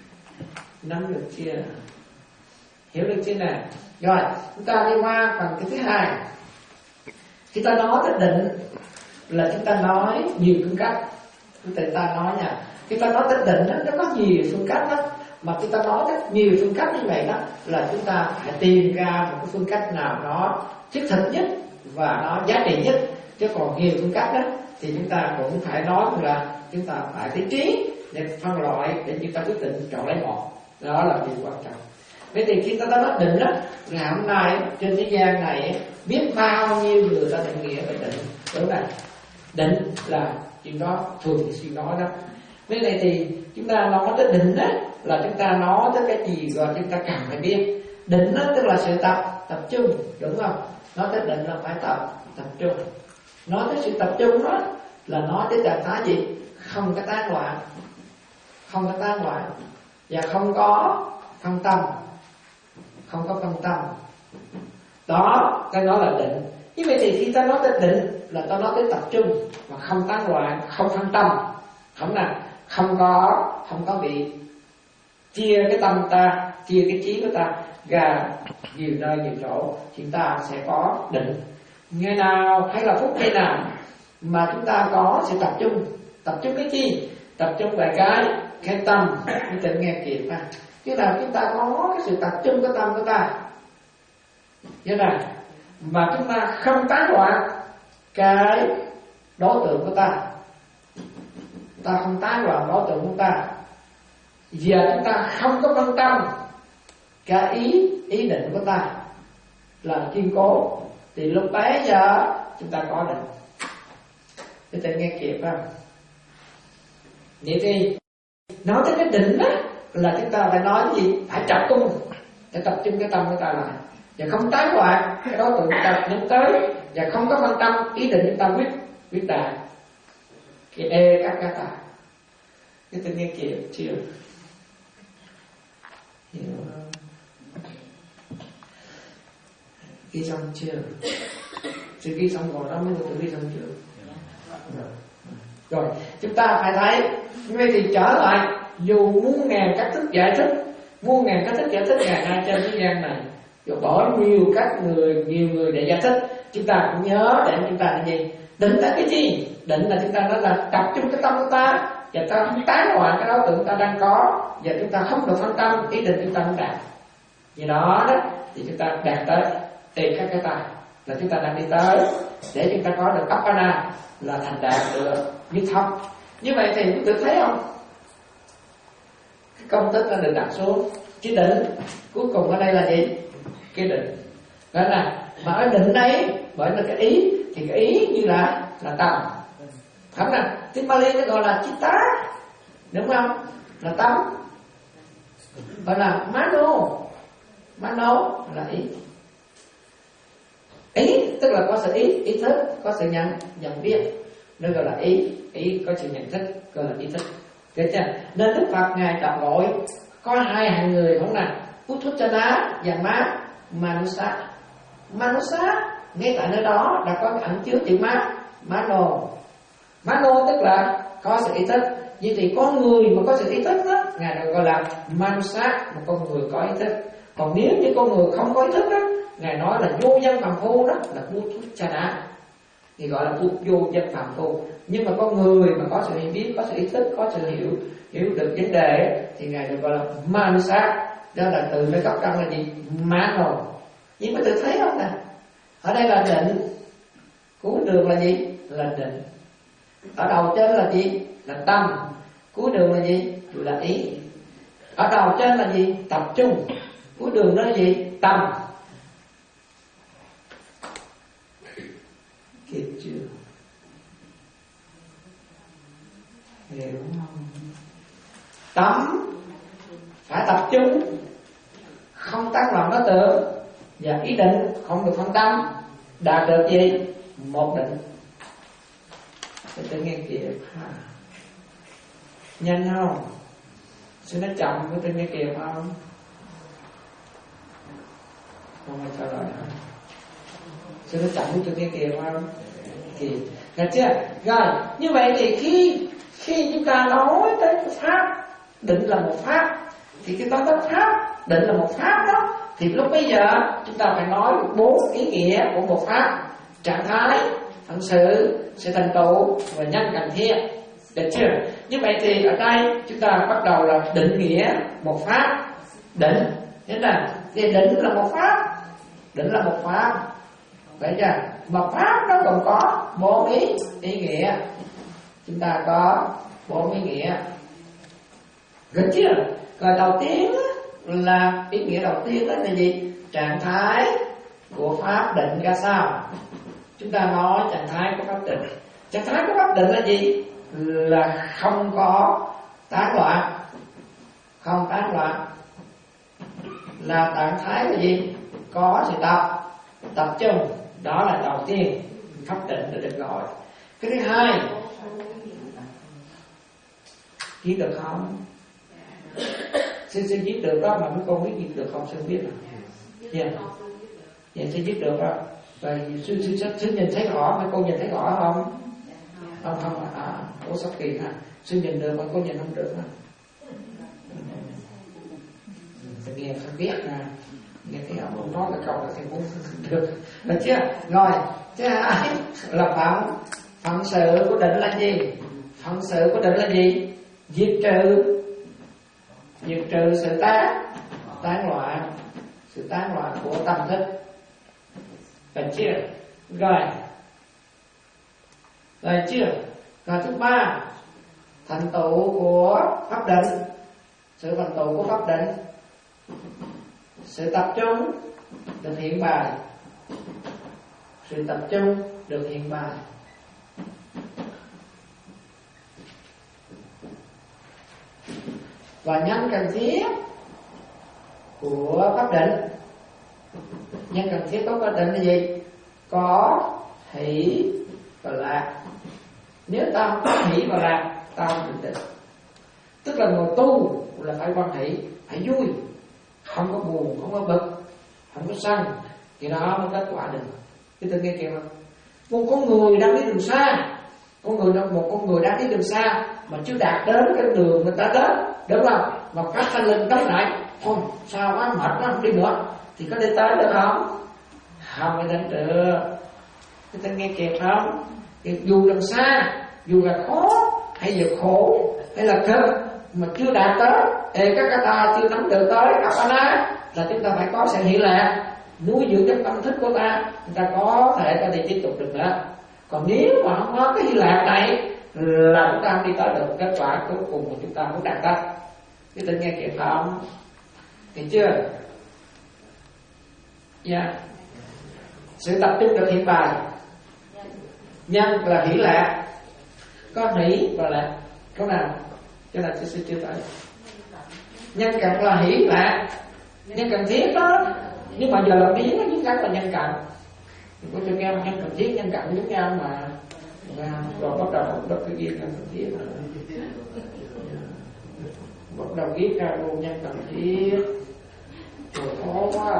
Nắm được chưa? Hiểu được chưa nè? Rồi chúng ta đi qua phần cái thứ hai. Khi ta nói tới định là chúng ta nói nhiều phương cách. Chúng ta nói nha, khi ta nói tới định đó, nó có nhiều phương cách đó. Mà khi ta nói rất nhiều phương cách như vậy đó, là chúng ta phải tìm ra một cái phương cách nào nó thiết thực nhất và nó giá trị nhất. Chứ còn nhiều phương cách đó thì chúng ta cũng phải nói là chúng ta phải lý trí để phân loại, để chúng ta quyết định chọn lấy một. Đó là điều quan trọng. Vậy thì khi ta nói định đó, ngày hôm nay trên thế gian này biết bao nhiêu người ta định nghĩa về định. Đúng là định là chuyện đó thường thì suy nói đó. Vậy này thì chúng ta nói tới định đó là chúng ta nói tới cái gì rồi chúng ta cần phải biết. Định đó tức là sự tập tập trung, đúng không? Nói tới định là phải tập tập trung. Nói tới sự tập trung đó là nói tới trạng thái gì? Không có tán loạn, không có tán loạn và không có phân tâm, không có phân tâm. Đó, cái đó là định. Như vậy thì khi ta nói tới định là ta nói tới tập trung và không tán loạn, không phân tâm, không nào, không có không có bị chia cái tâm ta, chia cái trí của ta ra nhiều nơi nhiều chỗ, chúng ta sẽ có định. Ngày nào hay là phút giây nào mà chúng ta có sự tập trung, tập trung cái chi? Tập trung về cái cái tâm, cái tình nghe kịp ha. Chứ nào chúng ta có cái sự tập trung cái tâm của ta, như này mà chúng ta không tán loạn cái đối tượng của ta, ta không tán loạn đối tượng của ta, và chúng ta không có phân tâm cái ý ý định của ta là kiên cố, thì lúc bấy giờ chúng ta có định. Cái tình nghe kịp không? Vậy thì nói tới cái định đó là chúng ta phải nói gì? Phải tập trung, để tập trung cái tâm của ta lại, và không tán loạn cái đối tượng chúng ta đến tới, và không có phân tâm ý định chúng ta quyết quyết đạt. Cái e các các ta. Cái tình nghe kịp chưa? Hiểu không? Ghi xong chưa? Chưa ghi xong rồi đó, mới tự ghi xong chưa? Rồi. Rồi, chúng ta phải thấy. Như vậy thì trở lại, dù muôn ngàn cách thức giải thích, muôn ngàn cách thức giải thích ngày nay trên thế gian này, rồi bỏ nhiều các người, nhiều người để giải thích, chúng ta cũng nhớ để chúng ta là gì? Định là cái gì? Định là chúng ta nói là tập trung cái tâm của ta, và ta không tán loạn cái đối tượng ta đang có, và chúng ta không được phân tâm ý định chúng ta không đạt. Vì đó đó thì chúng ta đạt tới tùy các cái ta, là chúng ta đang đi tới để chúng ta có được appana, là thành đạt được nhất thống. Như vậy thì chúng tự thấy không? Cái công thức đã được đặt xuống. Cái định cuối cùng ở đây là gì? Cái định. Đó là mà ở định đấy, bởi vì cái ý thì cái ý như là là tâm. Không nè, tiếng Pali nó gọi là chitta, đúng không? Là tâm. Gọi là mano. Mano là ý. Ý tức là có sự ý, ý thức, có sự nhận nhận biết, nó gọi là ý. Ý có sự nhận thức, gọi là ý thức. Được chưa? Nên Đức Phật ngài đọc gọi có hai hạng người, không nào? Utthana và má Manusa. Manusa ngay tại nơi đó đã có ẩn chứa chữ má, mano. Mano tức là có sự ý thức. Vậy thì con người mà có sự ý thức đó, ngài được gọi là Manusa, một con người có ý thức. Còn nếu như con người không có ý thức đó, ngài nói là vô nhân phàm phu, đó là Utthana. thì gọi là vô, vô dân phàm phu. Nhưng mà con người mà có sự hiểu biết, có sự ý thức, có sự hiểu hiểu được vấn đề thì ngài được gọi là Manusa. Đó là từ nơi gốc căn là gì? Mano. Nhưng mà tự thấy không nè, ở đây là định, cuối đường là gì? Là định. Ở đầu trên là gì? Là tâm. Cuối đường là gì? Là ý. Ở đầu trên là gì? Tập trung. Cuối đường đó là gì? Tâm. Kịp chưa? Hiểu không? Tâm phải tập trung, không tác loạn nó tưởng, và ý định không được phân tâm, đạt được gì? Một định. Để tôi nghe kịp ha. Nhanh không? Xin nó chậm với tôi nghe kịp không? Không ai trả lời hả? Xin nó chậm với tôi nghe kịp không? Kịp. Được chưa? Rồi, như vậy thì khi khi chúng ta nói tới pháp, định là một pháp, thì cái đó tới pháp, định là một pháp đó, thì lúc bây giờ chúng ta phải nói bốn ý nghĩa của một pháp: trạng thái, phận sự, sự thành tựu và nhân cần thiết. Được chưa? Như vậy thì ở đây chúng ta bắt đầu là định nghĩa một pháp. Định, thế là thì định là một pháp, định là một pháp. Vậy chưa? Mà pháp nó còn có bốn ý ý nghĩa. Chúng ta có bốn ý nghĩa. Được chưa? Rồi đầu tiên là ý nghĩa đầu tiên đó là gì? Trạng thái của pháp định ra sao? Chúng ta nói trạng thái của pháp định. Trạng thái của pháp định là gì? Là không có tán loạn, không tán loạn. Là trạng thái là gì? Có sự tập tập trung. Đó là đầu tiên pháp định đã được gọi. Cái thứ hai, viết được không? Xin xin viết được đó, mà mấy con viết được không? Xin biết à? Dạ, dạ xin viết được đó. Và xin xin xin nhìn thấy rõ, mấy con nhìn thấy rõ không? Không không à, à ủa sắp kỳ ha. Xin nhìn được mà con nhìn không được ha. Phải nghe không biết à. Nghe thấy ông nói cái câu là thì cũng được. Được chưa? Rồi, thứ hai là phận phận sự của định là gì? Phận sự của định là gì? Diệt trừ, diệt trừ sự tán tán loạn, sự tán loạn của tâm thức. Được chưa? Rồi, rồi chưa? Rồi thứ ba, thành tựu của pháp định, sự thành tựu của pháp định, sự tập trung được hiện bài, sự tập trung được hiện bài. Và nhân cần thiết của pháp định. Nhân cần thiết của pháp định là gì? Có hỷ và lạc. Nếu ta có hỷ và lạc, ta định định. Tức là người tu là phải quan hỷ, phải vui, không có buồn, không có bực, không có sân, thì đó mới kết quả được. Cái tôi nghe kìa không? Một con người đang đi đường xa, con người một con người đang đi đường xa mà chưa đạt đến cái đường người ta đến, đúng không? Mà phát thanh lên tới lại, thôi sao quá mệt quá không đi nữa, thì có đi tới được không? Không phải đến được. Cái tôi nghe kìa không? Thì dù đường xa, dù là khó hay là khổ hay là cực mà chưa đạt tới, ê các cái ta chưa nắm được tới Apana, là chúng ta phải có sự hiện lạc, nuôi dưỡng cái tâm thức của ta, chúng ta có thể ta đi tiếp tục được nữa. Còn nếu mà không có cái hiện lạc này là chúng ta không đi tới được kết quả cuối cùng của chúng ta muốn đạt tới. Cái tình nghe kịp không? Hiểu chưa? Dạ yeah. Sự tập trung được hiện bài. Nhân là hỷ lạc, có hỷ và lạc. Câu nào? Cái nào chưa chưa tới. Nhân cần là hỷ lạc, nhân cần thiết đó. Nhưng mà giờ là biến nó chắc chắn là nhân cần. Có cho nghe nhân cần thiết, nhân cần giống nhau mà. Rồi bắt đầu bắt cái gì cần thiết. Bắt đầu viết ra luôn nhân cần thiết. Trời khó quá.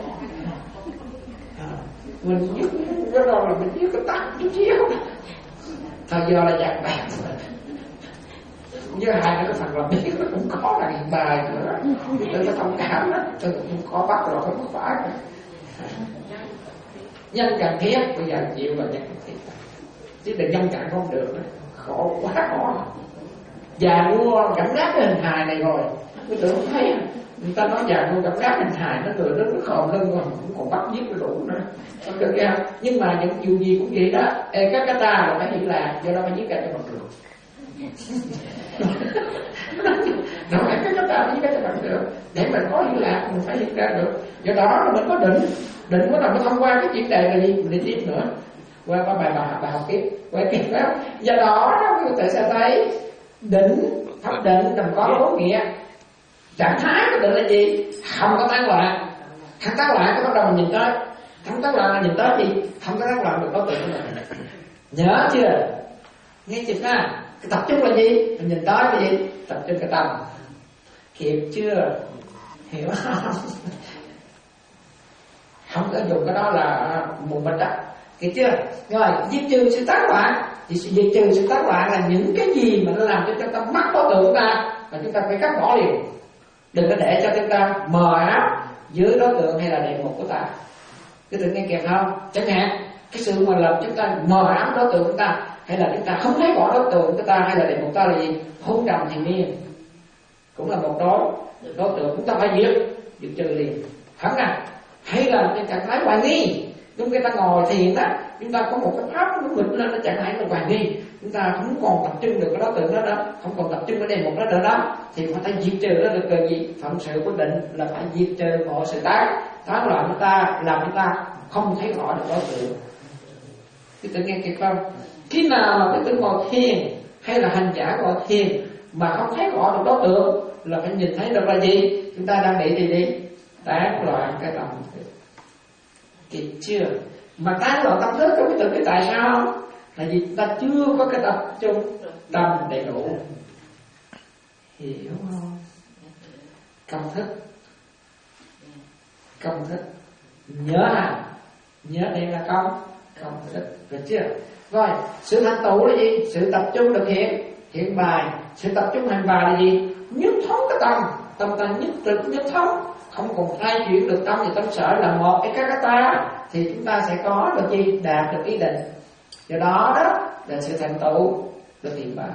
Mình viết cái đó là mình viết cái tặng chút xíu. Thời giờ là giặc bạc. Với hai cái phần làm biết nó cũng có là hiện bài nữa. Tôi có thông cảm đó. Tôi cũng khó bắt rồi không có phải. Nhân cần thiết bây giờ chịu là nhân cần thiết, chứ đừng nhân cần không được nữa. Khổ quá khó. Già nua cảm giác cái hình hài này rồi, tôi tưởng không thấy. Người ta nói già nua cảm giác hình hài, nó người nó nó khom lưng rồi, cũng còn bắt giết nó đủ nữa. Không được nghe. Nhưng mà những dù gì cũng vậy đó. Ê, các cái ta là phải hiện là, do đó phải giết cả cho bằng được. Rồi cái cái ta phải giết cả cho bằng được. Để mình có hiện lạc mình phải hiện ra được. Do đó là mình có định. Định có nào mới thông qua cái chuyện đề là gì? Mình đi tiếp nữa. Qua qua bài bài bài học tiếp. Qua tiếp đó. Do đó đó quý vị sẽ thấy định, pháp định đồng có bốn nghĩa. Trạng thái của định là gì? Không có tán loạn. Không tán loạn cái bắt đầu mình nhìn tới. Không tán loạn là nhìn tới gì? Không có tán loạn được đối tượng của mình. Nhớ chưa? Nghe chưa ha? Cái tập trung là gì? Mình nhìn tới cái gì? Tập trung cái tâm. Kịp chưa? Hiểu không? Không có dùng cái đó là một mình đó. Kịp chưa? Rồi diệt trừ sự tán loạn. Thì sự diệt trừ sự tán loạn là những cái gì mà nó làm cho chúng ta mắc đối tượng ta, và chúng ta phải cắt bỏ liền. Đừng có để cho chúng ta mờ ám dưới đối tượng hay là đề mục của ta. Cái tự nghe kịp không? Chẳng hạn cái sự mà làm chúng ta mờ ám đối tượng của ta, hay là chúng ta không thấy rõ đối tượng của ta hay là đề mục ta là gì? Hôn trầm thiền niên cũng là một đối đối tượng chúng ta phải diệt, diệt trừ liền. Phải không nào? Hay là cái trạng thái hoài nghi. Lúc người ta ngồi thiền đó, chúng ta có một cái pháp nó nghịch lên, nó chẳng hạn là hoài nghi, chúng ta không còn tập trung được cái đối tượng đó đó, không còn tập trung cái đề mục đó nữa đó, thì phải diệt trừ nó được cái gì? Phận sự của định là phải diệt trừ mọi sự tán tán loạn của ta, làm chúng ta không thấy rõ được đối tượng. Cái tự nghe kịp không? Khi nào mà cái tự ngồi thiền hay là hành giả ngồi thiền mà không thấy rõ được đối tượng, là phải nhìn thấy được là gì? Chúng ta đang bị gì đi? Tán loạn cái tâm. Kịp chưa? Mà tán loạn tâm thức có biết được cái tại sao? Là vì ta chưa có cái tập trung tâm đầy đủ. Hiểu không? Công thức. Công thức. Nhớ à? Nhớ đây là công. Công thức. Được chưa? Rồi, sự thành tựu là gì? Sự tập trung thực hiện hiện bài. Sự tập trung hành bài là gì? Nhất thống cái tâm. Tâm ta nhất trực nhất thống, không còn thay chuyển được tâm thì tâm sở là một cái các ta, thì chúng ta sẽ có được gì? Đạt được ý định. Do đó đó là sự thành tựu được hiện bài.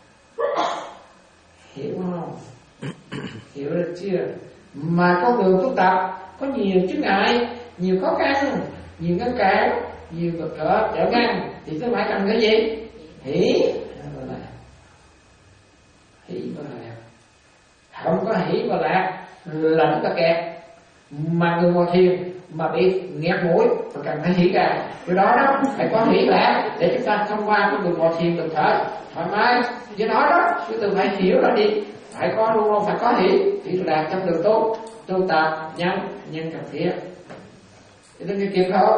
Hiểu không? Hiểu được chưa? Mà con đường tu tập có nhiều chướng ngại, nhiều khó khăn, nhiều ngăn cản, nhiều vật trở trở ngăn, thì tôi phải cần cái gì? Hỷ và lạc. Hỷ và lạc. Không có hỷ và lạc là chúng ta kẹt. Mà người ngồi thiền mà bị nghẹt mũi và cần phải hỷ ra. Do đó đó phải có hỷ lạc để chúng ta thông qua cái người ngồi thiền được thở thoải mái. Do đó đó chúng ta phải hiểu là đi, phải có luôn luôn phải có hỷ hỷ lạc trong đường tu tu tập nhân nhân cần thiết. Thì tôi nghe kịp không?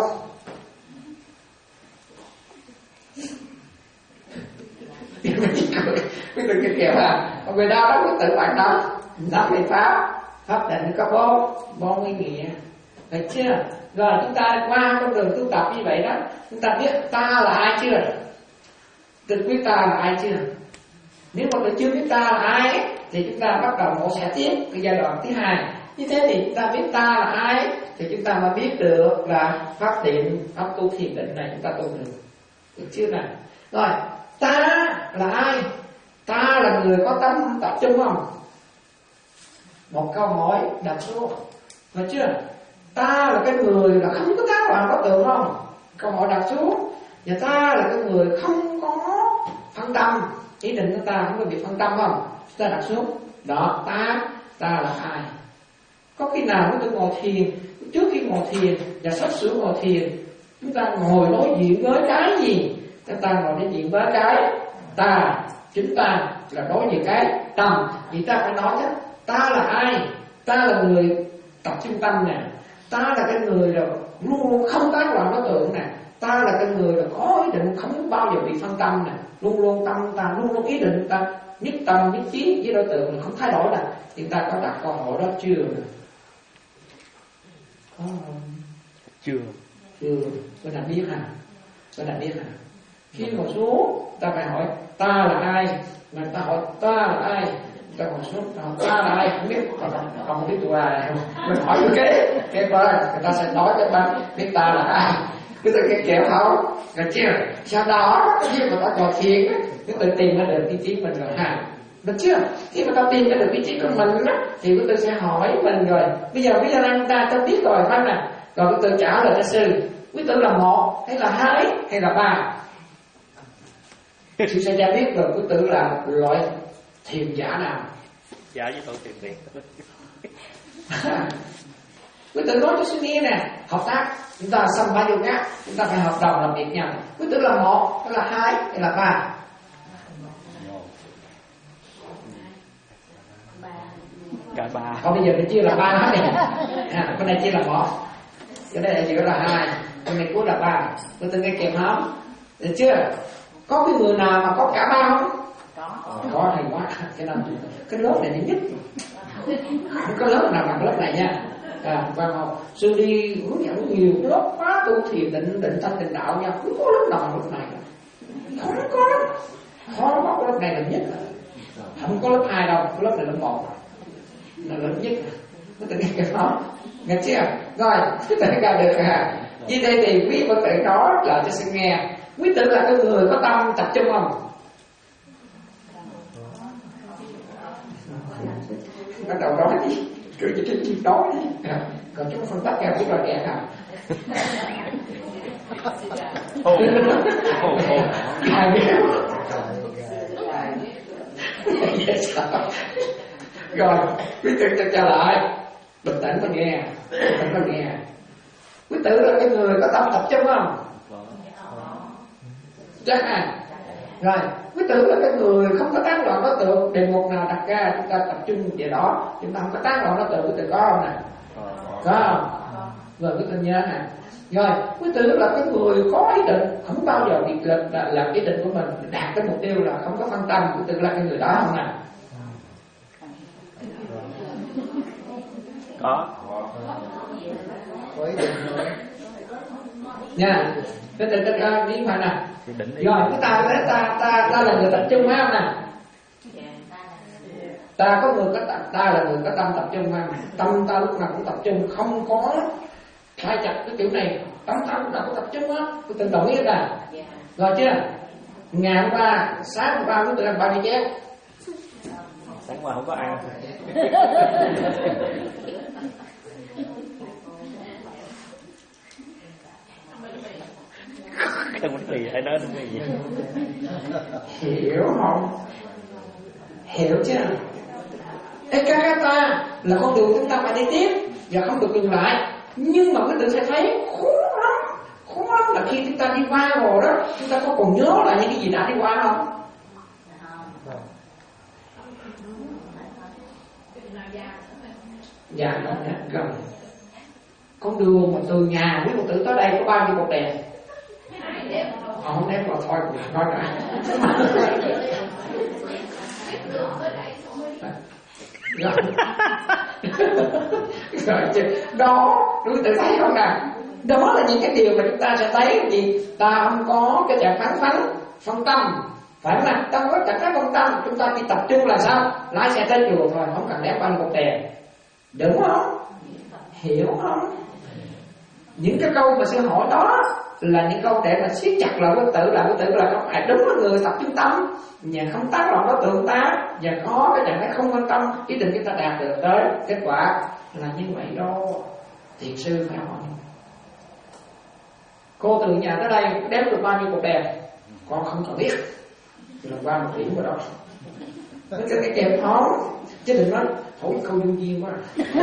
Biết được cái kiểu à? Còn người đó đó cứ tự bạn đó năm cái pháp pháp định có bốn bốn cái nghĩa, được chưa? Rồi chúng ta qua con đường tu tập như vậy đó, chúng ta biết ta là ai chưa? Được biết ta là ai chưa? Nếu mà chưa biết ta là ai thì chúng ta bắt đầu một sẽ tiếp cái giai đoạn thứ hai. Như thế thì chúng ta biết ta là ai thì chúng ta mới biết được là pháp định, pháp tu thiền định này chúng ta tu được, được chưa nào? Rồi ta là ai? Ta là người có tâm tập trung không? Một câu hỏi đặt xuống, phải chưa? Ta là cái người là không có tán loạn đối tượng không? Câu hỏi đặt xuống. Và ta là cái người không có phân tâm, ý định của ta không có bị phân tâm không? Chúng ta đặt xuống. Đó, ta, ta là ai? Có khi nào chúng ta ngồi thiền, trước khi ngồi thiền và sắp sửa ngồi thiền, chúng ta ngồi đối diện với cái gì? Chúng ta ngồi đối diện với cái ta, chúng ta là đối diện cái tâm. Thì ta phải nói chứ, ta là ai? Ta là người tập trung tâm nè, ta là cái người là luôn luôn không tán loạn đối tượng nè, ta là cái người là có ý định không bao giờ bị phân tâm nè, luôn luôn tâm ta luôn luôn ý định ta nhất tâm nhất trí với đối tượng là không thay đổi nè. Thì ta có đặt câu hỏi đó chưa? Có không? Chưa. Chưa. Tôi đã biết hả? Tôi đã biết hả? Khi ngồi xuống ta phải hỏi ta là ai, mà ta hỏi ta là ai ta còn xuống ta là ai không biết, còn không biết tôi là mình hỏi cái kế kế bên người ta sẽ nói cho bạn biết ta là ai. Cứ tự cái kiểu không rồi chưa, sau đó khi mà ta trò chuyện cứ tự tìm ra được vị trí mình rồi ha, được chưa? Khi mà ta tìm ra được vị trí của mình á thì cứ tự sẽ hỏi mình rồi bây giờ bây giờ anh ta ta biết rồi phải nè, rồi cứ tự trả lời cho sư quý tử là một hay là hai hay là ba. Sư sẽ cho biết rồi quý tử là loại thiền giả nào. Giả với tổ thiền viện. Quý tử nói cho sư nghe nè, hợp tác chúng ta xong ba điều khác, chúng ta phải hợp đồng làm việc nhau. Quý tử là một hay là hai hay là ba? Cả ba. Còn bây giờ mình chia là ba hết này. À, bên này chia là một, cái này chỉ là hai, bên này cuối là ba. Quý tử nghe kèm không? Được chưa? Có cái người nào mà có cả ba không? Có. Có hay quá. Cho nên cái lớp này nhất. Không có lớp nào bằng lớp này nha. À, và học sư đi hướng dẫn nhiều lớp khóa tu thiền định định tâm định đạo nha, không có lớp nào lớp này, không có lớp, khó có lớp này là nhất, không có lớp hai đâu, lớp này là lớp một, là lớp nhất, có thể nghe cái đó, nghe chưa? Rồi, có thể nghe được à? Như đây thì quý phật tử nói là cho sư nghe, quý tử là cái người có tâm tập trung không? Bắt đầu nói đi. Cứ như cái chim đói đi. À, còn chúng phân tích ra biết là đẹp hả? Ai biết? Rồi, quý tử cho trả lại. Bình tĩnh mà nghe. Bình tĩnh mà nghe. Quý tử là cái người có tâm tập trung không? Chắc à? Rồi, quý tử là cái người không có tán loạn đối tượng. Đề mục nào đặt ra chúng ta tập trung về đó, chúng ta không có tán loạn đối tượng. Quý tử có không nè? Có không? Rồi quý tử nhớ nè. Rồi, quý tử là cái người có ý định, không bao giờ bị làm, làm ý định của mình đạt cái mục tiêu là không có phân tâm. Quý tử là cái người đó không nè? Có. Có ý định thôi nha. Quý tử tất cả biết phải nè. Rồi cái ta ta ta ta là người tập trung phải không nè? Ta có người có ta là người có tâm tập trung phải không? Tâm ta lúc nào cũng tập trung, không có khai chặt cái kiểu này. Tâm ta lúc nào cũng tập trung á, tôi từng đồng ý nè. Rồi chưa? Ngày hôm qua, sáng hôm qua tôi tự ăn bao nhiêu chén? Sáng qua không có ăn. Không có gì, hãy nói đúng cái gì. Hiểu không? Hiểu chưa? Ê ca ca ta là con đường chúng ta phải đi tiếp và không được dừng lại. Nhưng mà quý tử sẽ thấy khó lắm. Khó lắm là khi chúng ta đi qua rồi đó, chúng ta có còn nhớ lại những cái gì đã đi qua không? Dạ không nhớ gần. Con đường mà từ nhà quý Phật tử tới đây có bao nhiêu bột đèn? Họ không ném vào thôi, nói cả. Rồi, đó, quý tử thấy không nè? Đó là những cái điều mà chúng ta sẽ thấy gì? Ta không có cái trạng phán phán, phân tâm. Phải không nè? Ta không có trạng thái phân tâm, chúng ta chỉ tập trung là sao? Lái xe tới chùa thôi, không cần ném bao nhiêu bột đèn. Đúng không? Hiểu không? Những cái câu mà sư hỏi đó là những câu để mà siết chặt lại quý tử, là quý tử là không phải đúng là người tập trung tâm và không tác loạn đối tượng ta và có cái trạng thái không quan tâm ý định chúng ta đạt được tới kết quả là như vậy đâu. Thiền sư phải hỏi cô từ nhà tới đây đếm được bao nhiêu cột đèn, con không cần biết, lần qua một điểm rồi đó. Nó cho cái kèm khó chứ đừng nói hỏi câu đương nhiên quá.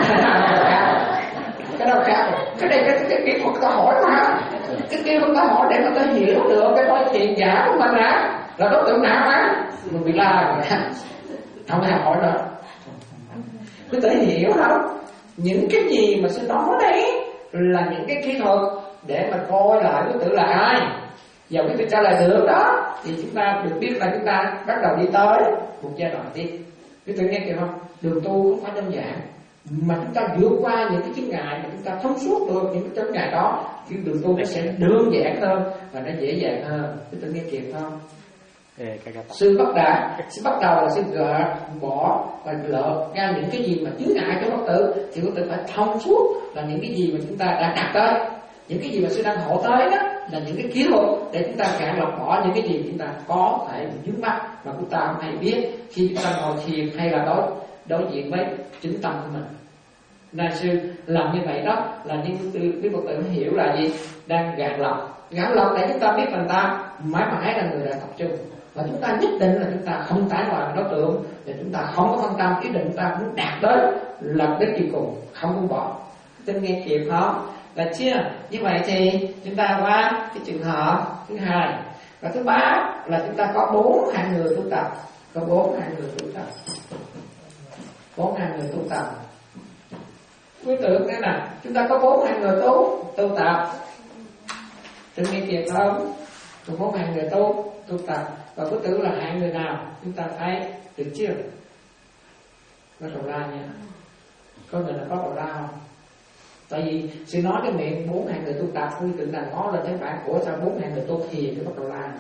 Cái đâu khác rồi. Cái này cái cái kia không ta hỏi mà, cái kia không ta hỏi để mà ta hiểu được cái nói thiền giả của mình á là đối tượng nào á mình bị la rồi. Không ai hỏi nữa. Quý tử hiểu không? Những cái gì mà sư nói đấy là những cái kỹ thuật để mà coi lại quý tử là ai. Và quý tử trả lời được đó thì chúng ta được biết là chúng ta bắt đầu đi tới một giai đoạn tiếp. Quý tử nghe kìa không? Đường tu không phải đơn giản, mà chúng ta vượt qua những cái chướng ngại mà chúng ta thông suốt được những cái chướng ngại đó, thì đường tu nó sẽ đơn giản hơn và nó dễ dàng hơn. Quý tử nghe kịp không? Sự bắt đầu, sự bắt đầu là sự gỡ bỏ và lột ra những cái gì mà chướng ngại cho Phật tử, thì Phật tử phải thông suốt là những cái gì mà chúng ta đã đạt tới, những cái gì mà sư đang hộ tới đó là những cái kỹ thuật để chúng ta gạn lọc bỏ những cái gì chúng ta có thể vướng mắc mà chúng ta không hay biết khi chúng ta ngồi thiền hay là đối đối diện với chính tâm của mình. Nên sư làm như vậy đó là những quý Phật tử hiểu là gì? Đang gạn lọc, gạn lọc để chúng ta biết là ta mãi mãi là người đã tập trung, và chúng ta nhất định là chúng ta không tái hòa đối tượng, và chúng ta không có phân tâm ý định chúng ta muốn đạt đến lần đến cuối cùng, không buông bỏ. Tin nghe kịp không? Là chưa? Như vậy thì chúng ta qua cái trường hợp thứ hai. Và thứ ba là chúng ta có bốn hạng người tu tập, có bốn hạng người tu tập, bốn hạng người tu tập. Quý tưởng thế nào? Chúng ta có bốn hạng người tu tu tập. Tin nghe kịp không? Có bốn hạng người tu tu tập. Và quý tử là hạng người nào? Chúng ta thấy được chưa? Có đầu ra nha. Có người là có đầu ra không? Tại vì sư nói cái miệng bốn hạng người tu tập, quý tử là ngó lên thấy bạn của sao bốn hạng người tu thiền thì bắt đầu la.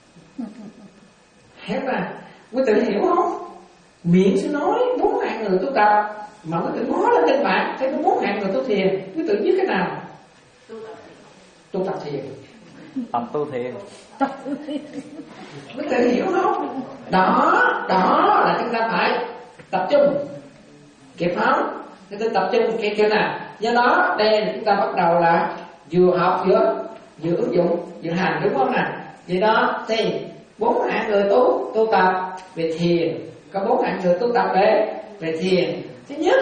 Hiểu mà? Quý tử hiểu không? Miệng sư nói bốn hạng người tu tập, mà quý tử ngó lên trên bạn thấy có bốn hạng người tu thiền, quý tử biết cái nào? Tu tập thiền. Tập tu thiền. Quý tử hiểu không? Đó, đó là chúng ta phải tập trung. Kịp không? Chúng ta tập trung cái kiểu nào? Do đó đây là chúng ta bắt đầu là vừa học vừa vừa ứng dụng vừa hành, đúng không nào? Vậy đó thì bốn hạng người tu tu tập về thiền, có bốn hạng người tu tập về về thiền. Thứ nhất,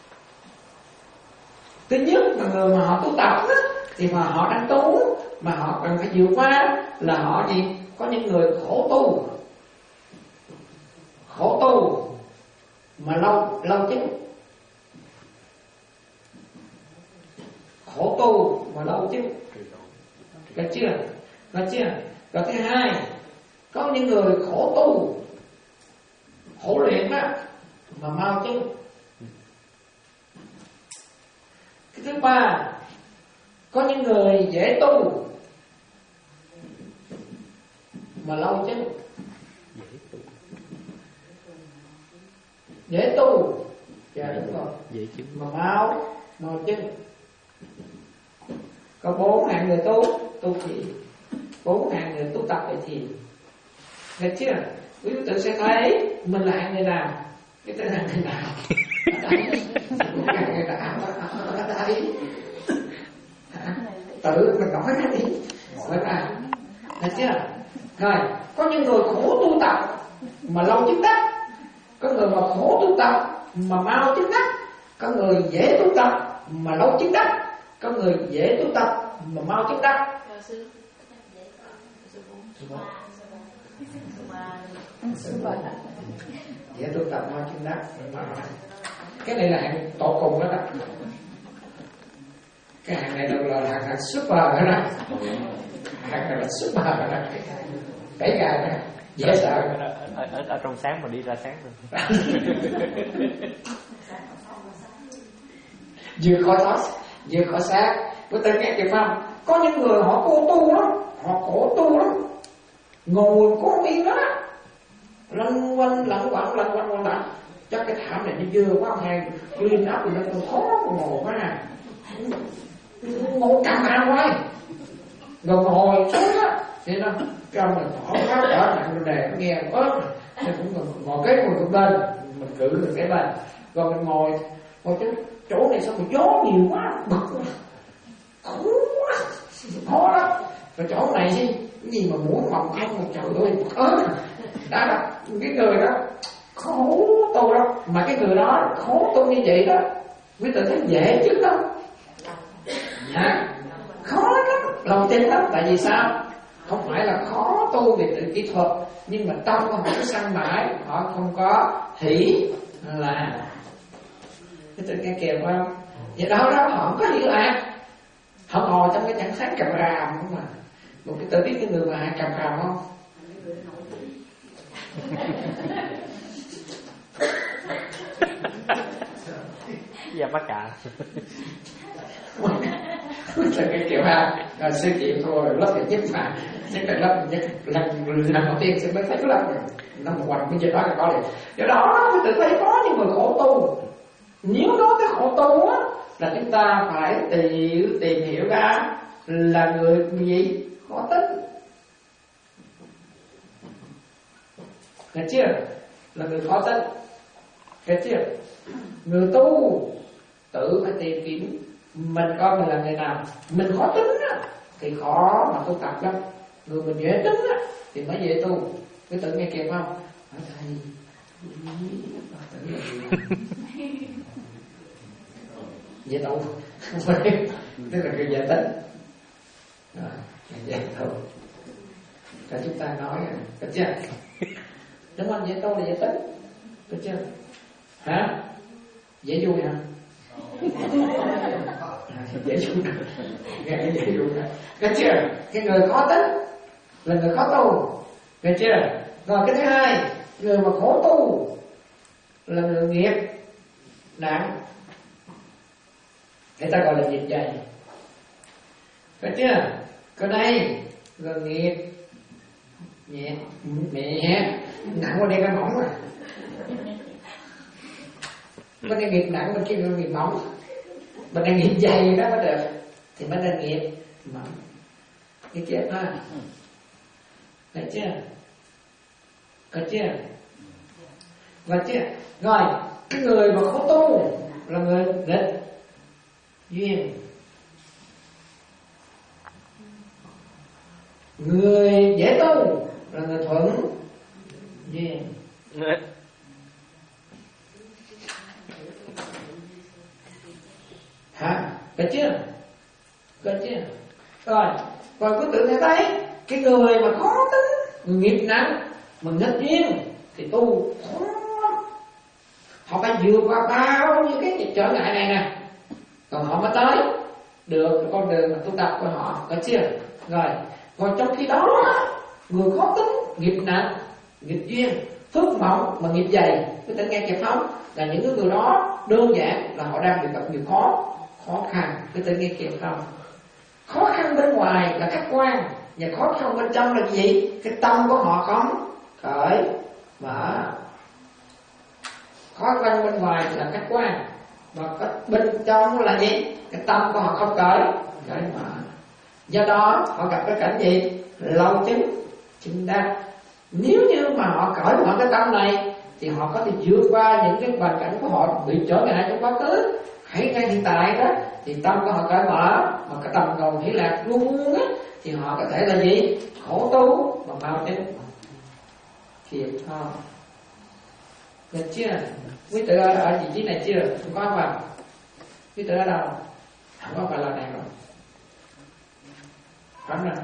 thứ nhất là người mà họ tu tập đó, thì mà họ đang tu mà họ cần phải vượt qua là họ gì? Có những người khổ tu, khổ tu mà lâu lâu chứng, khổ tu mà lâu chứng, được chưa? Được chưa? Và thứ hai, có những người khổ tu, khổ luyện đó mà mau chứng. Cái thứ ba, có những người dễ tu mà lâu chứng. Dễ tu, dạ đúng rồi, dễ chứng mà mau mau chứng. Có bốn hạng người tu tu thiền, bốn hạng người tu tập về thiền. Được chưa? Quý vị tự sẽ thấy mình là hạng người nào, cái tên hạng người nào. Hạng người nào ở đây. Tự mình nói ra đi. Vậy mà, được chưa? Rồi, có những người khổ tu tập mà lâu chứng đắc, có người mà khổ tu tập mà mau chứng đắc, có người dễ tu tập mà lâu chứng đắc, có người dễ tu tập mà mau chứng đắc. Dễ tu tập mau chứng đắc. Cái này là hạng tột cùng đó đó. Cái hạng này là hạng hạng super đó đó. Hạng này là super đó đó. Cái gà đó dễ sợ. Ở, ở, ở trong sáng mà đi ra sáng rồi. Vừa khỏi thoát, vừa khỏi xác. Với tên nghe kịp không? Có những người họ cô tu lắm, họ khổ tu lắm, ngồi có yên đó, lăn quanh lăn quẩn lăn quanh lăn quẩn. Chắc cái thảm này nó dơ quá không hay, lên áp thì nó còn khó ngồi quá à. Ngồi căng thẳng quá, rồi ngồi xuống á thì nó trong là thỏ quá trở nặng rồi đề nó nghe ớt, nên cũng còn ngồi kế ngồi một bên, mình cử được cái bên, rồi mình ngồi ngồi trên chỗ này sao mà gió nhiều quá, bực quá, khổ quá, khó lắm. Rồi chỗ này gì cái gì mà muốn mọc không mà trời ơi ớt, đó là cái người đó khổ tu lắm, mà cái người đó khổ tu như vậy đó, quý tử thấy dễ chứ không? Hả? Khó lắm, lòng tin lắm. Tại vì sao? Không phải là khó tu về tự kỹ thuật, nhưng mà tâm của họ có săn bãi, họ không có hỷ là cái tự nghe kìa không? Vậy đó đó họ không có hiểu à. Họ ngồi trong cái trạng sáng càm ràm không mà. Một cái tự biết cái người mà càm ràm không? Dạ bác cả. Là cái kiểu ha, rồi sư chịu thôi lớp thứ nhất mà chắc là lớp nhất lần lần đầu tiên sẽ mới thấy cái lớp năm một hoành cái gì đó là có liền. Do đó mới tự thấy có những người khổ tu. Nếu nói cái khổ tu á là chúng ta phải tìm tìm hiểu ra là người gì khó tính. Nghe chưa? Là người khó tính. Nghe chưa? Người tu tự phải tìm kiếm mình coi mình là người nào. Mình khó tính á thì khó mà tu tập lắm. Người mình dễ tính á thì mới dễ tu. Cái tự nghe kịp không? Hỏi thầy dễ tu. Tức là người dễ tính. Rồi, dễ tu. Cả chúng ta nói được chưa? Đúng không? Dễ tu là dễ tính. Được chưa? Hả? Dễ vui hả? Dễ vui. Nghe cái dễ vui hả? Được chưa? Cái người khó tính là người khó tu. Được chưa? Rồi cái thứ hai, người mà khổ tu là người nghiệp nặng. Người ta gọi là nghiệp dày. Được chưa? Còn đây là nghiệp nhẹ, nhẹ nặng qua đây cái mỏng à. Bên đây nghiệp nặng, bên kia là nghiệp mỏng. Bên đây nghiệp dày đó mới được. Thì bên đây nghiệp mỏng. Cái kia ha. Được chưa? Được chưa? Được chưa? Rồi, cái người mà khổ tu là người nghịch duyên. Người dễ tu là người thuận duyên. Hả? Được chưa? Được chưa? Rồi, rồi cứ tự thấy cái người mà khó tính, nghiệp nặng, mà nghịch duyên thì tu khó lắm. Họ phải vượt qua bao nhiêu cái trở ngại này nè, còn họ mới tới được cái con đường mà tu tập của họ. Được chưa? Rồi, còn trong khi đó người khó tính, nghiệp nặng, nghiệp duyên, phước mỏng mà nghiệp dày, có thể nghe kịp không? Là những cái người đó đơn giản là họ đang bị gặp nhiều khó khó khăn. Có thể nghe kịp không? Khó khăn bên ngoài là khách quan, và khó khăn bên trong là gì? Cái tâm của họ không cởi mở. Khó khăn bên ngoài là khách quan, và cái bên trong là gì? Cái tâm của họ không cởi cởi mở. Do đó họ gặp cái cảnh gì? Lâu chứng chứng đắc. Nếu như mà họ cởi mở cái tâm này thì họ có thể vượt qua những cái hoàn cảnh của họ bị trở ngại trong quá khứ. Hãy ngay hiện tại đó thì tâm của họ cởi mở, mà cái tầm cầu hỷ lạc luôn luôn á thì họ có thể là gì? Khổ tu mà mau chứng kịp không? Được chưa? Quý tử ở, ở vị trí này chưa? Không có không ạ? Quý tử ở đâu? Không có phải là này rồi. Không nè.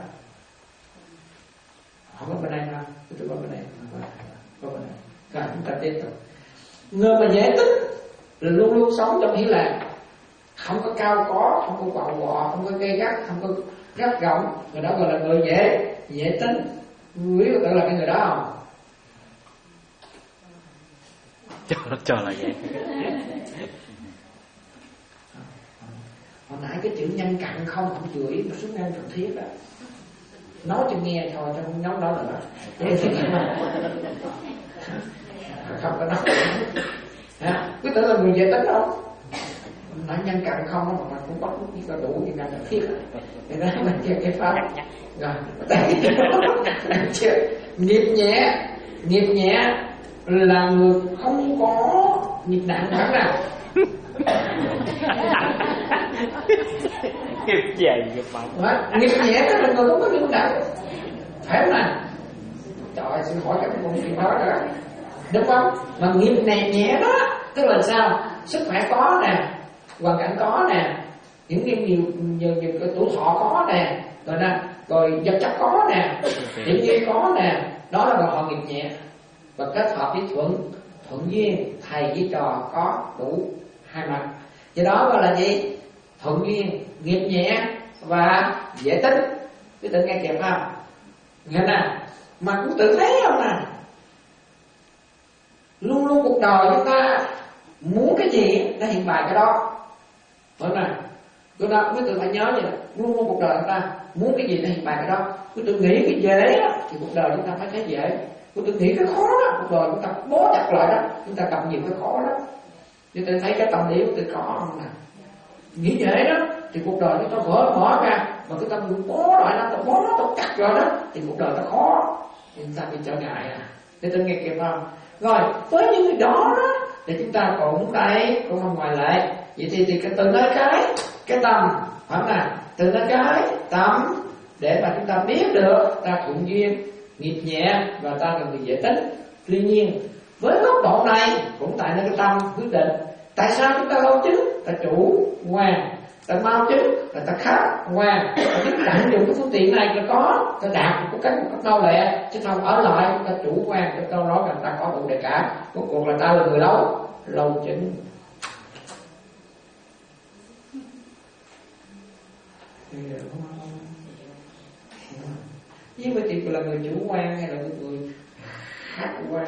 Không có bên này không? Quý tử có bên này không? Có bên này. Rồi chúng ta tiếp tục. Người mà dễ tính là luôn luôn sống trong hỷ lạc, không có cao có, không có quạo quọ, không có gay gắt, không có gắt gỏng. Người đó gọi là người dễ dễ tính. Quý tử là cái người đó không? Cho nó cho là vậy. Hồi nãy cái chữ nhân cặn không không chửi mà xuống nhân cần thiết đó. Nói cho nghe thôi, cho không nói đó nữa. Vậy thì không có nói. Ha, quý tử là người dễ tính không? Nói nhân cặn không mà mình cũng bắt bút chỉ có đủ những ngành cần thiết. Thì đó mình chơi cái pháp. Rồi, đây chưa? Nghiệp nhẹ, nghiệp nhẹ là người không có nghiệp nặng hẳn nào. Nghiệp dày nghiệp mỏng. Nghiệp nhẹ đó là người không có nghiệp nặng, phải không nào? Trời ơi, xin hỏi các con chuyện đó nữa, đúng không? Mà nghiệp này nhẹ đó tức là sao? Sức khỏe có nè, hoàn cảnh có nè, những cái nhiều nhiều nhiều cái tuổi thọ có nè, rồi nè, rồi vật chất có nè, điểm duyên có nè, đó là gọi họ nghiệp nhẹ. Và kết hợp với thuận thuận duyên, thầy với trò có đủ hai mặt. Do đó gọi là gì? Thuận duyên, nghiệp nhẹ và dễ tính. Quý tử nghe kịp không? Nghe nè, mà cũng tự thấy không nè, luôn luôn cuộc đời chúng ta muốn cái gì nó hiện bài cái đó. Đúng nè, Cho nên quý vị phải nhớ vậy, luôn luôn cuộc đời chúng ta muốn cái gì thì hiện bài cái đó. Quý vị nghĩ cái dễ đó, thì cuộc đời chúng ta phải thấy dễ. Quý vị nghĩ cái khó đó, cuộc đời chúng ta bó chặt lại đó, chúng ta gặp nhiều cái khó đó. Chúng ta thấy cái tâm lý của tôi có không nè, nghĩ dễ đó thì cuộc đời chúng ta vỡ mở ra, mà chúng ta bó lại nó, ta bó nó, ta cắt rồi đó thì cuộc đời nó khó, thì chúng ta bị trở ngại à. Để tôi nghe kịp không? Rồi với những cái đó đó thì chúng ta cũng đây cũng không ngoại lệ. Vậy thì, thì từ nơi cái cái tâm phải không nào? Từ nơi cái tâm để mà chúng ta biết được ta thuận duyên, nghiệp nhẹ và ta là người dễ tính. Tuy nhiên với góc độ này cũng tại nơi cái tâm quyết định. Tại sao chúng ta lâu chứng? Ta chủ quan. Ta mau chứng là ta khách quan. Ta biết tận dụng cái phương tiện này là có, ta đạt một cách một cách mau lẹ, chứ không ở lại ta chủ quan cái câu nói rằng ta có đủ để cả. Cuối cùng là ta là người lâu lâu chứng. Nhưng mà chị là người chủ quan hay là người khách quan?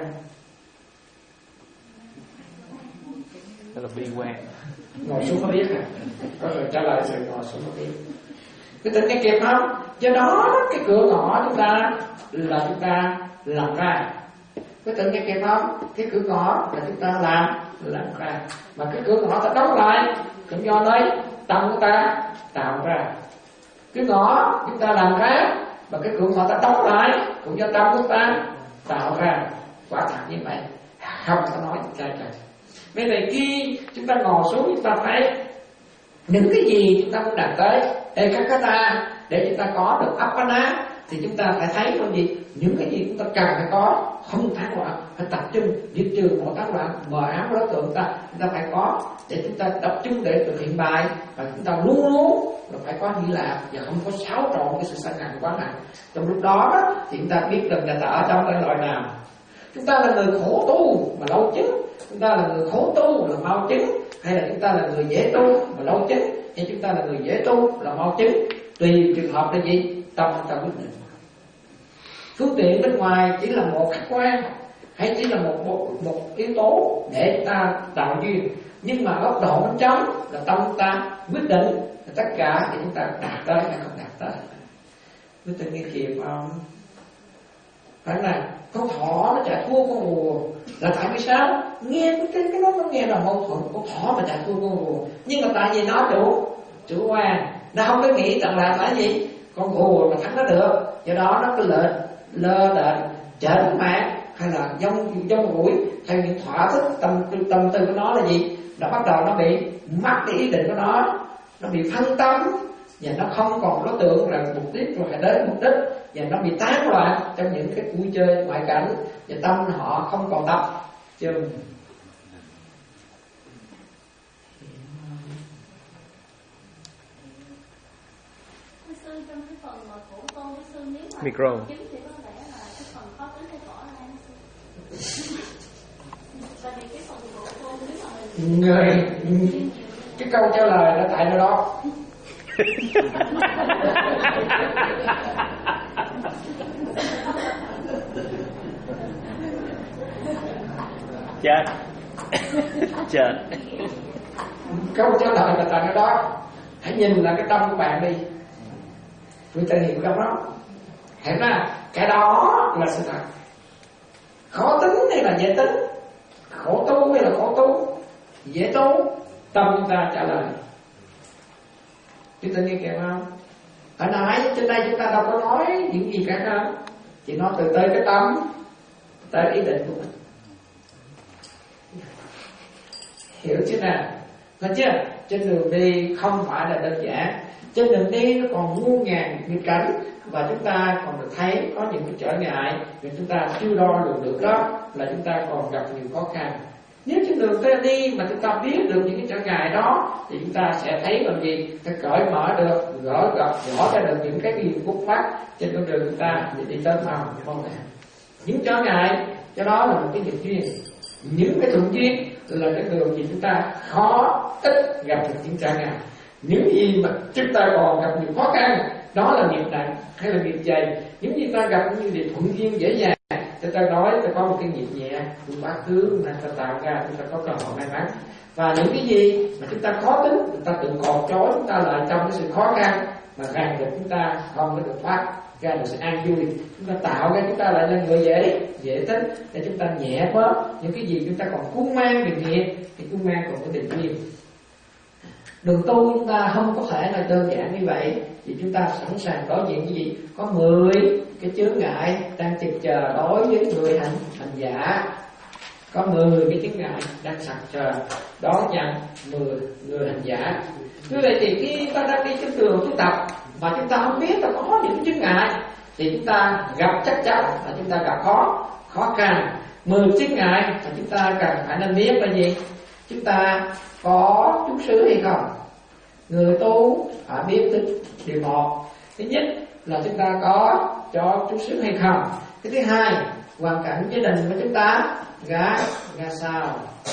Đó là bi quan. Ngồi xuống có biết à? Có người trả lời rồi ngồi xuống có biết. Cái tình cái kịp không? Do đó cái cửa ngõ chúng ta là chúng ta làm ra. Cái tình cái kịp không? Cái cửa ngõ là chúng ta làm làm ra. Mà cái cửa ngõ ta đóng lại cũng do đấy tâm của ta tạo ra. Cái ngõ chúng ta làm ra, và cái cửa ngõ ta đóng lại cũng do tâm của ta tạo ra. Quả thật như vậy, không có nói sai trời. Bây giờ khi chúng ta ngồi xuống chúng ta thấy những cái gì chúng ta muốn đạt tới để các cái ta để chúng ta có được appana, thì chúng ta phải thấy là gì? Những cái gì chúng ta cần phải có, không tán loạn, phải tập trung diệt trừ mọi tán loạn, mờ ám đối tượng ta chúng ta phải có để chúng ta tập trung để thực hiện bài, và chúng ta luôn luôn là phải có như là và không có xáo trộn cái sự sân hận quá nặng. Trong lúc đó, đó thì chúng ta biết được là ta ở trong cái loại nào. Chúng ta là người khổ tu mà lâu chứng, chúng ta là người khổ tu là mau chứng, hay là chúng ta là người dễ tu mà lâu chứng, hay chúng ta là người dễ tu là mau chứng. Tùy trường hợp là gì? Tâm ta quyết định. Phương tiện bên ngoài chỉ là một khách quan, hay chỉ là một một, một yếu tố để ta tạo duyên, nhưng mà góc độ bên trong là tâm ta quyết định là tất cả thì chúng ta đạt tới hay không đạt tới. Quý vị nghe kịp không? Phải là con thỏ nó chạy thua con rùa là tại vì sao? Nghe cái cái nó nó nghe là mâu thuẫn, con thỏ mà chạy thua con rùa, nhưng mà tại vì nó chủ chủ quan, nó không có nghĩ rằng là tại gì con rùa mà thắng nó được, do đó nó cứ lệch lơ đễnh chểnh mảng, hay là dông dông rủi theo những thỏa thích tâm tâm tư của nó là gì? Nó bắt đầu nó bị mắc cái ý định của nó, nó bị phân tâm, và nó không còn đối tượng là mục đích rồi phải đến mục đích, và nó bị tán loạn trong những cái vui chơi ngoại cảnh, và tâm họ không còn tập trung. Trong cái phần mà khổ tu với sư, nếu mà micro chính thì có lẽ là cái phần khó tính hay cỏ ra. Và thì cái phần khổ tu nếu mà mình người cái câu trả lời là tại nơi đó. chết chết Câu trả lời là tại nơi đó. Hãy nhìn là cái tâm của bạn đi, người ta hiểu đâu đó. Hiểu ra cái đó là sự thật. Khó tính hay là dễ tính, khổ tu hay là khổ tu, dễ tu, tâm chúng ta trả lời. Chúng ta nghe kịp không? Ở nãy trên đây chúng ta đâu có nói những gì cả đâu, chỉ nói từ tới cái tâm, tới ý định của mình. Hiểu chưa nào? Thấy chưa? Trên đường đi không phải là đơn giản. Trên đường đi nó còn muôn ngàn nghịch cảnh, và chúng ta còn được thấy có những cái trở ngại mà chúng ta chưa đo lường được, đó là chúng ta còn gặp nhiều khó khăn. Nếu trên đường ta đi mà chúng ta biết được những cái trở ngại đó, thì chúng ta sẽ thấy làm gì? Ta cởi mở được, gỡ gặp gõ ra được những cái gì khúc mắc trên con đường chúng ta để đi tới màu không ạ? Những trở ngại cho đó là một cái nghiệp duyên. Những cái thuận duyên là cái đường gì chúng ta khó ít gặp được những trở ngại. Những gì mà chúng ta còn gặp nhiều khó khăn, đó là nghiệp nặng hay là nghiệp dày. Những gì ta gặp như điều thuận duyên dễ dàng, Thì ta nói ta có một cái nghiệp nhẹ của quá khứ mà ta tạo ra chúng ta có cơ hội may mắn. Và những cái gì mà chúng ta khó tính, chúng ta tự cột trói chúng ta lại trong cái sự khó khăn mà ràng buộc chúng ta không có được thoát ra được sự an vui. Chúng ta tạo ra chúng ta lại là người dễ dễ tính để chúng ta nhẹ bớt những cái gì chúng ta còn cuốn mang về nghiệp thì cuốn mang còn có tình duyên. Đường tu chúng ta không có thể là đơn giản như vậy, vì chúng ta sẵn sàng đối diện cái gì có mười cái chướng ngại đang chực chờ đối với người hành hành giả, có mười cái chướng ngại đang sặc chờ đón nhận mười người hành giả. Như vậy thì khi ta đang đi trên đường tu tập mà chúng ta không biết ta có những cái chướng ngại thì chúng ta gặp chắc chắn là chúng ta gặp khó khó khăn. Mười chướng ngại mà chúng ta cần phải nên biết là gì? Chúng ta có chút xứ hay không? Người tu phải biết tính điều một. Thứ nhất là chúng ta có cho chút xứ hay không. Cái thứ hai, hoàn cảnh gia đình của chúng ta ra ra sao.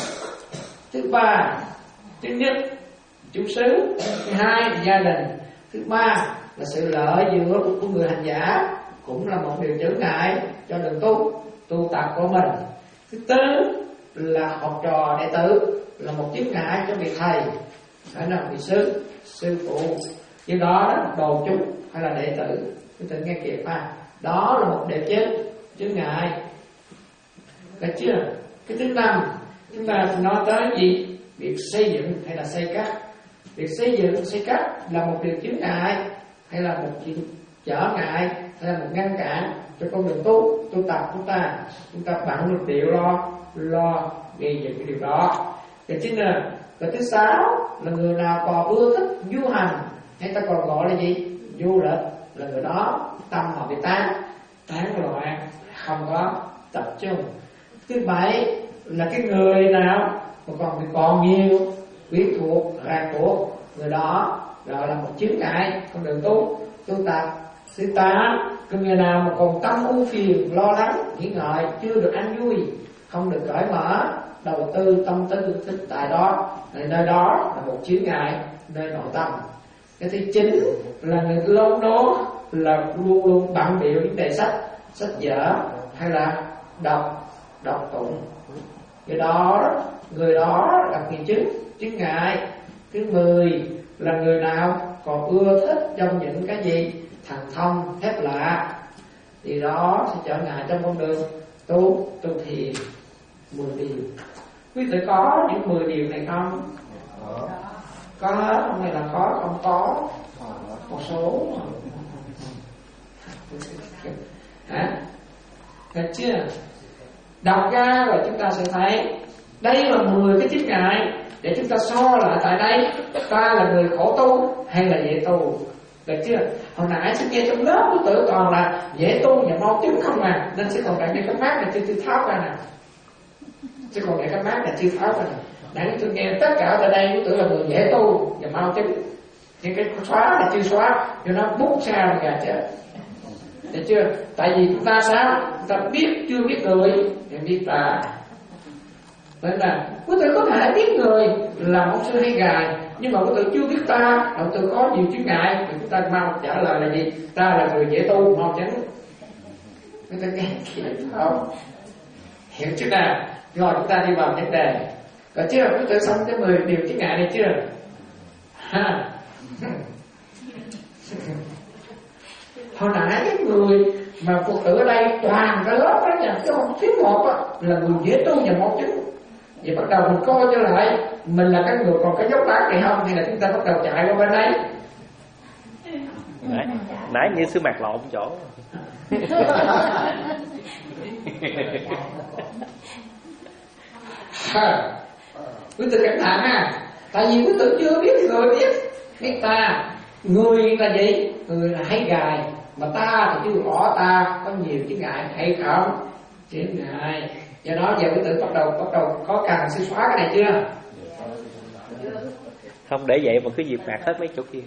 Thứ ba, thứ nhất chút xứ, thứ hai là gia đình, thứ ba là sự lợi dựa của người hành giả cũng là một điều chướng ngại cho đường tu tu tập của mình. Thứ tư là học trò đệ tử là một chướng ngại cho vị thầy hay là vị sư sư phụ. Như đó đồ chúng hay là đệ tử, chúng ta nghe kịp ha, đó là một điều chướng chướng ngại. Được chưa? Cái thứ năm chúng ta nói tới gì? Việc xây dựng hay là xây cắt. Việc xây dựng xây cắt là một điều chướng ngại hay là một chuyện trở ngại hay là một ngăn cản cho con đường tu tu tập của ta. Chúng ta bận một điều lo lo gây dựng cái điều đó. Cái thứ là cái thứ sáu là người nào còn ưa thích du hành hay ta còn gọi là gì? Du lịch, là người đó tâm họ bị tán tán loạn, không có tập trung. Thứ bảy là cái người nào mà còn bị còn nhiều quyến thuộc ràng buộc, người đó gọi là một chướng ngại con đường tu tu tập. Thứ tám, cái người nào mà còn tâm ưu phiền lo lắng nghĩ ngợi chưa được an vui, không được cởi mở đầu tư tâm tư thích tại đó, nơi đó là một chướng ngại nơi nội tâm. Cái thứ chín là người lâu đó là luôn luôn bận bịu những đề sách sách vở hay là đọc đọc tụng. Cái đó người đó là người chứng chứng ngại. Thứ mười là người nào còn ưa thích trong những cái gì thần thông phép lạ thì đó sẽ trở ngại trong con đường tu tu thiền. Mười điều. Quý vị có những mười điều này không? Có hết không hay là có không có? Một số hả? Được chưa? Đọc ra rồi chúng ta sẽ thấy đây là mười cái chướng ngại để chúng ta so lại tại đây ta là người khổ tu hay là dễ tu. Được chưa? Hồi nãy sẽ nghe trong lớp của tử toàn là dễ tu và mau chứng không à, nên sẽ còn đại cái mát là chưa chưa tháo ra nè, sẽ còn đại cái mát là chưa tháo ra nè. Nãy tôi nghe tất cả tại đây của tử là người dễ tu và mau chứng, nhưng cái xóa là chưa xóa cho nó bút sao gà chết. Được chưa? Tại vì chúng ta sao? Chúng ta biết chưa biết người thì biết ta. Nên là quý tử có thể biết người là một sư hay gài, nhưng mà quý tử chưa biết ta là quý tử có nhiều chướng ngại thì chúng ta mau trả lời là gì? Ta là người dễ tu mau chánh. Quý tử nghe kỹ không? Hiểu chưa nào? Rồi chúng ta đi vào vấn đề. Có chưa? Quý tử xong cái mười điều chướng ngại này chưa? Ha. Hồi nãy cái người mà Phật tử ở đây toàn cái lớp đó nha, chứ không thiếu một đó, là người dễ tu và mau chứng. Vậy bắt đầu mình coi cho lại mình là cái người còn cái dốc đá này không, hay là chúng ta bắt đầu chạy qua bên đấy. Nãy, nãy như sư mạc lộn chỗ. À, quý tử cẩn thận ha, tại vì quý tử chưa biết thì người biết biết ta. Người là gì? Người là hay gài, mà ta thì chưa rõ ta có nhiều chướng ngại hay không? Chướng ngại. Do đó giờ quý tử bắt đầu bắt đầu có cần suy xóa cái này chưa? Không để vậy mà cứ dịp mạc hết mấy chỗ kia.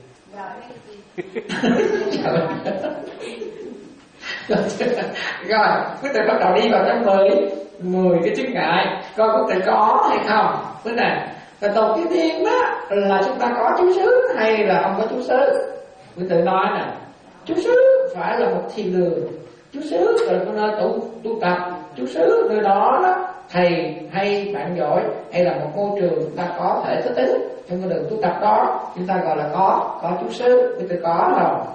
Rồi quý tử bắt đầu đi vào trong mười mười cái chướng ngại, coi quý tử có hay không. Thế này, và đầu tiên tiên đó là chúng ta có chú xứ hay là không có chú xứ. Quý tử nói nè, chú xứ phải là một thiền đường, chú xứ là nơi tu tu tập chú xứ nơi đó đó, thầy hay bạn giỏi hay là một môi trường chúng ta có thể thích ứng trong cái đường tu tập đó, chúng ta gọi là có có chú xứ, chúng ta có rồi.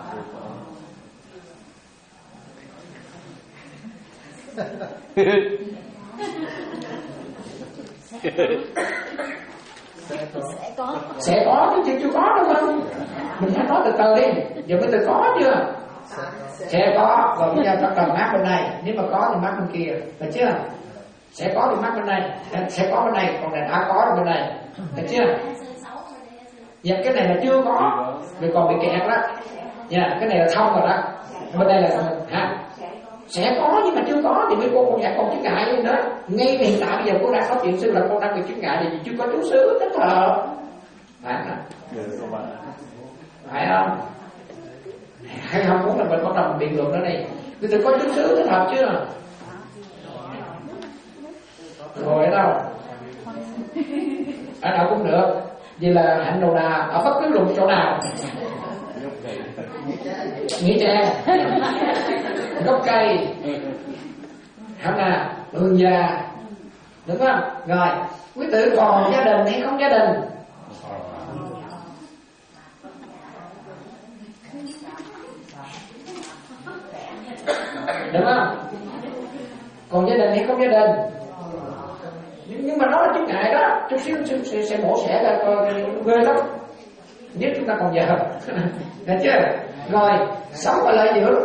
Sẽ có Sẽ có chứ chưa có đâu không? Mình phải nói từ từ đi. Giờ mới từ có chưa? Sẽ có. Rồi bây giờ bắt đầu mát bên này. Nếu mà có thì mát bên kia, được chưa? Sẽ có thì mát bên này, sẽ có bên này, còn này đã có bên này, được chưa? Dạ, cái này là chưa có, vì còn bị kẹt đó. Dạ, cái này là thông rồi đó. Bên đây là hả? Sẽ có nhưng mà chưa có thì mấy cô còn dạ còn chứng ngại vậy đó. Ngay hiện tại bây giờ cô đang nói chuyện sư là cô đang bị chứng ngại vì chưa có chú xứ thích thờ. Phải không? Phải không? Hay không muốn là mình bắt đầu biện luận đó này. Bây giờ có chú xứ thích hợp chưa? Rồi ở đâu? Ở đâu cũng được. Vậy là hạnh đầu đà ở bất cứ luận chỗ nào. Nghĩa Trang, gốc cây, hả nè, vườn già, đúng không? Rồi, quý tử còn gia đình hay không gia đình? Đúng không? Còn gia đình hay không gia đình? Nhưng mà nó là chứng ngại đó, chút xíu sẽ, sẽ mổ xẻ ra coi ghê lắm. Nhất chúng ta còn vợ, được chưa? Rồi, sống ở lợi dưỡng.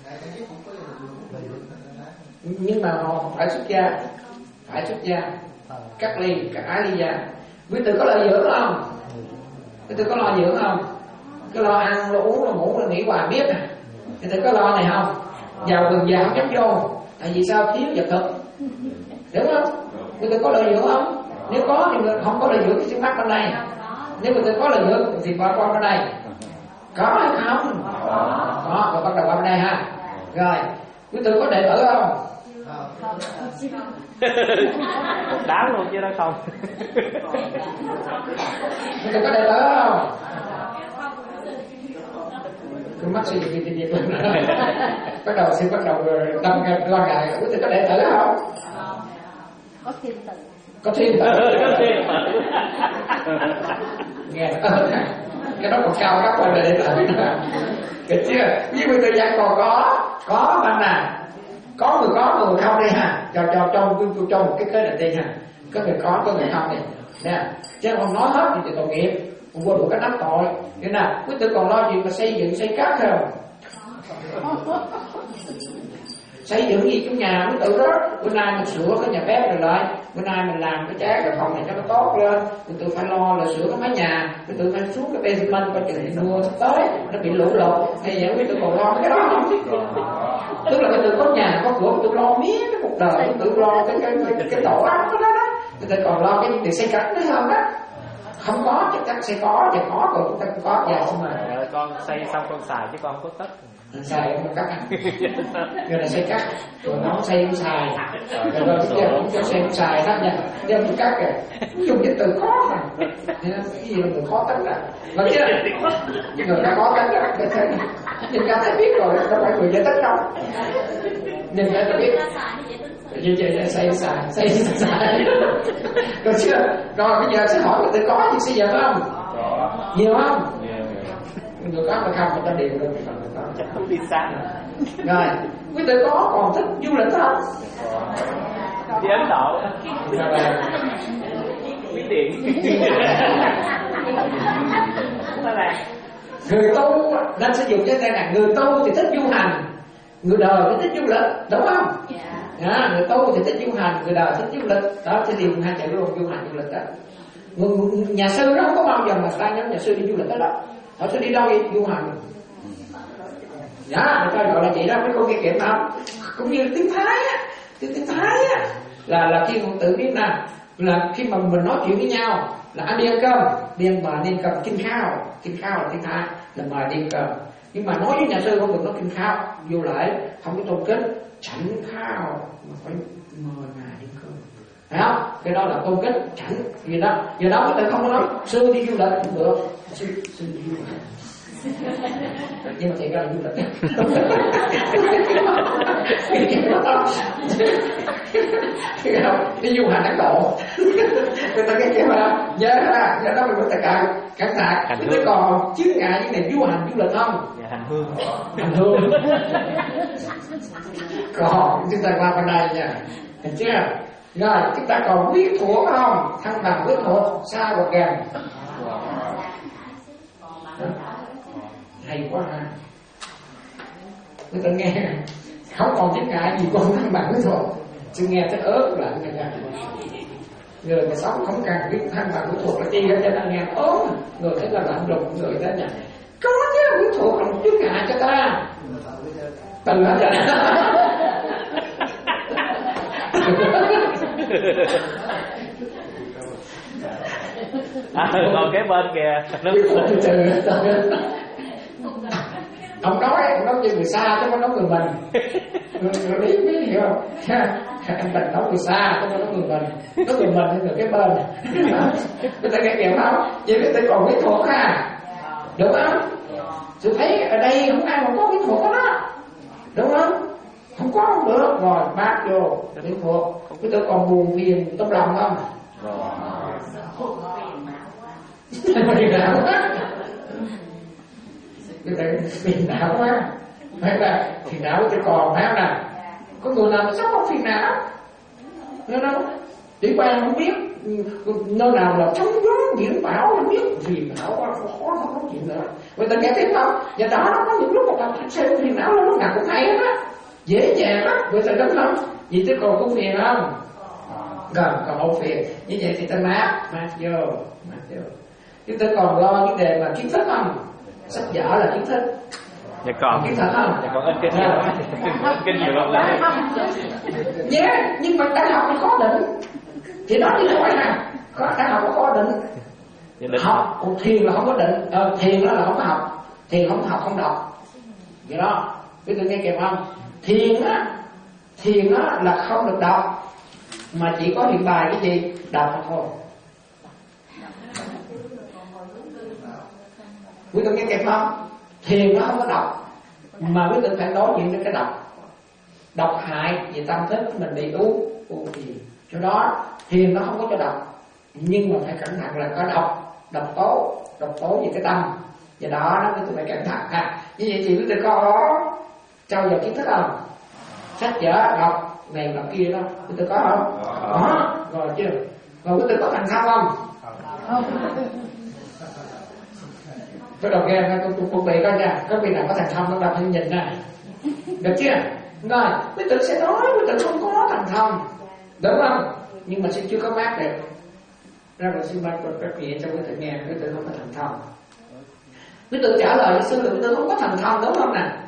Nhưng mà họ phải xuất gia, phải xuất gia, cắt ly, cắt ái ly gia. Quý tử có lợi dưỡng không? Quý tử có lo dưỡng không? Cứ lo ăn, lo uống, lo ngủ, lo nghỉ hoài biết à? Quý tử có lo này không? Vào vườn già không dám vô, tại vì sao? Thiếu vật thực, đúng không? Quý tử có lợi dưỡng không? Nếu có thì không có lợi dưỡng thì sẽ mắc bên này. Nếu quý tử có lợi dưỡng thì qua qua bên này. Có hay không? Có, rồi bắt đầu qua bên đây ha. Rồi, quý tử có đệ tử không? Một đám luôn chứ đó không. Quý tử có đệ tử không? Cứ mắc suy nghĩ việc luôn. Bắt đầu sẽ bắt đầu tâm lo ngại. Quý tử có đệ tử không? có thiên tử. Có thiên tử. Nghe nó ớn hả? Cái đó còn cao cấp hơn là đệ tử nữa. Được chưa? Nhưng mà thời gian còn có, có bạn nào có người có người không đi ha, cho cho cho cho, cho một cái kế định đi ha, có người có có người không đi nè, chứ không nói hết thì tội nghiệp, không có đủ cái đắp tội. Thế nào quý tử còn lo gì mà xây dựng xây cát không? Xây dựng gì trong nhà quý tử đó, bữa nay mình sửa cái nhà bếp rồi lại, bữa nay mình làm cái trái cái phòng này cho nó tốt lên, quý tử phải lo là sửa cái mái nhà, quý tử phải xuống cái basement coi chừng mưa sắp tới nó bị lũ lụt, hay vậy quý tử còn lo cái đó không? Tức là quý tử có nhà có cửa, quý tử lo miết cái cuộc đời, quý tử lo cái cái cái, cái tổ ấm đó đó, quý tử còn lo cái việc xây cất nữa không đó? Không có chắc chắn sẽ có, thì có rồi chúng ta cũng có dạ xong rồi. Con xây xong con xài chứ con không có tất. Xài không cắt anh. Rồi là xây cắt, rồi nó không xây không xài. Rồi rồi bây giờ cũng cho xây không xài đó nha. Giờ mình cắt kìa, dùng cái từ khó mà. Cái gì là người khó tính à? Mà chứ người ta khó tính đó, nhìn ra thấy biết rồi, không phải người giải thích đâu. Nhìn ra ta biết. Vậy vậy xây xài, xây xài. Rồi chưa? Rồi bây giờ sẽ hỏi người ta có gì xây dựng không? Nhiều không? Người có mà không, người ta đều được. Chắc không đi xa. Rồi, quý tử có còn thích du lịch không? Đi Ấn Độ. Quý điện. Người tu nên sử dụng cái tên là người tu thì thích du hành, người đời thì thích du lịch, đúng không? À, người tu thì thích du hành, người đời thích du lịch. Đó sẽ điều hai chạy luôn, du hành du lịch đó. Người, nhà sư đó không có bao giờ mà sai nhóm nhà sư đi du lịch đó đâu. Họ sẽ đi đâu đi? Du hành. Dạ, người ta gọi là vậy đó, mấy cô nghe kịp không? Cũng như tiếng Thái á, tiếng, tiếng Thái á, là là khi mình tự biết nè, là khi mà mình nói chuyện với nhau, là anh đi ăn cơm, đi ăn mà đi ăn cơm, kinh khao, kinh khao là tiếng Thái, là mời đi ăn cơm. Nhưng mà nói với nhà sư không được nói kinh khao, vô lại, không có tôn kính, chảnh khao, mà phải mời ngài đi cơm. Thấy không? Cái đó là tôn kính, chảnh gì đó. Giờ đó người ta không có nói sư đi du lịch cũng được, sư, sư đi du lịch. Nhưng mà thiệt ra là du lịch. đi du hành Ấn Độ người ta nghe kêu là nhớ ra nhớ đó mình có tất cả cẩn thận. Thế còn chướng ngại những này du hành du lịch không? Hành hương. Hành hương. Còn chúng ta qua bên đây nha, thấy chưa? Rồi chúng ta còn biết thuộc không? Thăng bằng biết thuộc xa và gần. Hay quá ha. Người ta nghe không còn chướng ngại gì con thăng bằng biết thuộc, chứ nghe tới ớt lại nghe ra. Người mà sống không cần biết thăng bằng biết thuộc là chi hết, cho ta nghe ớt. Người thấy là lạnh lùng, người ta nhận có chứ biết thuộc là một chướng ngại cho ta. Tình hết rồi. À, còn cái bên kìa nó ông nói ông nói như người xa chứ không nói người mình. Người biết biết hiểu không? Anh Bình nói người xa chứ không nói người mình. Nói người mình thì người cái bên. Người ta nghe hiểu không? Vậy người ta còn biết thuộc ha, đúng không? Tôi thấy ở đây không ai mà có biết thuộc đó, đúng không? Không có không được. Rồi bác vô biết thuộc. Cái tôi còn buồn phiền trong lòng không? Phiền não quá. Cái này phiền não quá. Phải là phiền não cho còn phải không nào? Có người nào mà sắp có phiền não, nghe đâu? Đi qua không biết nơi nào là chống gió nhiễm bão, không biết phiền não quá, khó không có chuyện nữa. Người ta nghe tiếng không? Và đó nó có những lúc mà thật sự phiền não là lúc nào cũng hay hết á, dễ dàng lắm. Người ta đúng không? Vì tôi còn có phiền không? Còn còn không phiền. Như vậy thì ta mát mát vô, mát vô. Chúng ta còn lo vấn đề mà kiến thức không? Sách vở là kiến thức. Dạ còn kiến thức không? Dạ còn ít kinh nhiều lắm. Kinh nhiều lắm đấy. Yeah, nhưng mà đại học nó có định thì đó đi hỏi nè, có đại học nó có định. Định học còn thiền là không có định. Ờ, thiền đó là không có học. Thiền không học không đọc. Vậy đó. Biết tôi nghe kịp không? Thiền á, thiền á là không được đọc, mà chỉ có hiện bài cái gì đọc thôi. Quý vị nghe kịp không? Thiền nó không có đọc, mà quý vị phải đối diện với cái đọc. Đọc hại về tâm thức mình bị u u thiền. Cho đó thiền nó không có cho đọc, nhưng mà phải cẩn thận là có đọc, đọc tố, đọc tố về cái tâm. Và đó nó quý vị phải cẩn thận ha. Như vậy thì quý vị có trao dồi kiến thức không? Sách vở đọc này đọc kia đó, quý vị có không? Có. Rồi chưa? Rồi quý vị có thành công không? Không. Tôi đọc nghe tôi tôi chuẩn bị coi nha, có vị nào có thành công nó đọc hình nhìn nè, được chưa? Rồi, quý tử sẽ nói quý tử không có thành công, đúng không? Nhưng mà sẽ chưa có mát được. Ra rồi xin ban các vị cho quý tử nghe, quý tử không có thành công. Quý tử trả lời sư là quý tử không có thành công, đúng không nè?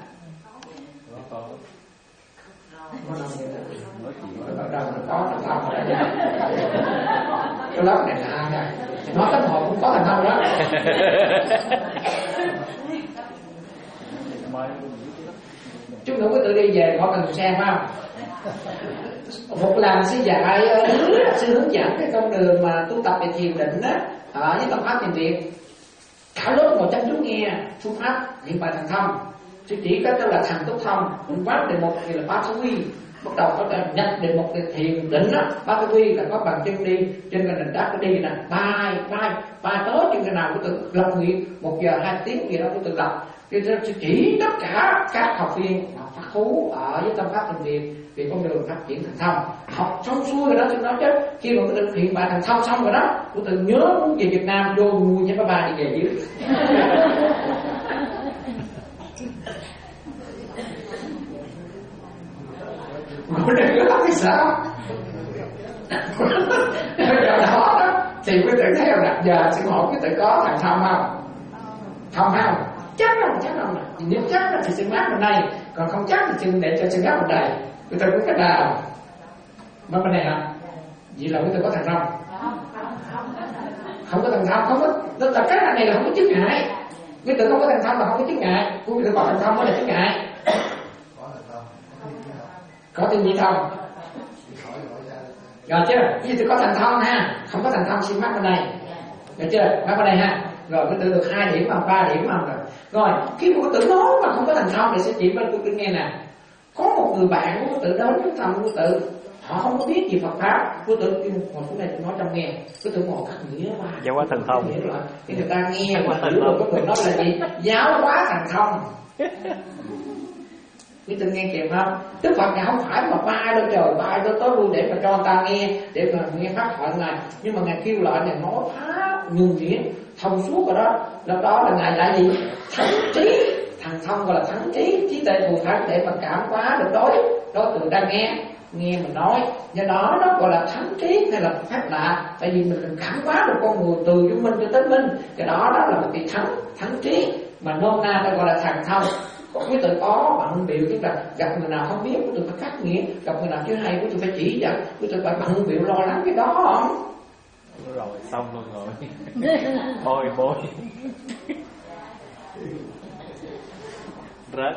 Bắt đầu nó có thành công rồi đó. Cái lớp này là ai nè? Nói tới một cũng có thành công đó. Chút nữa quý tử đi về khỏi cần xem phải không? Một lần sư dạy sư hướng dẫn cái con đường mà tu tập về thiền định đó ở với tâm pháp thiền viện. Cả lớp ngồi chăm chú nghe phương pháp hiện bài thành thông. Sư chỉ có tức là thành túc thông, cũng quán đề mục thì là bát thú quy. Bắt đầu có nhập đề mục thì thiền định đó, bát thú quy là có bằng chân đi trên cái nền đất có đi nè, bay bay bay tới trên cái nào của tự lập nguyện một giờ hai tiếng gì đó của tự lập. Thì sư chỉ tất cả các học viên học pháp thú ở với tâm pháp thiền viện vì con đường phát triển thành thông. Học xong xuôi rồi đó tôi nói chứ, khi mà tôi thực hiện bài thành thông xong rồi đó, tôi tự nhớ muốn về Việt Nam vô mua cho ba đi về dưới. Của đây nó lắm thì sao? Rồi đó đó thì quý tử theo đặt giờ xin hỏi quý tử có thành thông không? Không không? Chắc không? Chắc không? Nếu chắc thì xin mát bên đây, còn không chắc thì xin để cho xin mát bên đây. Quý tử có cách nào? Bên bên này hả? Vậy là quý tử có thành thông? Không có thành thông, không có. Tức là cái này là không có chướng ngại. Quý tử không có thành thông mà không có chướng ngại. Quý tử có thành thông mới là chướng ngại. Có tin gì không? Rồi chưa? Vì tôi có thành thông ha. Không có thành thông xin mắc bên đây. Được chưa? Mắc bên đây ha. Rồi cái tự được hai điểm mà ba điểm mà rồi. Rồi khi mà có tự nói mà không có thành thông thì sẽ chỉ bên tôi nghe nè. Có một người bạn của tự đến với thăm của tự, họ không có biết gì Phật pháp, của tự kêu ngồi xuống đây tôi nói trong nghe, của tự ngồi cắt nghĩa qua. Giáo hóa thần thông. Nghĩa là cái người ta nghe mà hiểu được có người nói là gì? Giáo hóa thần thông. Quý tự nghe kịp không? Đức Phật Ngài không phải mà bay lên trời, bay lên tới luôn để mà cho người ta nghe, để mà nghe pháp thoại này. Nhưng mà Ngài kêu lại Ngài nói pháp nhuần nhuyễn, thông suốt rồi đó. Lúc đó là Ngài lại gì? Thắng trí, thần thông gọi là thắng trí, trí tuệ thù thắng để mà cảm hóa được đối đối tượng đang nghe, nghe mình nói. Do đó nó gọi là thắng trí hay là pháp lạ, tại vì mình cảm hóa được con người từ vô minh cho tới minh. Cái đó đó là một cái thắng thắng trí mà nôm na ta gọi là thần thông. Còn quý tự có bận biểu, tức là gặp người nào không biết quý tự phải cắt nghĩa, gặp người nào chưa hay quý tự phải chỉ dẫn, quý tự phải bận biểu lo lắng cái đó không? Rồi xong luôn rồi. Thôi bôi rớt.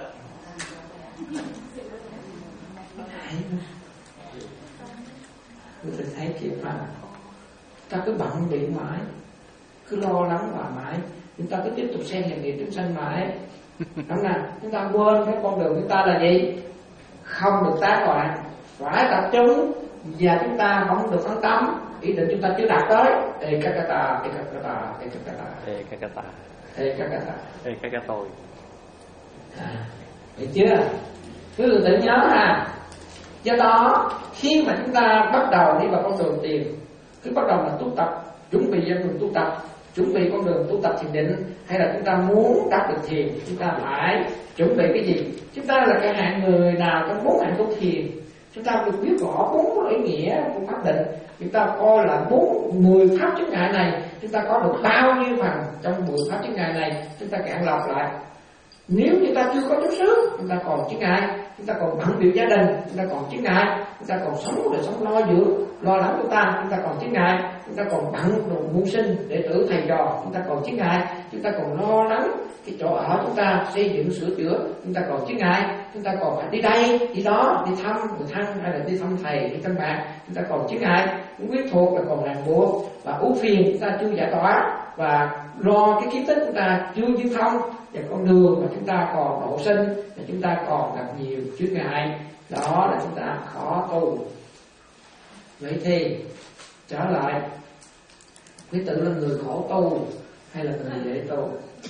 Quý tự thấy kịp mà ta cứ bận biểu mãi, cứ lo lắng và mãi, chúng ta cứ tiếp tục xem hành nghiệp chúng sanh mãi. Đúng nè, chúng ta quên cái con đường chúng ta là gì? Không được tán loạn, phải tập trung, và chúng ta không được phân tâm. Ý định chúng ta chưa đạt tới. Ê các cái ta, ê các cái ta, ê các cái ta, Ê các cái ta, ê các cái ta, ê các cái tôi. à, hiểu chưa? Quý vị tự nhớ ha. Do đó khi mà chúng ta bắt đầu đi vào con đường tiền, cứ bắt đầu là tu tập, chuẩn bị cho đường tu tập, chuẩn bị con đường tu tập thiền định, hay là chúng ta muốn đạt được thiền, chúng ta phải chuẩn bị cái gì? Chúng ta là cái hạng người nào trong bốn hạng tu thiền, chúng ta được biết rõ bốn ý nghĩa của pháp định. Chúng ta coi là bốn mười pháp chướng ngại này, chúng ta có được bao nhiêu phần trong mười pháp chướng ngại này, chúng ta cạn lọc lại. Nếu chúng ta chưa có chút sức, chúng ta còn chướng ngại, chúng ta còn bận biểu gia đình, chúng ta còn chướng ngại, chúng ta còn sống đời sống lo dưỡng, lo lắng chúng ta, chúng ta còn chướng ngại, chúng ta còn bận đồ mưu sinh, đệ tử thầy trò, chúng ta còn chướng ngại, chúng ta còn lo lắng cái chỗ ở chúng ta xây dựng sửa chữa, chúng ta còn chướng ngại, chúng ta còn phải đi đây, đi đó, đi thăm người thân hay là đi thăm thầy, đi thăm bạn, chúng ta còn chướng ngại, quyết thuộc là còn ràng buộc và ưu phiền chúng ta chưa giải tỏa, và lo cái kiến thức chúng ta chưa liên thông, và con đường mà chúng ta còn độ sinh, và chúng ta còn gặp nhiều chướng ngại, đó là chúng ta khó tu. Vậy thì trở lại, quý tự là người khổ tu hay là người dễ tu?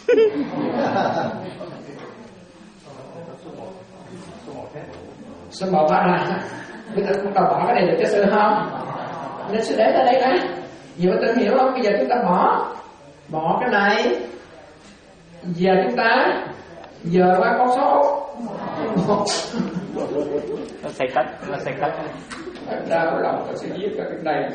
Số một phải là quý tự cũng cần bỏ cái này được cho sư không? Nên sư để tới đây đó. Nhiều tự hiểu không? Bây giờ chúng ta bỏ bỏ cái này, giờ chúng ta giờ qua con số một. Nó xây cách, nó xây cách. Ra có lòng ta sẽ viết cái này.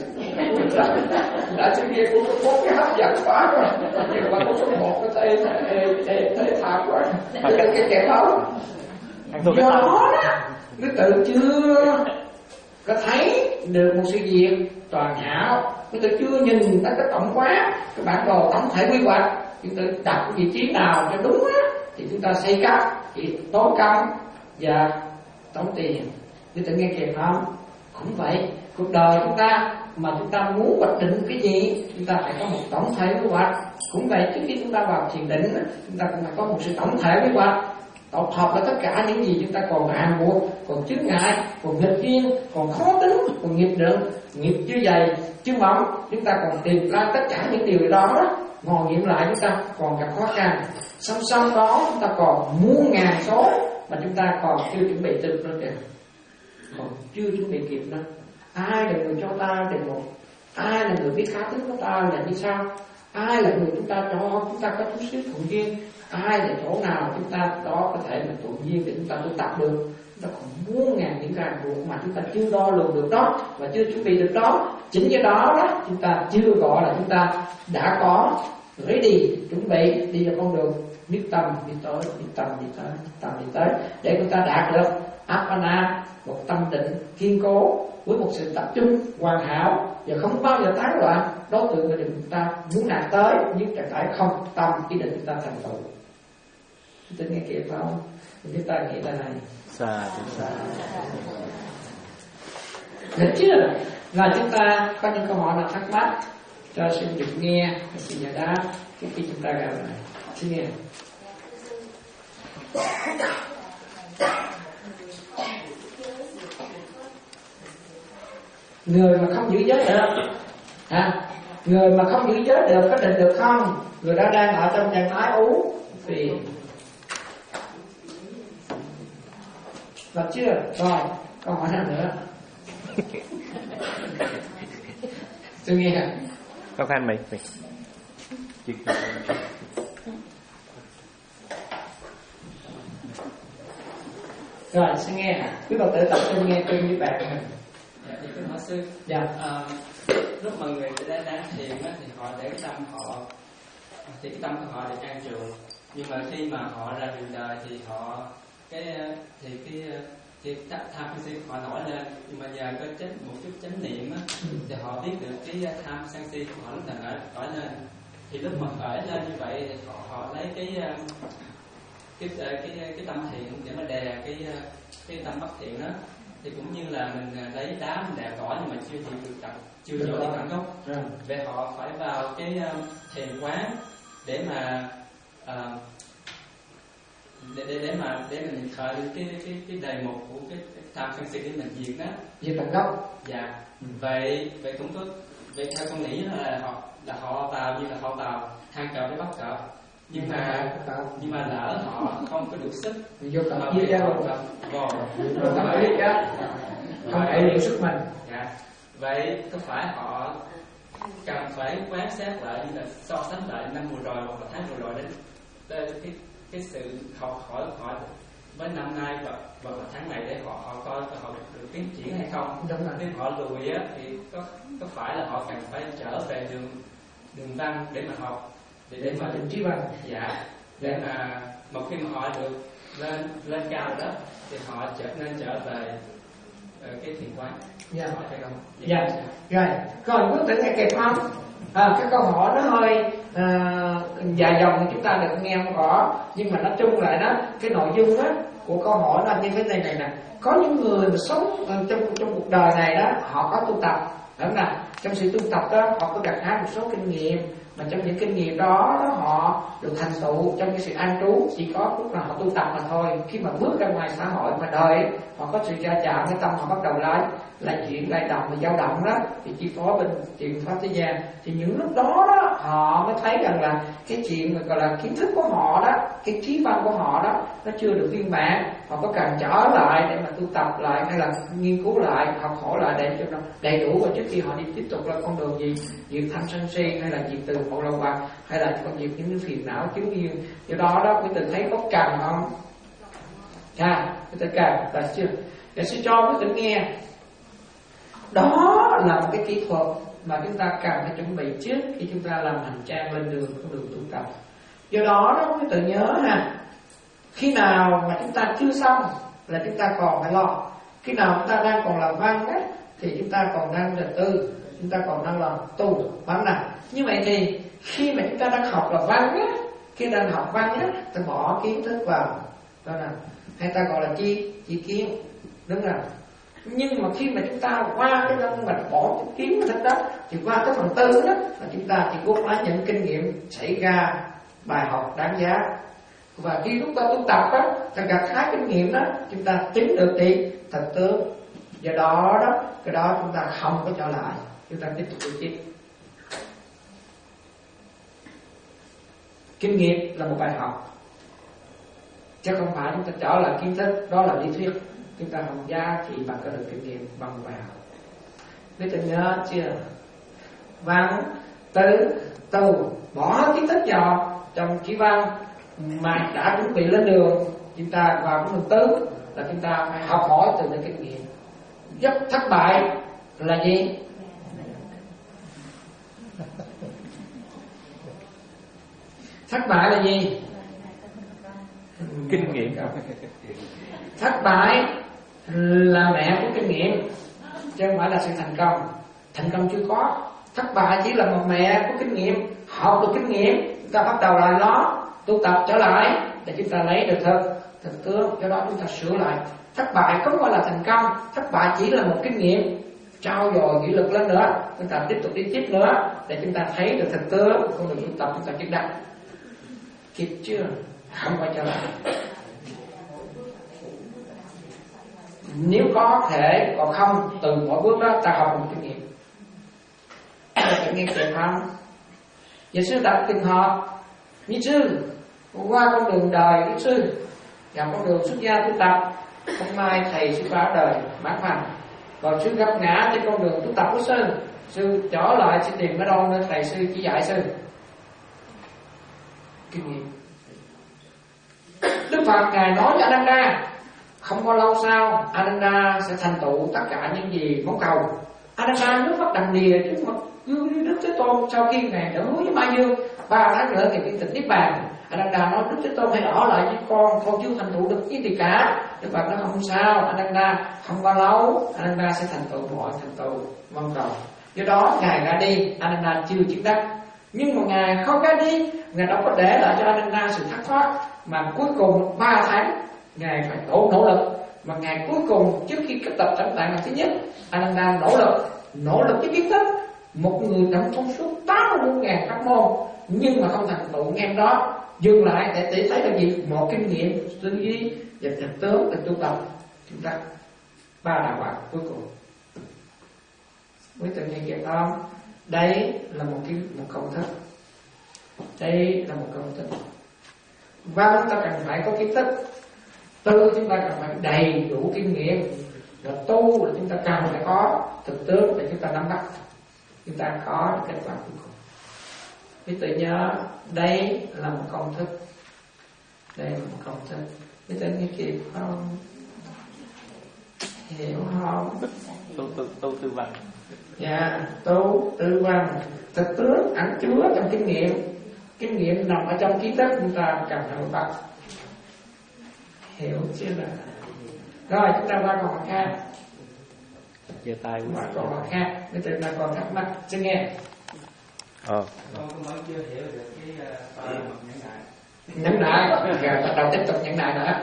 Đã sẽ viết cũng có cái hấp dẫn quá rồi. Nhưng mà con số một có thể thể thể thảm quá. Cái cái kẹp không? Do đó đó, nó tự chưa có thấy được một sự việc toàn hảo, nó tự chưa nhìn tới cái tổng quát, cái bản đồ tổng thể quy hoạch. Chúng ta đặt cái vị trí nào cho đúng á, thì chúng ta xây cất thì tốn công và tốn tiền. Chúng ta nghe kịp không? Cũng vậy, cuộc đời chúng ta mà chúng ta muốn hoạch định cái gì, chúng ta phải có một tổng thể quy hoạch. Cũng vậy, trước khi chúng ta vào thiền định, chúng ta cũng phải có một sự tổng thể quy hoạch, tổng hợp là tất cả những gì chúng ta còn ràng buộc, còn chướng ngại, còn nghịch duyên, còn khó tính, còn nghiệp đựng, nghiệp chưa dày, chưa mỏng, chúng ta còn tìm ra tất cả những điều đó. Ngồi nghiệm lại chúng ta còn gặp khó khăn, song song đó chúng ta còn muôn ngàn số mà chúng ta còn chưa chuẩn bị được nữa kìa, còn chưa chuẩn bị kịp nữa. Ai là người cho ta đề một, ai là người biết khá tính của ta là như sao, ai là người chúng ta cho chúng ta có chút xíu thuận duyên, ai là chỗ nào chúng ta đó có thể là thuận duyên để chúng ta tu tập được. Chúng ta còn muôn ngàn những ràng buộc mà chúng ta chưa đo lường được đó và chưa chuẩn bị được đó. Chính do đó đó chúng ta chưa gọi là chúng ta đã có gửi đi, chuẩn bị đi vào con đường biết tâm đi tới, biết tâm đi tới, biết tâm đi tới để chúng ta đạt được Appana, một tâm định kiên cố với một sự tập trung hoàn hảo và không bao giờ tán loạn. Đối tượng mà chúng ta muốn đạt tới nhưng trạng thái không tâm ý định chúng ta thành tựu. Chúng ta nghe kịp không? Chúng ta nghĩ là này. Xa, xa. Được chưa? Là chúng ta có những câu hỏi nào thắc mắc cho xin được nghe, xin giải đáp trước khi chúng ta gặp lại. Xin nghe. Người mà không giữ giới được à, người mà không giữ giới được có định được không? Người đó đang ở trong trạng thái ú phiền. Được chưa? Rồi, câu hỏi nào nữa? Tôi nghe. Khó khăn mày mày. Rồi, xin nghe. Quý Phật tử tập trung nghe tôi với bạn. Dạ, thì kính hỏi sư. Dạ. À, lúc mà người đang đang thiền á, thì họ để cái tâm họ, thì cái tâm của họ được an trụ. Nhưng mà khi mà họ ra đường đời thì họ cái thì cái thì tham sân si họ nổi lên, nhưng mà nhờ có chết một chút chánh niệm á, thì họ biết được cái tham sân si của họ lúc nào nổi nổi lên. Thì lúc mà khởi lên như vậy thì họ họ lấy cái cái cái cái, cái tâm thiện để mà đè cái cái tâm bất thiện đó. Thì cũng như là mình lấy đá mình đè cỏ nhưng mà chưa chịu được tận, chưa vô đến tận gốc. Vậy họ phải vào cái thiền quán để mà uh, để, để để mà để mình khởi được cái cái cái đề mục của cái, cái tham sân si để mình diệt nó, diệt tận gốc. Dạ. Ừ. Vậy vậy cũng có vậy theo con nghĩ là họ là họ vào như là họ vào hang cọp để bắt cọp, nhưng mà nhưng mà lỡ họ không có đủ sức vô mà tập giết ra vào tập giết ra không thể liệu sức mình. Dạ. Vậy có phải họ cần phải quan sát lại như là so sánh lại năm vừa rồi hoặc là tháng vừa rồi đến cái cái sự học hỏi họ với năm nay và và tháng này để họ họ coi họ được tiến triển hay không. Nếu họ lùi á thì có có phải là họ cần phải trở về đường đường văn để mà học để để mà định trí văn. Dạ. Để mà một khi mà họ được lên lên cao rồi đó thì họ trở nên trở về uh, cái thiền quán. Dạ. Hỏi phải không? Dạ. Rồi. Còn có thể nghe kịp không? À, cái câu hỏi nó hơi à, dài dòng thì chúng ta được nghe không có, nhưng mà nói chung lại đó, cái nội dung đó của câu hỏi là như thế này này nè. Có những người mà sống trong trong cuộc đời này đó, họ có tu tập, đúng không? Trong sự tu tập đó họ có gặt hái một số kinh nghiệm, mà trong những kinh nghiệm đó, đó họ được thành tựu trong cái sự an trú chỉ có lúc là họ tu tập mà thôi. Khi mà bước ra ngoài xã hội mà đời họ có sự va chạm, cái tâm họ bắt đầu lái là chuyện lay động và dao động đó thì chi phối bên chuyện pháp thế gian, thì những lúc đó, đó họ mới thấy rằng là cái chuyện mà gọi là kiến thức của họ đó, cái trí văn của họ đó nó chưa được viên mãn. Họ có cần trở lại để mà tu tập lại hay là nghiên cứu lại, học hỏi lại để cho nó đầy đủ, và trước khi họ đi tiếp tục là con đường gì, diệt tham sân si hay là diệt từ hộ lậu hoặc hay là con diệt những phiền não chứng duyên. Do đó đó quý tử thấy có cần không? À, quý tử cần là chưa? Để sẽ cho quý tử nghe. Đó là một cái kỹ thuật mà chúng ta cần phải chuẩn bị trước khi chúng ta làm hành trang lên đường con đường tu tập. Do đó đó quý tử nhớ ha, khi nào mà chúng ta chưa xong là chúng ta còn phải lo. Khi nào chúng ta đang còn làm văn á, thì chúng ta còn đang là tư, chúng ta còn đang làm tu, phải nào? Như vậy thì khi mà chúng ta đang học là văn á, khi đang học văn á, ta bỏ kiến thức vào, đó là hay ta gọi là chi chi kiến, đúng không? Nhưng mà khi mà chúng ta qua cái năm mà bỏ cái kiến cái đó, thì qua cái phần tư đó là chúng ta chỉ cốt lấy những kinh nghiệm xảy ra, bài học đáng giá. Và khi chúng ta tu tập á, ta gặt hái kinh nghiệm đó, chúng ta chứng được thì thật tướng. Do đó đó, cái đó chúng ta không có trở lại, chúng ta tiếp tục đi tiếp. Kinh nghiệm là một bài học, chứ không phải chúng ta trở lại kiến thức, đó là lý thuyết. Chúng ta không giá trị bằng cái được kinh nghiệm bằng một bài học. Biết tôi nhớ chưa? Văn, tứ, tu, bỏ kiến thức vào trong trí văn mà đã chuẩn bị lên đường, chúng ta vào cái phần tứ là chúng ta phải học hỏi từ những kinh nghiệm. Rất thất bại là gì? Thất bại là gì? Kinh nghiệm. Thất bại là mẹ của kinh nghiệm, chứ không phải là sự thành công. Thành công chưa có, thất bại chỉ là một mẹ của kinh nghiệm. Học được kinh nghiệm, chúng ta bắt đầu lại nó, tu tập trở lại để chúng ta lấy được thực thực tướng. Do đó chúng ta sửa lại. Thất bại không phải là thành công, thất bại chỉ là một kinh nghiệm. Trao dồi nghị lực lên nữa, chúng ta tiếp tục đi tiếp nữa để chúng ta thấy được thực tướng. Con đường tu tập chúng ta biết đặt kịp chưa? Không phải trở lại. Nếu có thể, còn không, từ mỗi bước đó ta học một kinh nghiệm. Kinh nghiệm kịp không? Giờ sư đặt từng họ như sư qua con đường đời của sư, gặp con đường xuất gia tu tập. Hôm mai thầy sư bảo đời mãn thành, còn sư gặp ngã trên con đường tu tập của sư, sư trở lại sẽ tìm ở đâu nên thầy sư chỉ dạy sư. Kinh nghiệm. Đức Phật ngài nói với Ananda, không có lâu sau Ananda sẽ thành tựu tất cả những gì mong cầu. Ananda nước mắt đầm đìa trước mặt gương Đức Thế Tôn. Sau khi ngài đã hứa với Ma Dương ba tháng nữa thì cái tịch niết bàn, Ananda nói Đức Thế Tôn hãy ở lại với con, con chưa thành tựu được cái gì cả. Đức Phật nói không sao Ananda, không bao lâu Ananda sẽ thành tựu mọi thành tựu mong cầu. Do đó ngài ra đi, Ananda chưa chứng đắc. Nhưng mà ngài không ra đi, ngài đâu có để lại cho Ananda sự thất thoát, mà cuối cùng ba tháng ngài phải tổ nỗ lực. Mà ngày cuối cùng trước khi kết tập trọng tạng lần thứ nhất, Ananda nỗ lực nỗ lực cái kiến thức. Một người nắm thông suốt tám mươi ngàn pháp môn nhưng mà không thành tựu ngang đó, dừng lại để, để thấy là gì? Một kinh nghiệm tư duy và thực tướng để tu tập chúng ta ba đạo quả cuối cùng. Với tự nhiên kịp không? Đây là một cái một công thức. Đây là một công thức. Và chúng ta cần phải có kiến thức. Tư chúng ta cần phải đầy đủ kinh nghiệm. Và tu là chúng ta cần phải có thực tướng để chúng ta nắm bắt, chúng ta có được kết quả cuối cùng. Quý tự nhớ đây là một công thức. Đây là một công thức. Quý tự nghe kịp không? Hiểu không? Tu tu tu tư văn. Dạ, tu tư văn. Thực tướng ẩn chứa trong kinh nghiệm. Kinh nghiệm nằm ở trong kiến thức chúng ta cần phải bắt. Hiểu chưa nào? Rồi chúng ta qua câu hỏi khác. Giơ tay Qua câu hỏi khác. Bây giờ là còn thắc mắc. Xin nghe. Ờ. Con cũng mới chưa hiểu được cái uh, nhẫn nại. Nhẫn nại. Rồi bắt đầu tiếp tục nhẫn nại nữa.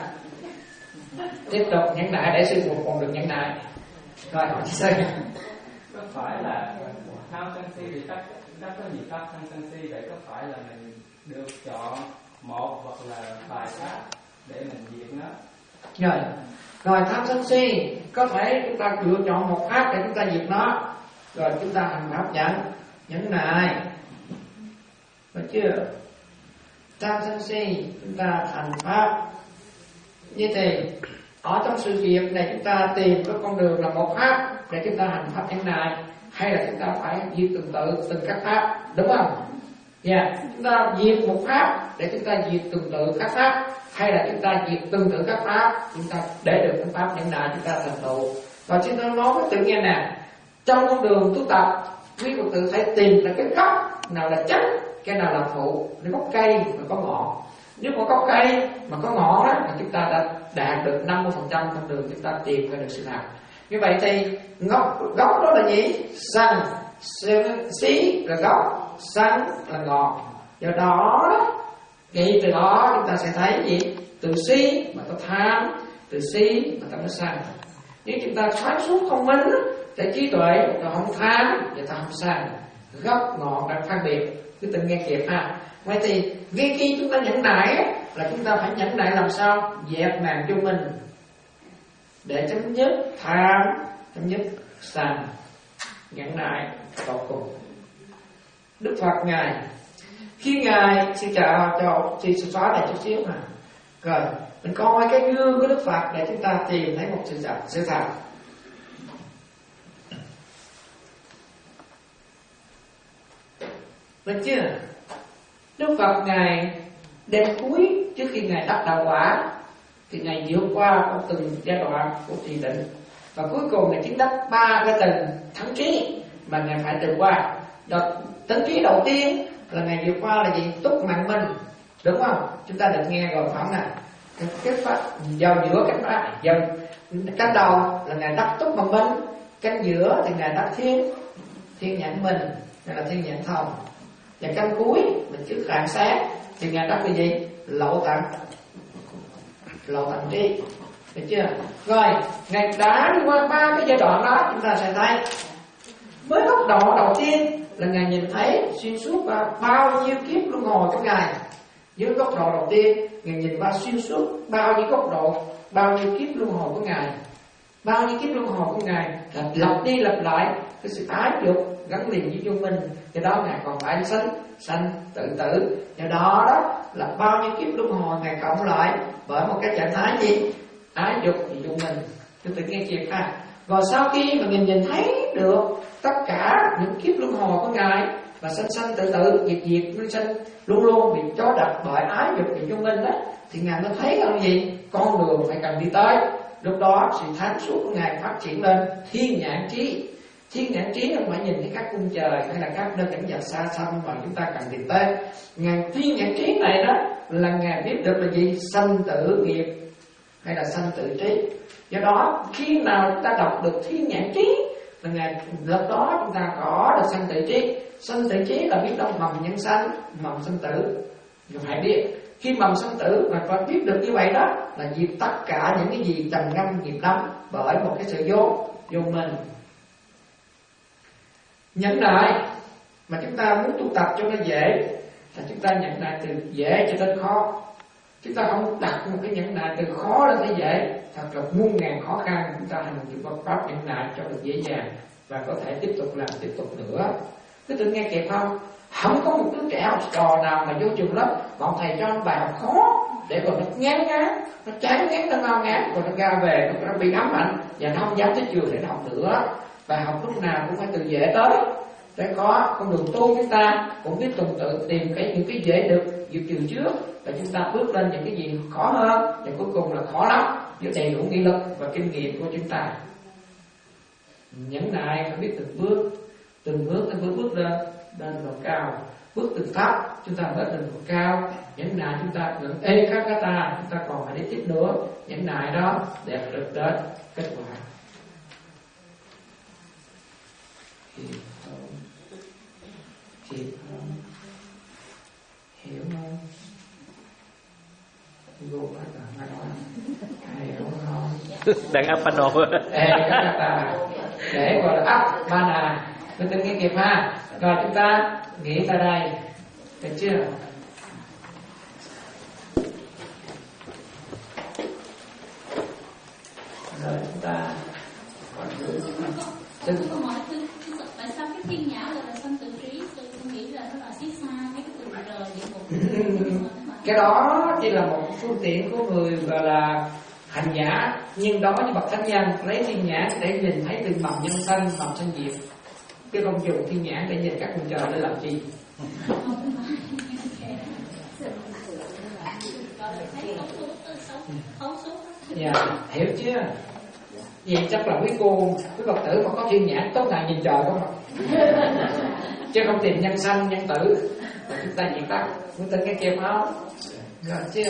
Tiếp tục nhẫn nại để sư phụ còn được nhẫn nại. Rồi hỏi sư. Có phải là tham sân si thì tất tất có gì pháp tham sân si, vậy có phải là mình được chọn một hoặc là vài pháp để mình diệt nó? Rồi, rồi tham sân si có thể chúng ta lựa chọn một pháp để chúng ta diệt nó, rồi chúng ta hành pháp nhẫn nhẫn nại, phải chưa? Tham sân si chúng ta thành pháp. Như thì ở trong sự việc này chúng ta tìm cái con đường là một pháp để chúng ta hành pháp nhẫn nại, hay là chúng ta phải diệt từng tự từng các pháp, đúng không? Dạ, yeah. Chúng ta diệt một pháp để chúng ta diệt từng tự các pháp, hay là chúng ta diệt từng tự các pháp chúng ta để được cái pháp nhẫn nại chúng ta thành tựu. Và chúng ta nói với tự nhiên nè, trong con đường tu tập quý Phật tử phải tìm là cái gốc nào là chất, cái nào là phụ. Nếu gốc cây mà có ngọn, nếu có gốc cây mà có ngọn đó, thì chúng ta đã đạt được năm mươi phần trăm con đường chúng ta tìm ra được sự thật. Như vậy thì gốc gốc đó là gì? Sân xí là gốc, sân là ngọn. Do đó vậy từ đó chúng ta sẽ thấy gì? Từ si mà ta tham, từ si mà ta mới sân. Nếu chúng ta sáng suốt thông minh để trí tuệ, ta không tham và ta không sân, gốc ngọn đang phân biệt. Cứ tự nghe kịp ha. Vậy thì ngay khi chúng ta nhẫn nại là chúng ta phải nhẫn nại làm sao dẹp màn cho mình để chấm dứt tham, chấm dứt sân, nhẫn nại tột cùng. Đức Phật ngài khi ngài xin chào cho chị sự xóa này chút xíu mà. Rồi mình coi cái gương của Đức Phật để chúng ta tìm thấy một sự thật, sự thật. Được chưa? Đức Phật ngài đêm cuối trước khi ngài đắc đạo quả thì ngài vượt qua một từng giai đoạn của thiền định, và cuối cùng ngài chứng đắc ba cái tầng thắng trí mà ngài phải trải qua. Đợt tấn trí đầu tiên là ngài vượt qua là gì? Túc mạng minh, đúng không? Chúng ta được nghe rồi phải không nào? Cái, cái pháp vào giữa cái pháp vào cánh đầu là ngài đắc túc mạng minh, cánh giữa thì ngài đắc thiên thiên nhãn minh, đây là thiên nhãn thông, và cánh cuối mình trước rạng sáng thì ngài đắc cái gì? Lộ tận lộ tận trí, được chưa? Rồi ngài đã đi qua ba cái giai đoạn đó, chúng ta sẽ thấy với góc độ đầu tiên là ngài nhìn thấy xuyên suốt và bao nhiêu kiếp luân hồi của ngài. Dưới góc độ đầu tiên ngài nhìn qua xuyên suốt bao nhiêu góc độ, bao nhiêu kiếp luân hồi của ngài. bao nhiêu kiếp luân hồi của ngài là lặp đi lặp lại cái sự ái dục gắn liền với vô minh, do đó ngài còn phải sanh sanh tự tử. Do đó đó là bao nhiêu kiếp luân hồi ngài cộng lại bởi một cái trạng thái gì? Ái dục thì vô minh. Chúng ta nghe chuyện ha. Rồi sau khi mà mình nhìn thấy được tất cả những kiếp luân hồi của ngài và sanh sanh tự tử, diệt diệt nó sanh luôn luôn bị chó đập bởi ái dục và vô minh đó, thì ngài mới thấy là gì? Con đường phải cần đi tới. Lúc đó sự sáng suốt của ngài phát triển lên thiên nhãn trí. Thiên nhãn trí không phải nhìn thấy các cung trời hay là các nơi cảnh vật xa xăm mà chúng ta cần tìm tới. Ngài thiên nhãn trí này đó là ngài biết được là gì? Sanh tử nghiệp hay là sanh tử trí. Do đó khi nào chúng ta đọc được thiên nhãn trí là ngày lúc đó chúng ta có được sanh tử trí. Sanh tử trí là biết đâu mầm nhân sanh, mầm sanh tử. Chúng phải biết khi mầm sanh tử mà phải biết được như vậy đó là diệt tất cả những cái gì trần ngâm nghiệp lắm bởi một cái sự vô vô minh. Nhẫn nại mà chúng ta muốn tu tập cho nó dễ là chúng ta nhẫn nại từ dễ cho đến khó. Chúng ta không đặt một cái nhẫn nại từ khó lên tới dễ, thật là muôn ngàn khó khăn. Chúng ta hành những phương pháp nhẫn nại cho được dễ dàng và có thể tiếp tục làm tiếp tục nữa. Cứ tự nghe kịp không? Không có một đứa trẻ học trò nào mà vô trường lớp bọn thầy cho bài học khó để rồi nó ngán ngán, nó chán ngán, nó ngao ngán, rồi nó ra về nó, nó bị ám ảnh và nó không dám tới trường để nó học nữa. Bài học lúc nào cũng phải từ dễ tới để có con đường tu. Chúng ta cũng biết tuần tự tìm cái những cái dễ được dự trừ trước và chúng ta bước lên những cái gì khó hơn và cuối cùng là khó lắm với đầy đủ nghị lực và kinh nghiệm của chúng ta. Nhẫn nại phải biết từng bước, từng bước từng bước bước lên lên vào cao, bước từng thấp chúng ta mới lên vào cao. Nhẫn nại chúng ta vẫn ê các cái ta chúng ta còn phải đi tiếp nữa. Nhẫn nại đó đẹp được đến kết quả. Thì không, thì không, hiểu không? Vô quá cả mà nói, hiểu không? Đang áp pano. Ê các ta để gọi là áp mana. Mình từng nghe kịp ha. Rồi chúng ta nghĩ ra đây, được chưa? Rồi chúng ta Tôi có câu hỏi tôi, tại sao cái thiên nhãn lại là sanh tử trí? Tôi nghĩ là nó là xiết xa cái từ đời địa ngục. Cái đó chỉ là một phương tiện của người gọi là hành giả, nhưng đó như bậc thánh nhân lấy thiên nhãn để nhìn thấy từng mầm nhân sanh, mầm sanh diệt, chứ không dùng thiên nhãn để nhìn các cung trời để làm gì. Dạ, hiểu chưa? Vậy chắc là quý cô, quý Phật tử mà có thiên nhãn tốt nào nhìn trời không ạ? Chứ không tìm nhân sanh, nhân tử và chúng ta diệt tắt. Chúng ta nghe kịp không? Rồi chưa?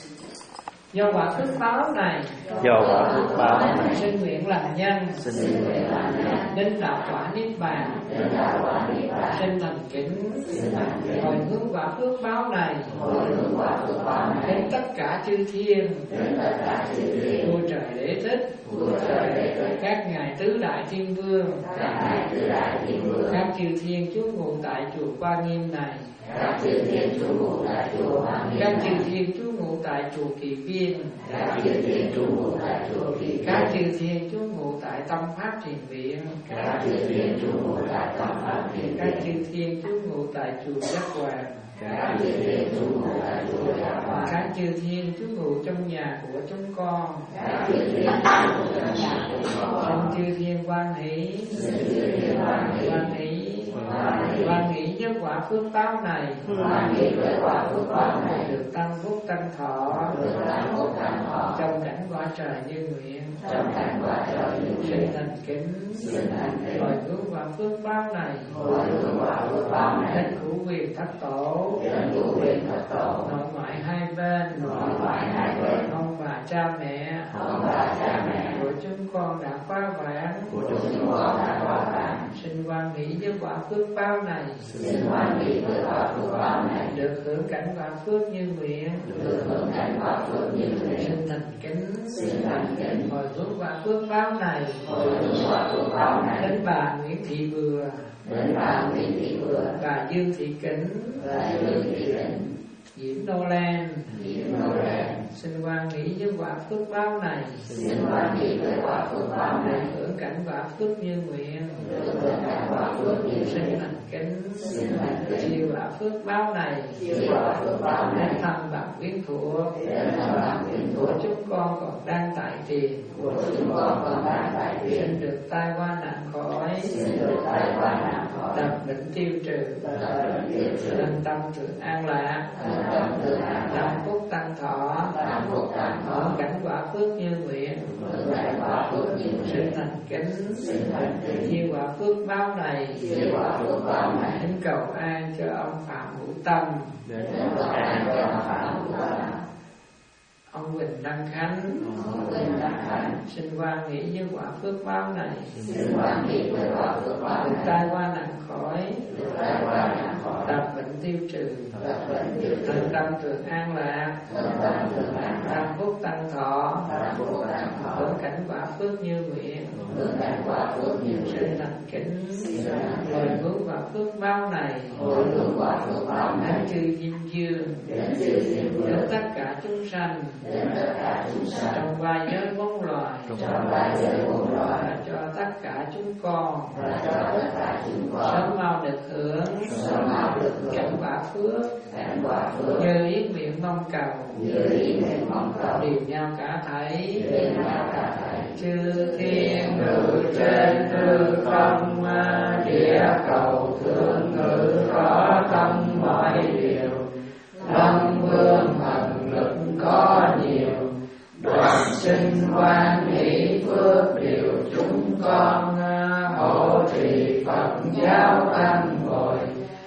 Do quả phước báo này, do quả phước báo này, xin nguyện làm nhân, xin nguyện làm nhân, đến đạo quả niết bàn, đến đạo quả niết bàn, xin thành kính, xin thành kính, hồi hướng quả phước báo này, hồi hướng quả phước báo này, đến tất cả chư thiên, đến tất cả chư thiên, vua trời đế thích, vua trời đế thích, các ngài tứ đại thiên vương, các ngài tứ đại thiên vương, các chư thiên trú ngụ tại chùa Quan Nghiêm này, các chư thiên trú ngụ tại chùa Quan Nghiêm, các chư thiên trú ngụ tại chùa Kỳ Viên, các chư thiên trú ngụ tại chùa Kỳ Viên, các chư thiên trú ngụ tại Tâm Pháp Thiền Viện, các chư thiên trú ngụ tại Tâm Pháp Thiền Viện, các chư thiên trú ngụ tại chùa Giác Hoàng, các chư thiên trú ngụ tại chùa Giác Hoàng, các chư thiên trú ngụ trong nhà của chúng con, các chư thiên trú ngụ trong nhà của chúng con, xin chư thiên quan hỷ, xin chư thiên quan hỷ, quan hỷ, quan hỷ, quan hỷ với quả phước báo này, quan hỷ với quả phước báo này, được tăng phúc tăng thọ, được tăng phúc tăng thọ, trong cảnh quả trời như nguyện, trong cảnh quả trời như xin nguyện, thành kính, xin thành kính, hồi hướng quả phước báo này, hồi hướng quả phước báo này, đến cửu quyền thất tổ, đến cửu quyền thất tổ, nội ngoại hai bên, nội ngoại hai bên, ông bà cha mẹ, ông bà cha mẹ của chúng con đã quá vãng, của chúng con đã quá vãng, xin quan nghĩ với quả phước báo này, xin hoan hỷ với quả phước báo này, được hưởng cảnh quả phước như nguyện, được hưởng cảnh quả phước như nguyện, xin thành kính, xin thành kính, hồi hướng quả phước báo này, hồi hướng quả phước báo này, đến bà Nguyễn Thị Vừa, đến bà Nguyễn Thị Vừa, bà Dương Thị Kính, và Dương Thị Kính, Diễm Nô Lan, Diễm Nô Lan, xin hoan hỷ với quả phước báo này, xin hoan hỷ với quả phước báo này, hưởng cảnh quả phước như nguyện, hưởng cảnh quả phước như xin nguyện, thành kính, xin thành kính, chiêu quả phước báo này, chiêu quả phước báo này, đến thăm bạn quyến thuộc, đến thăm bạn quyến thuộc của chúng con còn đang tại trì, của chúng con còn đang tại trì, xin được tai qua nạn khỏi, xin được tai qua nạn khỏi, đập định tiêu trừ, đập định tiêu trừ, thân tâm thường an lạc, thân tâm thường an lạc, tam phúc tăng thọ, tam phúc tăng thọ, hưởng cảnh quả phước như nguyện, hưởng cảnh quả phước như xin nguyện, thành kính, xin thành kính, chiêu quả phước báo này, chiêu quả phước báo này, thỉnh cầu an cho ông Phạm Hữu Tâm, đến cầu an cho ông Phạm Hữu Tâm, ông Huỳnh Đăng Khánh, ông Huỳnh Đăng Khánh, xin hoan hỷ với quả phước báo này, xin hoan hỷ với quả phước báo được này, tai qua nạn khỏi, được tai qua nạn khỏi, đập bệnh tiêu trừ, đập bệnh tiêu trừ, thân tâm thường an lạc, thân tâm thường an lạc, tam phúc tăng thọ, tam phúc tăng thọ, hưởng cảnh quả phước như nguyện, hưởng cảnh quả phước như xin nguyện, thành kính, xin thành hồi kính, hướng quả phước báo này, hồi hướng quả phước báo này, đến chư Diêm Dương, đến chư Diêm đến Dương, tất cả chúng sanh, đến tất cả chúng sanh, trong ba giới bốn loài, trong ba giới bốn loài, và cho tất cả chúng con, và cho tất cả chúng con sớm mau được hưởng, sớm mau được hưởng cảnh quả phước, cảnh quả phước, như ý nguyện mong cầu, như ý nguyện mong cầu, đều nhau cả thảy, đều nhau cả thảy, chư thiên ngự trên hư không, địa cầu thương ngự rõ tâm mọi điều, lâm vương thần lực có nhiều, đoàn sinh hoan hỷ phước điều chúng con, hộ trì Phật giáo tăng bồi,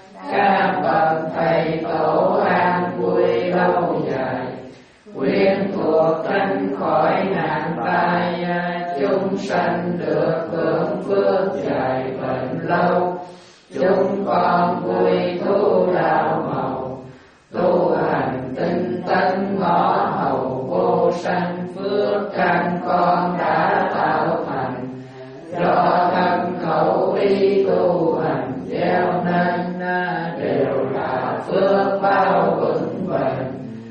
các bậc thầy tổ an vui lâu dài, quyến thuộc tránh khỏi nạn tai, chúng sanh được hưởng phước dài bền lâu, chúng con vui thu đạo màu, tu hành tinh tấn ngõ hầu vô sanh phước căn con đã tạo thành, do thân khẩu ý tu hành gieo nên đều là phước bao vững bền,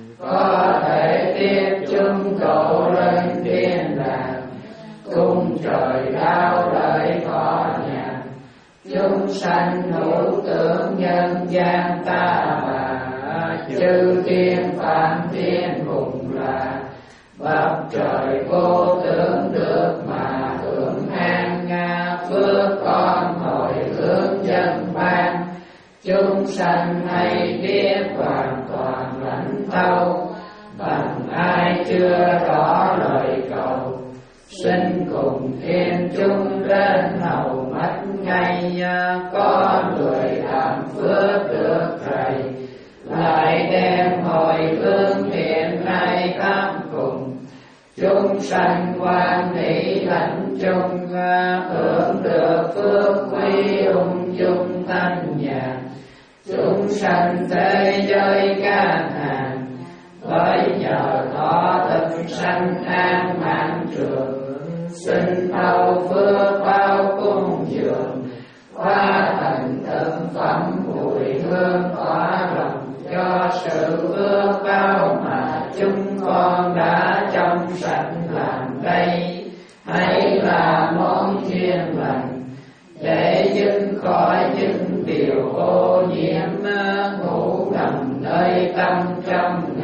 có thể tiếp chúng độ lên thiên đàng, cung trời đau lợi thọ nhàn, chúng sanh hữu tưởng nhân gian ta bà, chư thiên phạm thiên cùng là bậc trời vô tưởng được mà hưởng an nga phước con hồi hướng dân ban, chúng sanh hay biết hoàn toàn lãnh thâu, bằng ai chưa rõ lời cầu, xin cùng thiên chúng đến hầu mắt ngay, có người làm phước được thầy, lại đem hồi hướng thiện nay khắp cùng, chúng sanh quan hỷ lãnh chung, hưởng được phước quý ung dung thanh nhàn, chúng sanh thế giới can hàng, bởi nhờ thọ thực sanh an mạng trường, xin thâu phước bao cung dường, hóa thành thực phẩm mùi hương tỏa lòng, cho sự phước bao mà chúng con đã trong sạch làm đây, hãy là món duyên lành, để dứt khỏi những điều ô nhiễm, ngủ nằm nơi tâm trong